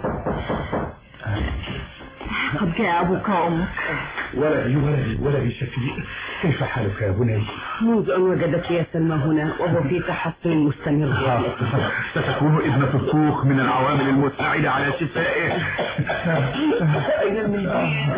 Speaker 12: قد جاء أبوك وأمك.
Speaker 15: ولدي ولدي ولدي شفيق، كيف حالك يا بني؟
Speaker 16: منذ أن وجدك يا سلمى هنا وهو في تحسن مستمر.
Speaker 17: ستكون ابنة الكوخ من العوامل المساعدة على شفائه.
Speaker 16: أين المنديل؟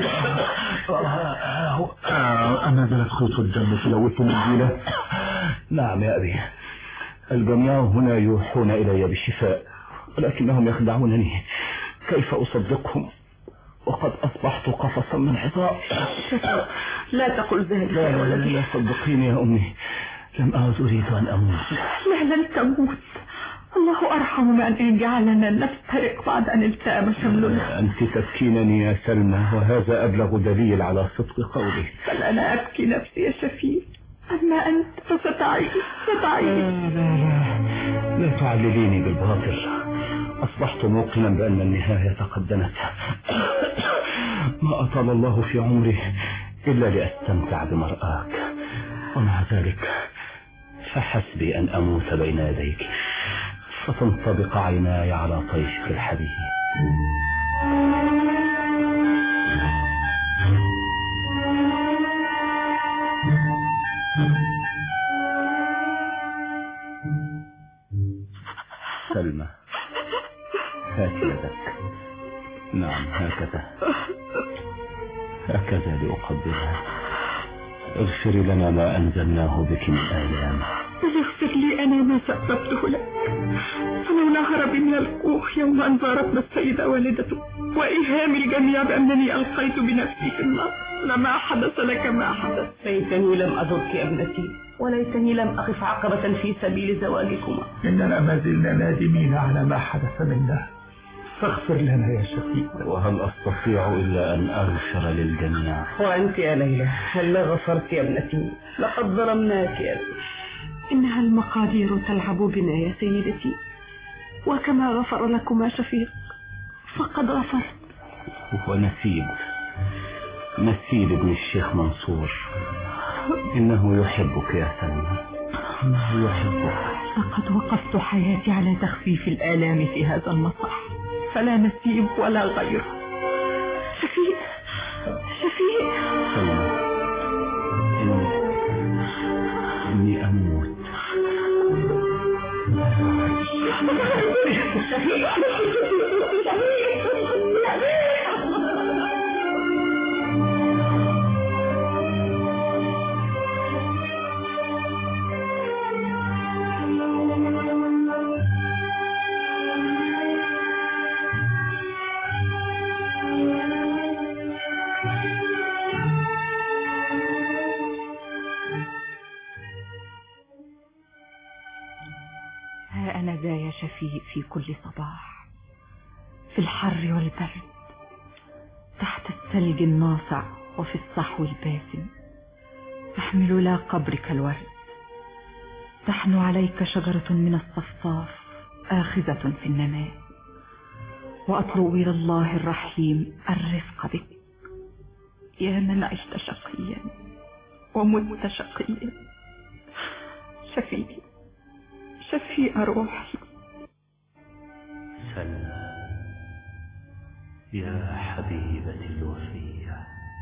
Speaker 17: أنزلت خيط الدم تلوث منديله؟
Speaker 19: نعم يا أبي، الجميع هنا يوحون إلي بالشفاء ولكنهم يخدعونني. كيف أصدقهم وقد أصبحت قفصا من عظام؟
Speaker 16: لا تقل ذلك
Speaker 19: لا لا لا صدقيني يا أمي، لم أعد أريد أن أموت.
Speaker 12: لا لن تموت، الله أرحم من أن جعلنا نفترق بعد أن التأم شملنا.
Speaker 19: أنت تبكينني يا سلمى، وهذا أبلغ دليل على صدق قولي.
Speaker 12: بل أنا أبكي نفسي يا شفيق، أما أنت فستعيش ستعيش.
Speaker 19: لا لا لا لا تعلليني بالباطل. أصبحت موقنا بأن النهاية قد دنت. ما أطال الله في عمري إلا لأستمتع بمرآك، ومع ذلك فحسبي أن أموت بين يديك فتنطبق عيناي على طيشك الحبيب. سلمى، هات يدك. نعم هكذا هكذا لأقبلها. اغفري لنا ما أنزلناه بك من آلام.
Speaker 12: اغفر لي أنا ما سببته لك. فلولا هربي من الكوخ يوم أن زارتنا السيدة والدته وإيهام الجميع بأنني ألقيت بنفسي في النار لما حدث لك ما حدث.
Speaker 16: ليتني لم أدرك يا ابنتي، وليتني لم أقف عقبة في سبيل زواجكما.
Speaker 15: إننا ما زلنا نادمين على ما حدث منا، فاغفر لنا يا شفيق.
Speaker 19: وهل أستطيع إلا أن أغفر للجميع؟
Speaker 16: وأنت يا ليلى هل غفرت يا ابنتي؟ لقد ظلمناك يا ابنتي.
Speaker 12: إنها المقادير تلعب بنا يا سيدتي، وكما غفر لكما شفيق فقد غفرت.
Speaker 19: ونسيب نسيب ابن الشيخ منصور، إنه يحبك يا سلمى، إنه يحبك.
Speaker 12: لقد وقفت حياتي على تخفيف الآلام في هذا المسرح، فلا نسيب ولا غيره. شفيق شفيق
Speaker 19: سلمى، إني إني أموت.
Speaker 12: شفيق في كل صباح، في الحر والبرد، تحت الثلج الناصع وفي الصحو الباسم، تحمل إلى قبرك الورد، تحنو عليك شجرة من الصفصاف آخذة في النماء، وأطلب إلى الله الرحيم الرفق بك يا من عشت شقيا ومت شقيا. شفيق شفيق روحي.
Speaker 19: سلمى يا حبيبتي الوفية.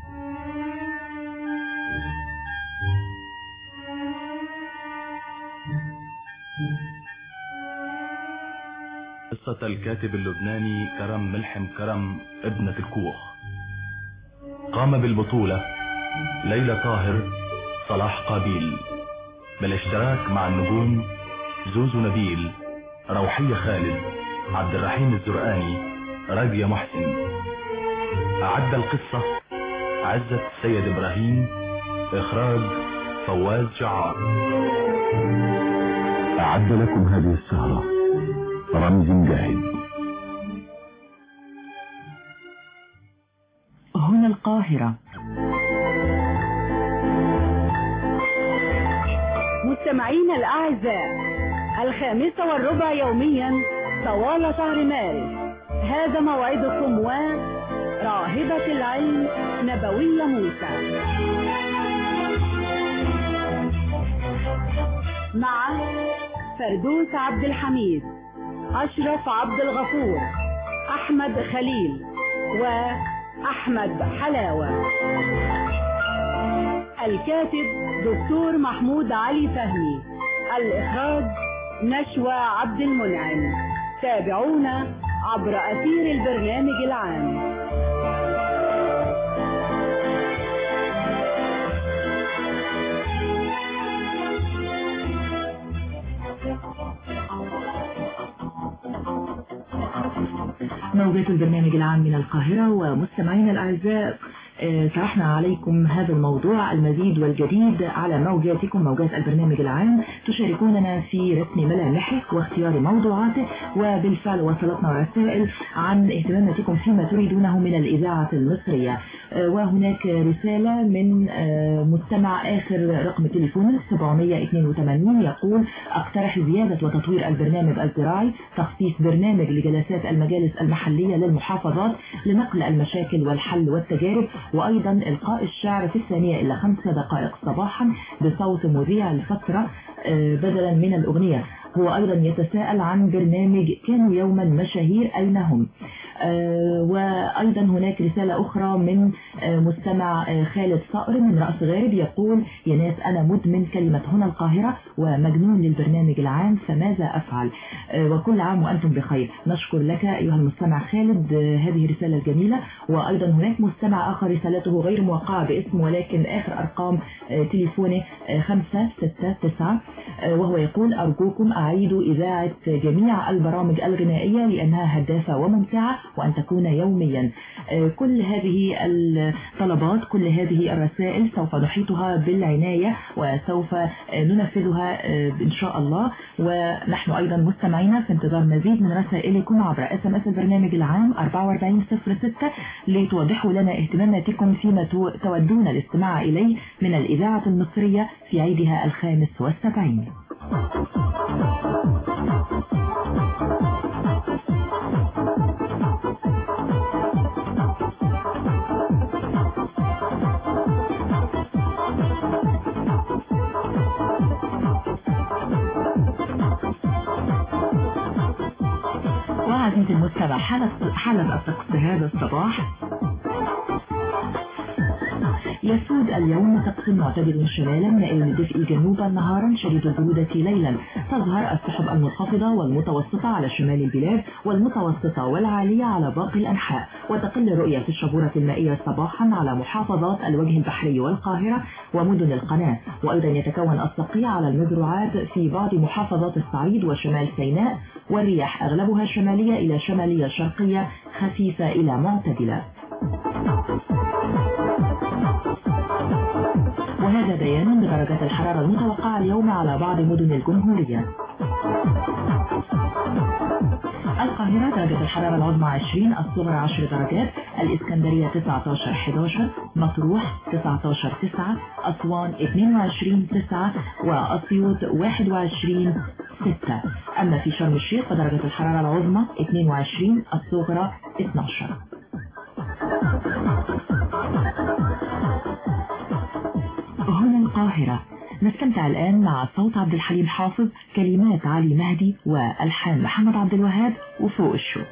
Speaker 14: قصة الكاتب اللبناني كرم ملحم كرم ابنة الكوخ. قام بالبطولة ليلى طاهر، صلاح قابيل، بالاشتراك مع النجوم زوزو نبيل، روحية خالد، عبد الرحيم الزرقاني، راجية محسن. أعد القصة عزة السيد إبراهيم، إخراج فواز جعار.
Speaker 4: أعد لكم هذه السهرة رمز جاهد.
Speaker 3: هنا القاهرة.
Speaker 13: مستمعين الأعزاء، الخامسة والربع يوميا طوال شهر مارس هذا موعدكم وراهبة العلم نبوية موسى، مع فردوس عبد الحميد، أشرف عبد الغفور، أحمد خليل وأحمد حلاوة. الكاتب دكتور محمود علي فهمي. الإخراج نشوى عبد المنعم. تابعونا عبر أثير البرنامج العام.
Speaker 1: موجات البرنامج العام من القاهرة. ومستمعينا الأعزاء، طرحنا عليكم هذا الموضوع المزيد والجديد على موجاتكم موجات البرنامج العام، تشاركوننا في رسم ملامحه واختيار موضوعاته، وبالفعل وصلتنا رسائل عن اهتماماتكم فيما تريدونه من الإذاعة المصرية. وهناك رسالة من مستمع آخر رقم تليفون سبعمائة واثنين وثمانين يقول: أقترح زيادة وتطوير البرنامج الزراعي، تخصيص برنامج لجلسات المجالس المحلية للمحافظات لنقل المشاكل والحل والتجارب، وأيضا إلقاء الشعر في الثانية إلى خمس دقائق صباحا بصوت مذيع الفترة بدلا من الأغنية. هو أيضا يتساءل عن برنامج كانوا يوما مشاهير أين هم. آه وأيضا هناك رسالة أخرى من آه مستمع آه خالد صقر من رأس غارب يقول: يا ناس أنا مدمن كلمة هنا القاهرة ومجنون للبرنامج العام، فماذا أفعل؟ آه وكل عام وأنتم بخير. نشكر لك أيها المستمع خالد آه هذه الرسالة الجميلة. وأيضا هناك مستمع آخر رسالته غير موقعة باسم ولكن آخر أرقام آه تليفونه آه خمسة ستة تسعة آه وهو يقول: أرجوكم أعيدوا إذاعة جميع البرامج الغنائية لأنها هدافة وممتعة وأن تكون يوميا. كل هذه الطلبات كل هذه الرسائل سوف نحيطها بالعناية وسوف ننفذها إن شاء الله. ونحن أيضا مستمعين في انتظار مزيد من رسائلكم عبر اس ام اس البرنامج العام أربعة وأربعين صفر ستة لتوضحوا لنا اهتماماتكم فيما تودون الاستماع إليه من الإذاعة المصرية في عيدها الخامس والسبعين. وعزيزي المستمع، حالة حالة الطقس هذا الصباح يسود اليوم طقس معتدل شمالا مائل للدفء جنوبا نهارا شديد البرودة ليلا. تظهر السحب المنخفضة والمتوسطة على شمال البلاد والمتوسطة والعالية على باقي الأنحاء، وتقل رؤية الشبورة المائية صباحا على محافظات الوجه البحري والقاهرة ومدن القناة. وأيضا يتكون الصقيع على المزروعات في بعض محافظات الصعيد وشمال سيناء، والرياح أغلبها شمالية إلى شمالية شرقية خفيفة إلى معتدلة. وهذا بيان بدرجات الحرارة المتوقعة اليوم على بعض مدن الجمهورية. القاهرة درجة الحرارة العظمى عشرين، الصغرى عشر درجات، الإسكندرية تسعة عشر أحد عشر، مطروح تسعة عشر تسعة، أسوان اثنين وعشرين تسعة، وأسيوط واحد وعشرين ستة. أما في شرم الشيخ فدرجة الحرارة العظمى اثنين وعشرين، الصغرى اثني عشر. هنا القاهرة. نستمتع الآن مع صوت عبد الحليم حافظ، كلمات علي مهدي وألحان محمد عبد الوهاب وفوق الشوك.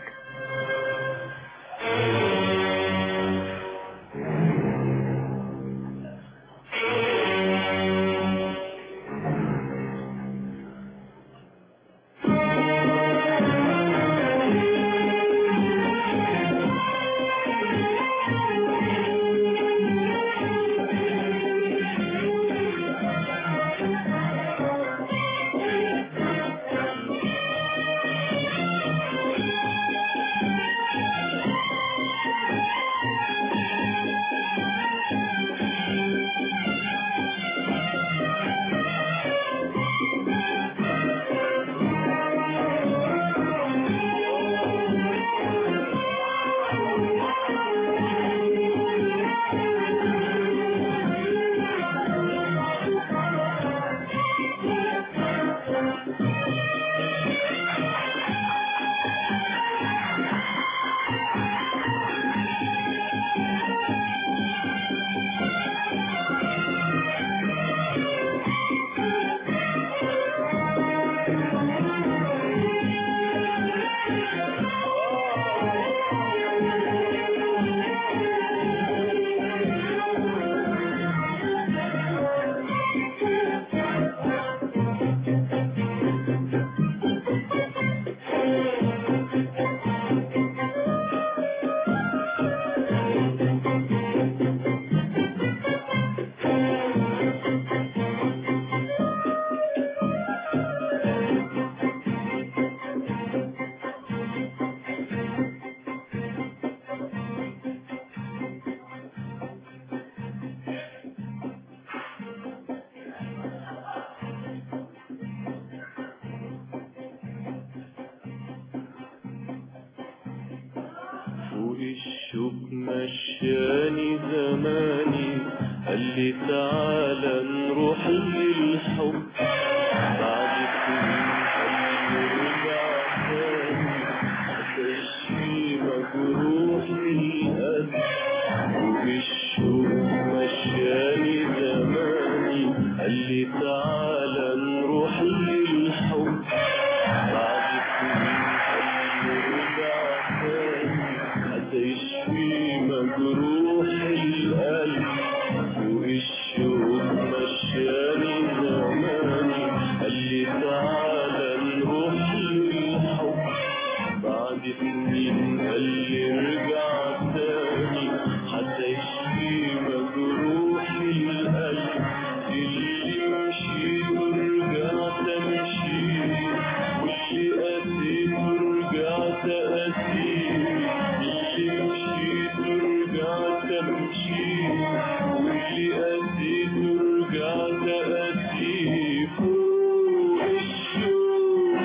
Speaker 11: فوق الشوك مشاني زماني قال لي تعالى نروح للحب بعد سنين هنرجع تاني هتشفي مجروح القلب فوق الشوك مشاني زماني قال لي تعالى نروح للحب بعد سنين هنرجع تاني هتشفي مجروح القلب فوق الشوك مشاني زماني قال لي تعالى نروح للحب بعد سنين قال لي ارجع تاني هتشفي مجروح القلب اللي مشيت ورجعت امشي واللي قسيت ورجعت قسيت اللي مشيت ورجعت امشي واللي قسيت ورجعت قسيت فوق الشوك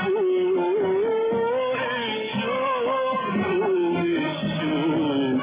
Speaker 11: فوق الشوك فوق الشوك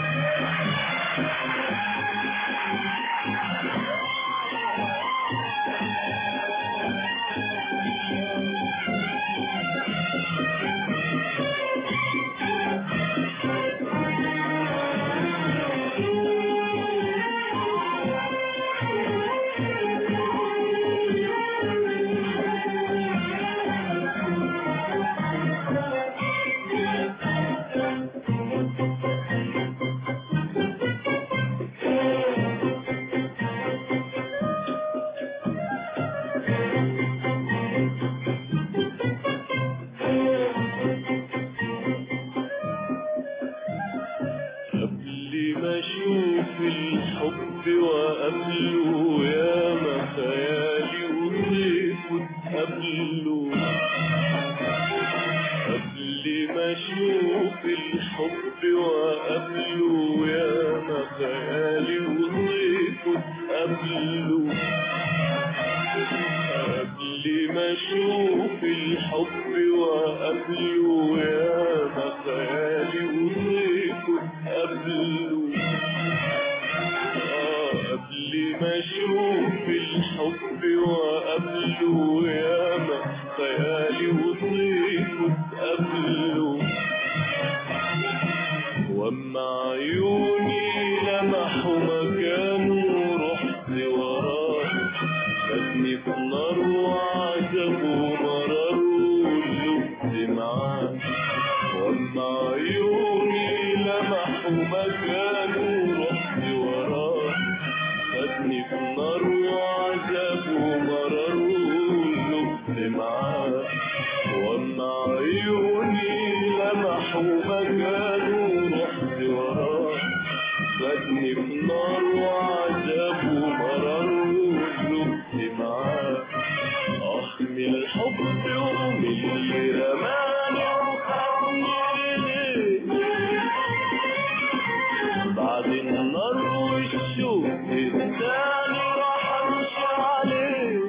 Speaker 11: قبل ما اشوف الحب وقبله ياما خيالي وطيفه قبله قبل ما اشوف الحب وقبله ياما خيالي وطيفه قبله قبل ما اشوف الحب وقبله ياما خيالي وطيفه قبله قبل ما اشوف الحب وقبله ياما خيالي وطيفه قبله واما عيوني لمحوا مكانه رحت وراه خدني في نار وعذاب ومرار ولبت معاه واما عيوني لمحوا مكانه رحت وراه خدني في نار وعذاب ومرار ولبت معاه واما عيوني لمحوا مكانه رحت وراه خدني في نار وعذاب ومرار ولبت معاه احمي الحب ومن اللي رماني وخدني ليه بعد النار والشوق التاني راح امشي عليه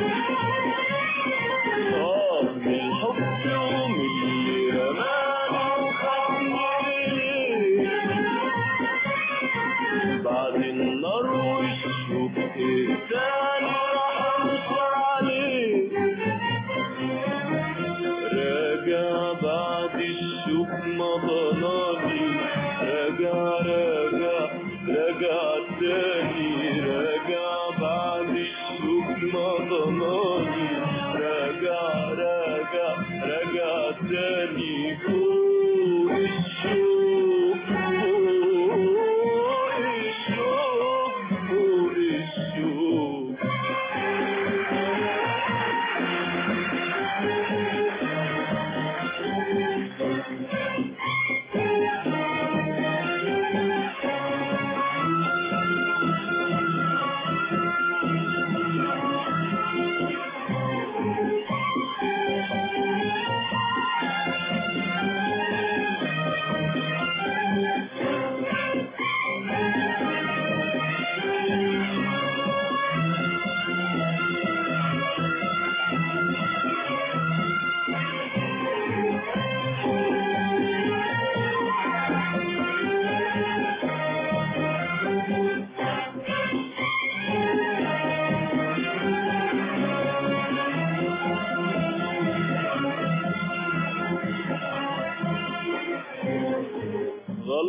Speaker 11: احمي الحب ومن اللي رماني وخدني ليه بعد النار والشوق التاني راح امشي عليه راجع بعد الشوق مضناني راجع راجع راجع تاني راجع بعد الشوق مضناني راجع راجع راجع تاني فوق الشوق فوق الشوق فوق الشوق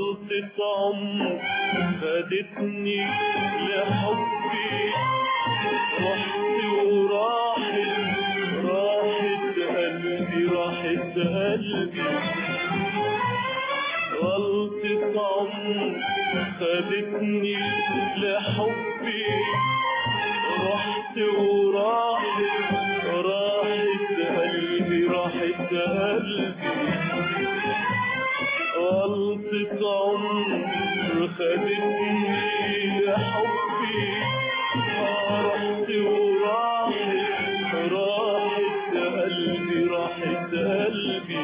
Speaker 11: غلطة عمر خدتني لحبي رحت وراحت راحت قلبي راحت قلبي غلطة عمر خدتني لحبي رحت وراحت راحت قلبي راحت قلبي غلطة عمر خدتني لحبي رحت وراحت راحت قلبي راحت قلبي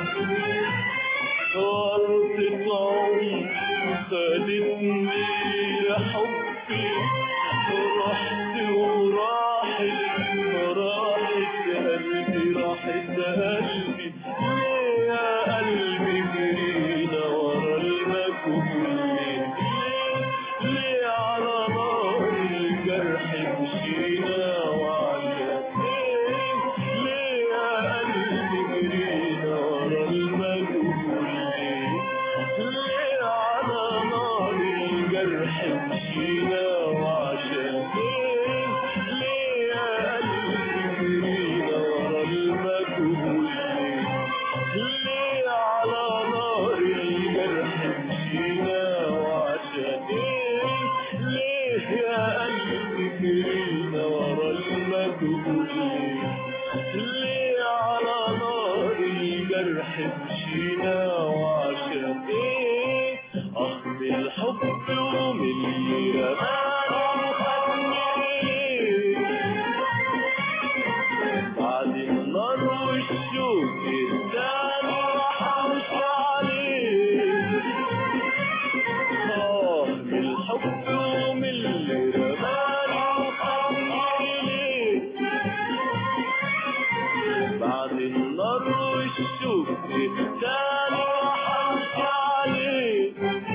Speaker 11: غلطة عمر خدتني لحبي رحت وراحت راحت قلبي راحت قلبي ليه يا قلبي جرينا ورا المجهول ليه على نار الجرح مشينا وعلى ليه يا قلبي جرينا ورا المجهول ليه على نار الجرح مشينا وعشان ليه يا قلبي جرينا ورا المجهول ليه على نار الجرح مشينا وعشان ليه يا قلبي جرينا ورا المجهول ليه على نار الجرح مشينا وعشان ايه اخذ الحب ومن رماني وخلني بعد النار والشوق الثاني وحوش عليه اخذ الحب ومن رماني وخلني بعد النار والشوق الثاني وحوش عليه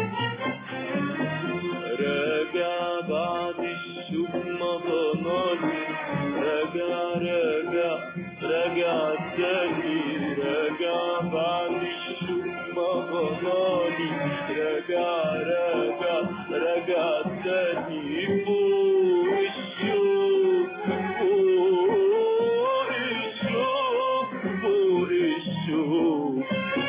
Speaker 11: راجع بعد الشوق ما ضنالي راجع راجع راجع تاني راجع بعد الشوق ما ضنالي راجع راجع راجع تاني فوق الشوق فوق الشوق فوق الشوق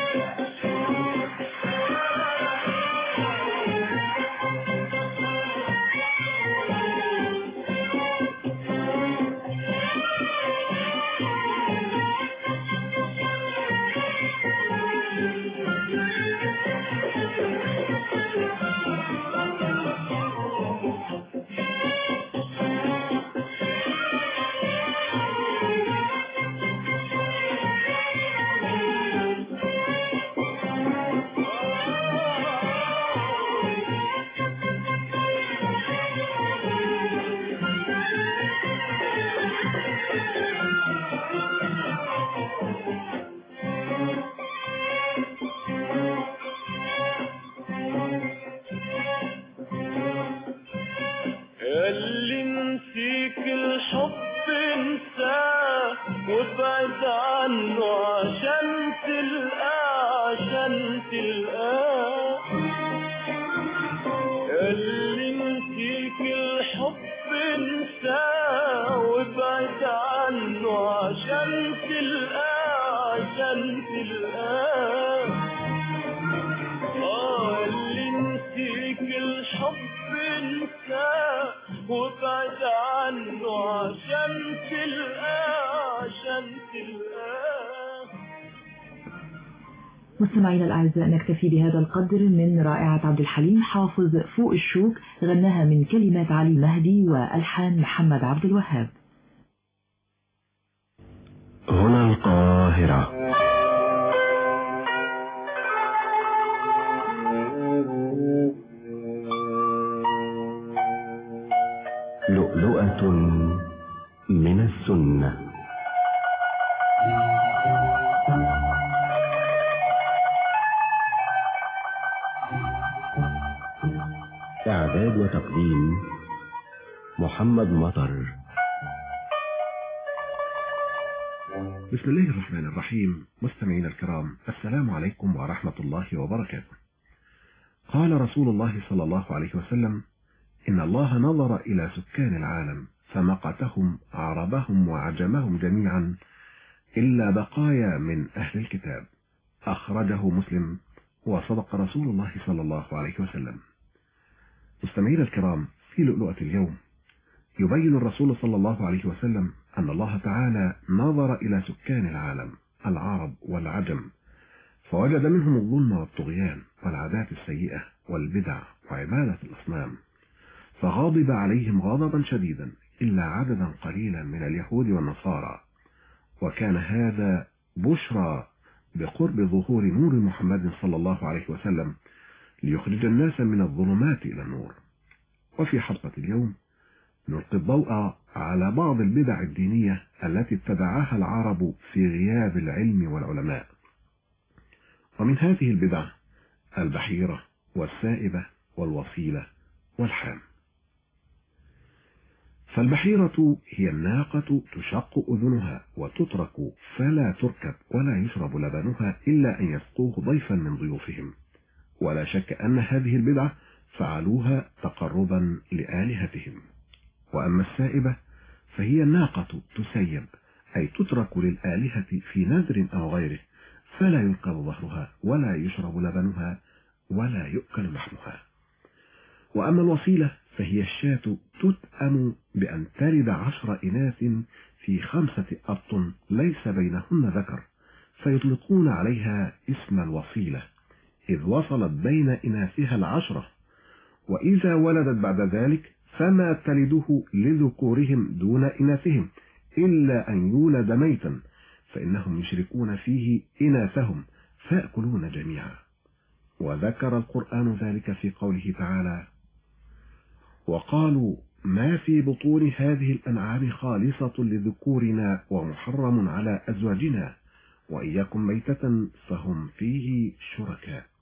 Speaker 11: اللي نسيك الحب انساه وابعد عنه عشان تلقاه عشان تلقاه اللي نسيك الحب انساه وابعد عنه عشان تلقاه عشان تلقاه اه اللي نسيك الحب انساه وابعد عنه عشان تلقاه عشان تلقاه.
Speaker 1: مستمعينا الأعزاء، نكتفي بهذا القدر من رائعة عبد الحليم حافظ فوق الشوق، غناها من كلمات علي مهدي وألحان محمد عبد الوهاب.
Speaker 21: هنا القاهرة. لؤلؤة من السنة. إعداد وتقديم محمد مطر.
Speaker 22: بسم الله الرحمن الرحيم. مستمعينا الكرام، السلام عليكم ورحمة الله وبركاته.
Speaker 2: قال رسول الله صلى الله عليه وسلم: إن الله نظر إلى سكان العالم فمقتهم عربهم وعجمهم جميعا إلا بقايا من أهل الكتاب. أخرجه مسلم، وصدق رسول الله صلى الله عليه وسلم. مستمعينا الكرام، في لؤلؤة اليوم يبين الرسول صلى الله عليه وسلم أن الله تعالى نظر إلى سكان العالم العرب والعجم فوجد منهم الظلم والطغيان والعادات السيئة والبدع وعبادة الأصنام، فغاضب عليهم غضبا شديدا إلا عددا قليلا من اليهود والنصارى، وكان هذا بشرى بقرب ظهور نور محمد صلى الله عليه وسلم ليخرج الناس من الظلمات إلى النور. وفي حلقة اليوم نلقي الضوء على بعض البدع الدينية التي اتبعها العرب في غياب العلم والعلماء. ومن هذه البدع البحيرة والسائبة والوصيلة والحام. فالبحيرة هي الناقة تشق أذنها وتترك فلا تركب ولا يشرب لبنها إلا أن يسقوه ضيفا من ضيوفهم، ولا شك أن هذه البدعة فعلوها تقربا لآلهتهم. وأما السائبة فهي الناقة تسيب، أي تترك للآلهة في نذر أو غيره، فلا ينقض ظهرها ولا يشرب لبنها ولا يؤكل لحمها. وأما الوصيلة فهي الشاة تتأم بأن تلد عشر إناث في خمسة أبطن ليس بينهن ذكر، فيطلقون عليها اسم الوصيلة إذ وصلت بين إناثها العشرة، وإذا ولدت بعد ذلك فما تلده لذكورهم دون إناثهم إلا أن يولد ميتا، فإنهم يشركون فيه إناثهم فيأكلون جميعا. وذكر القرآن ذلك في قوله تعالى: وقالوا ما في بطون هذه الأنعام خالصة لذكورنا ومحرم على أزواجنا وإن يكن ميتة فهم فيه شركاء.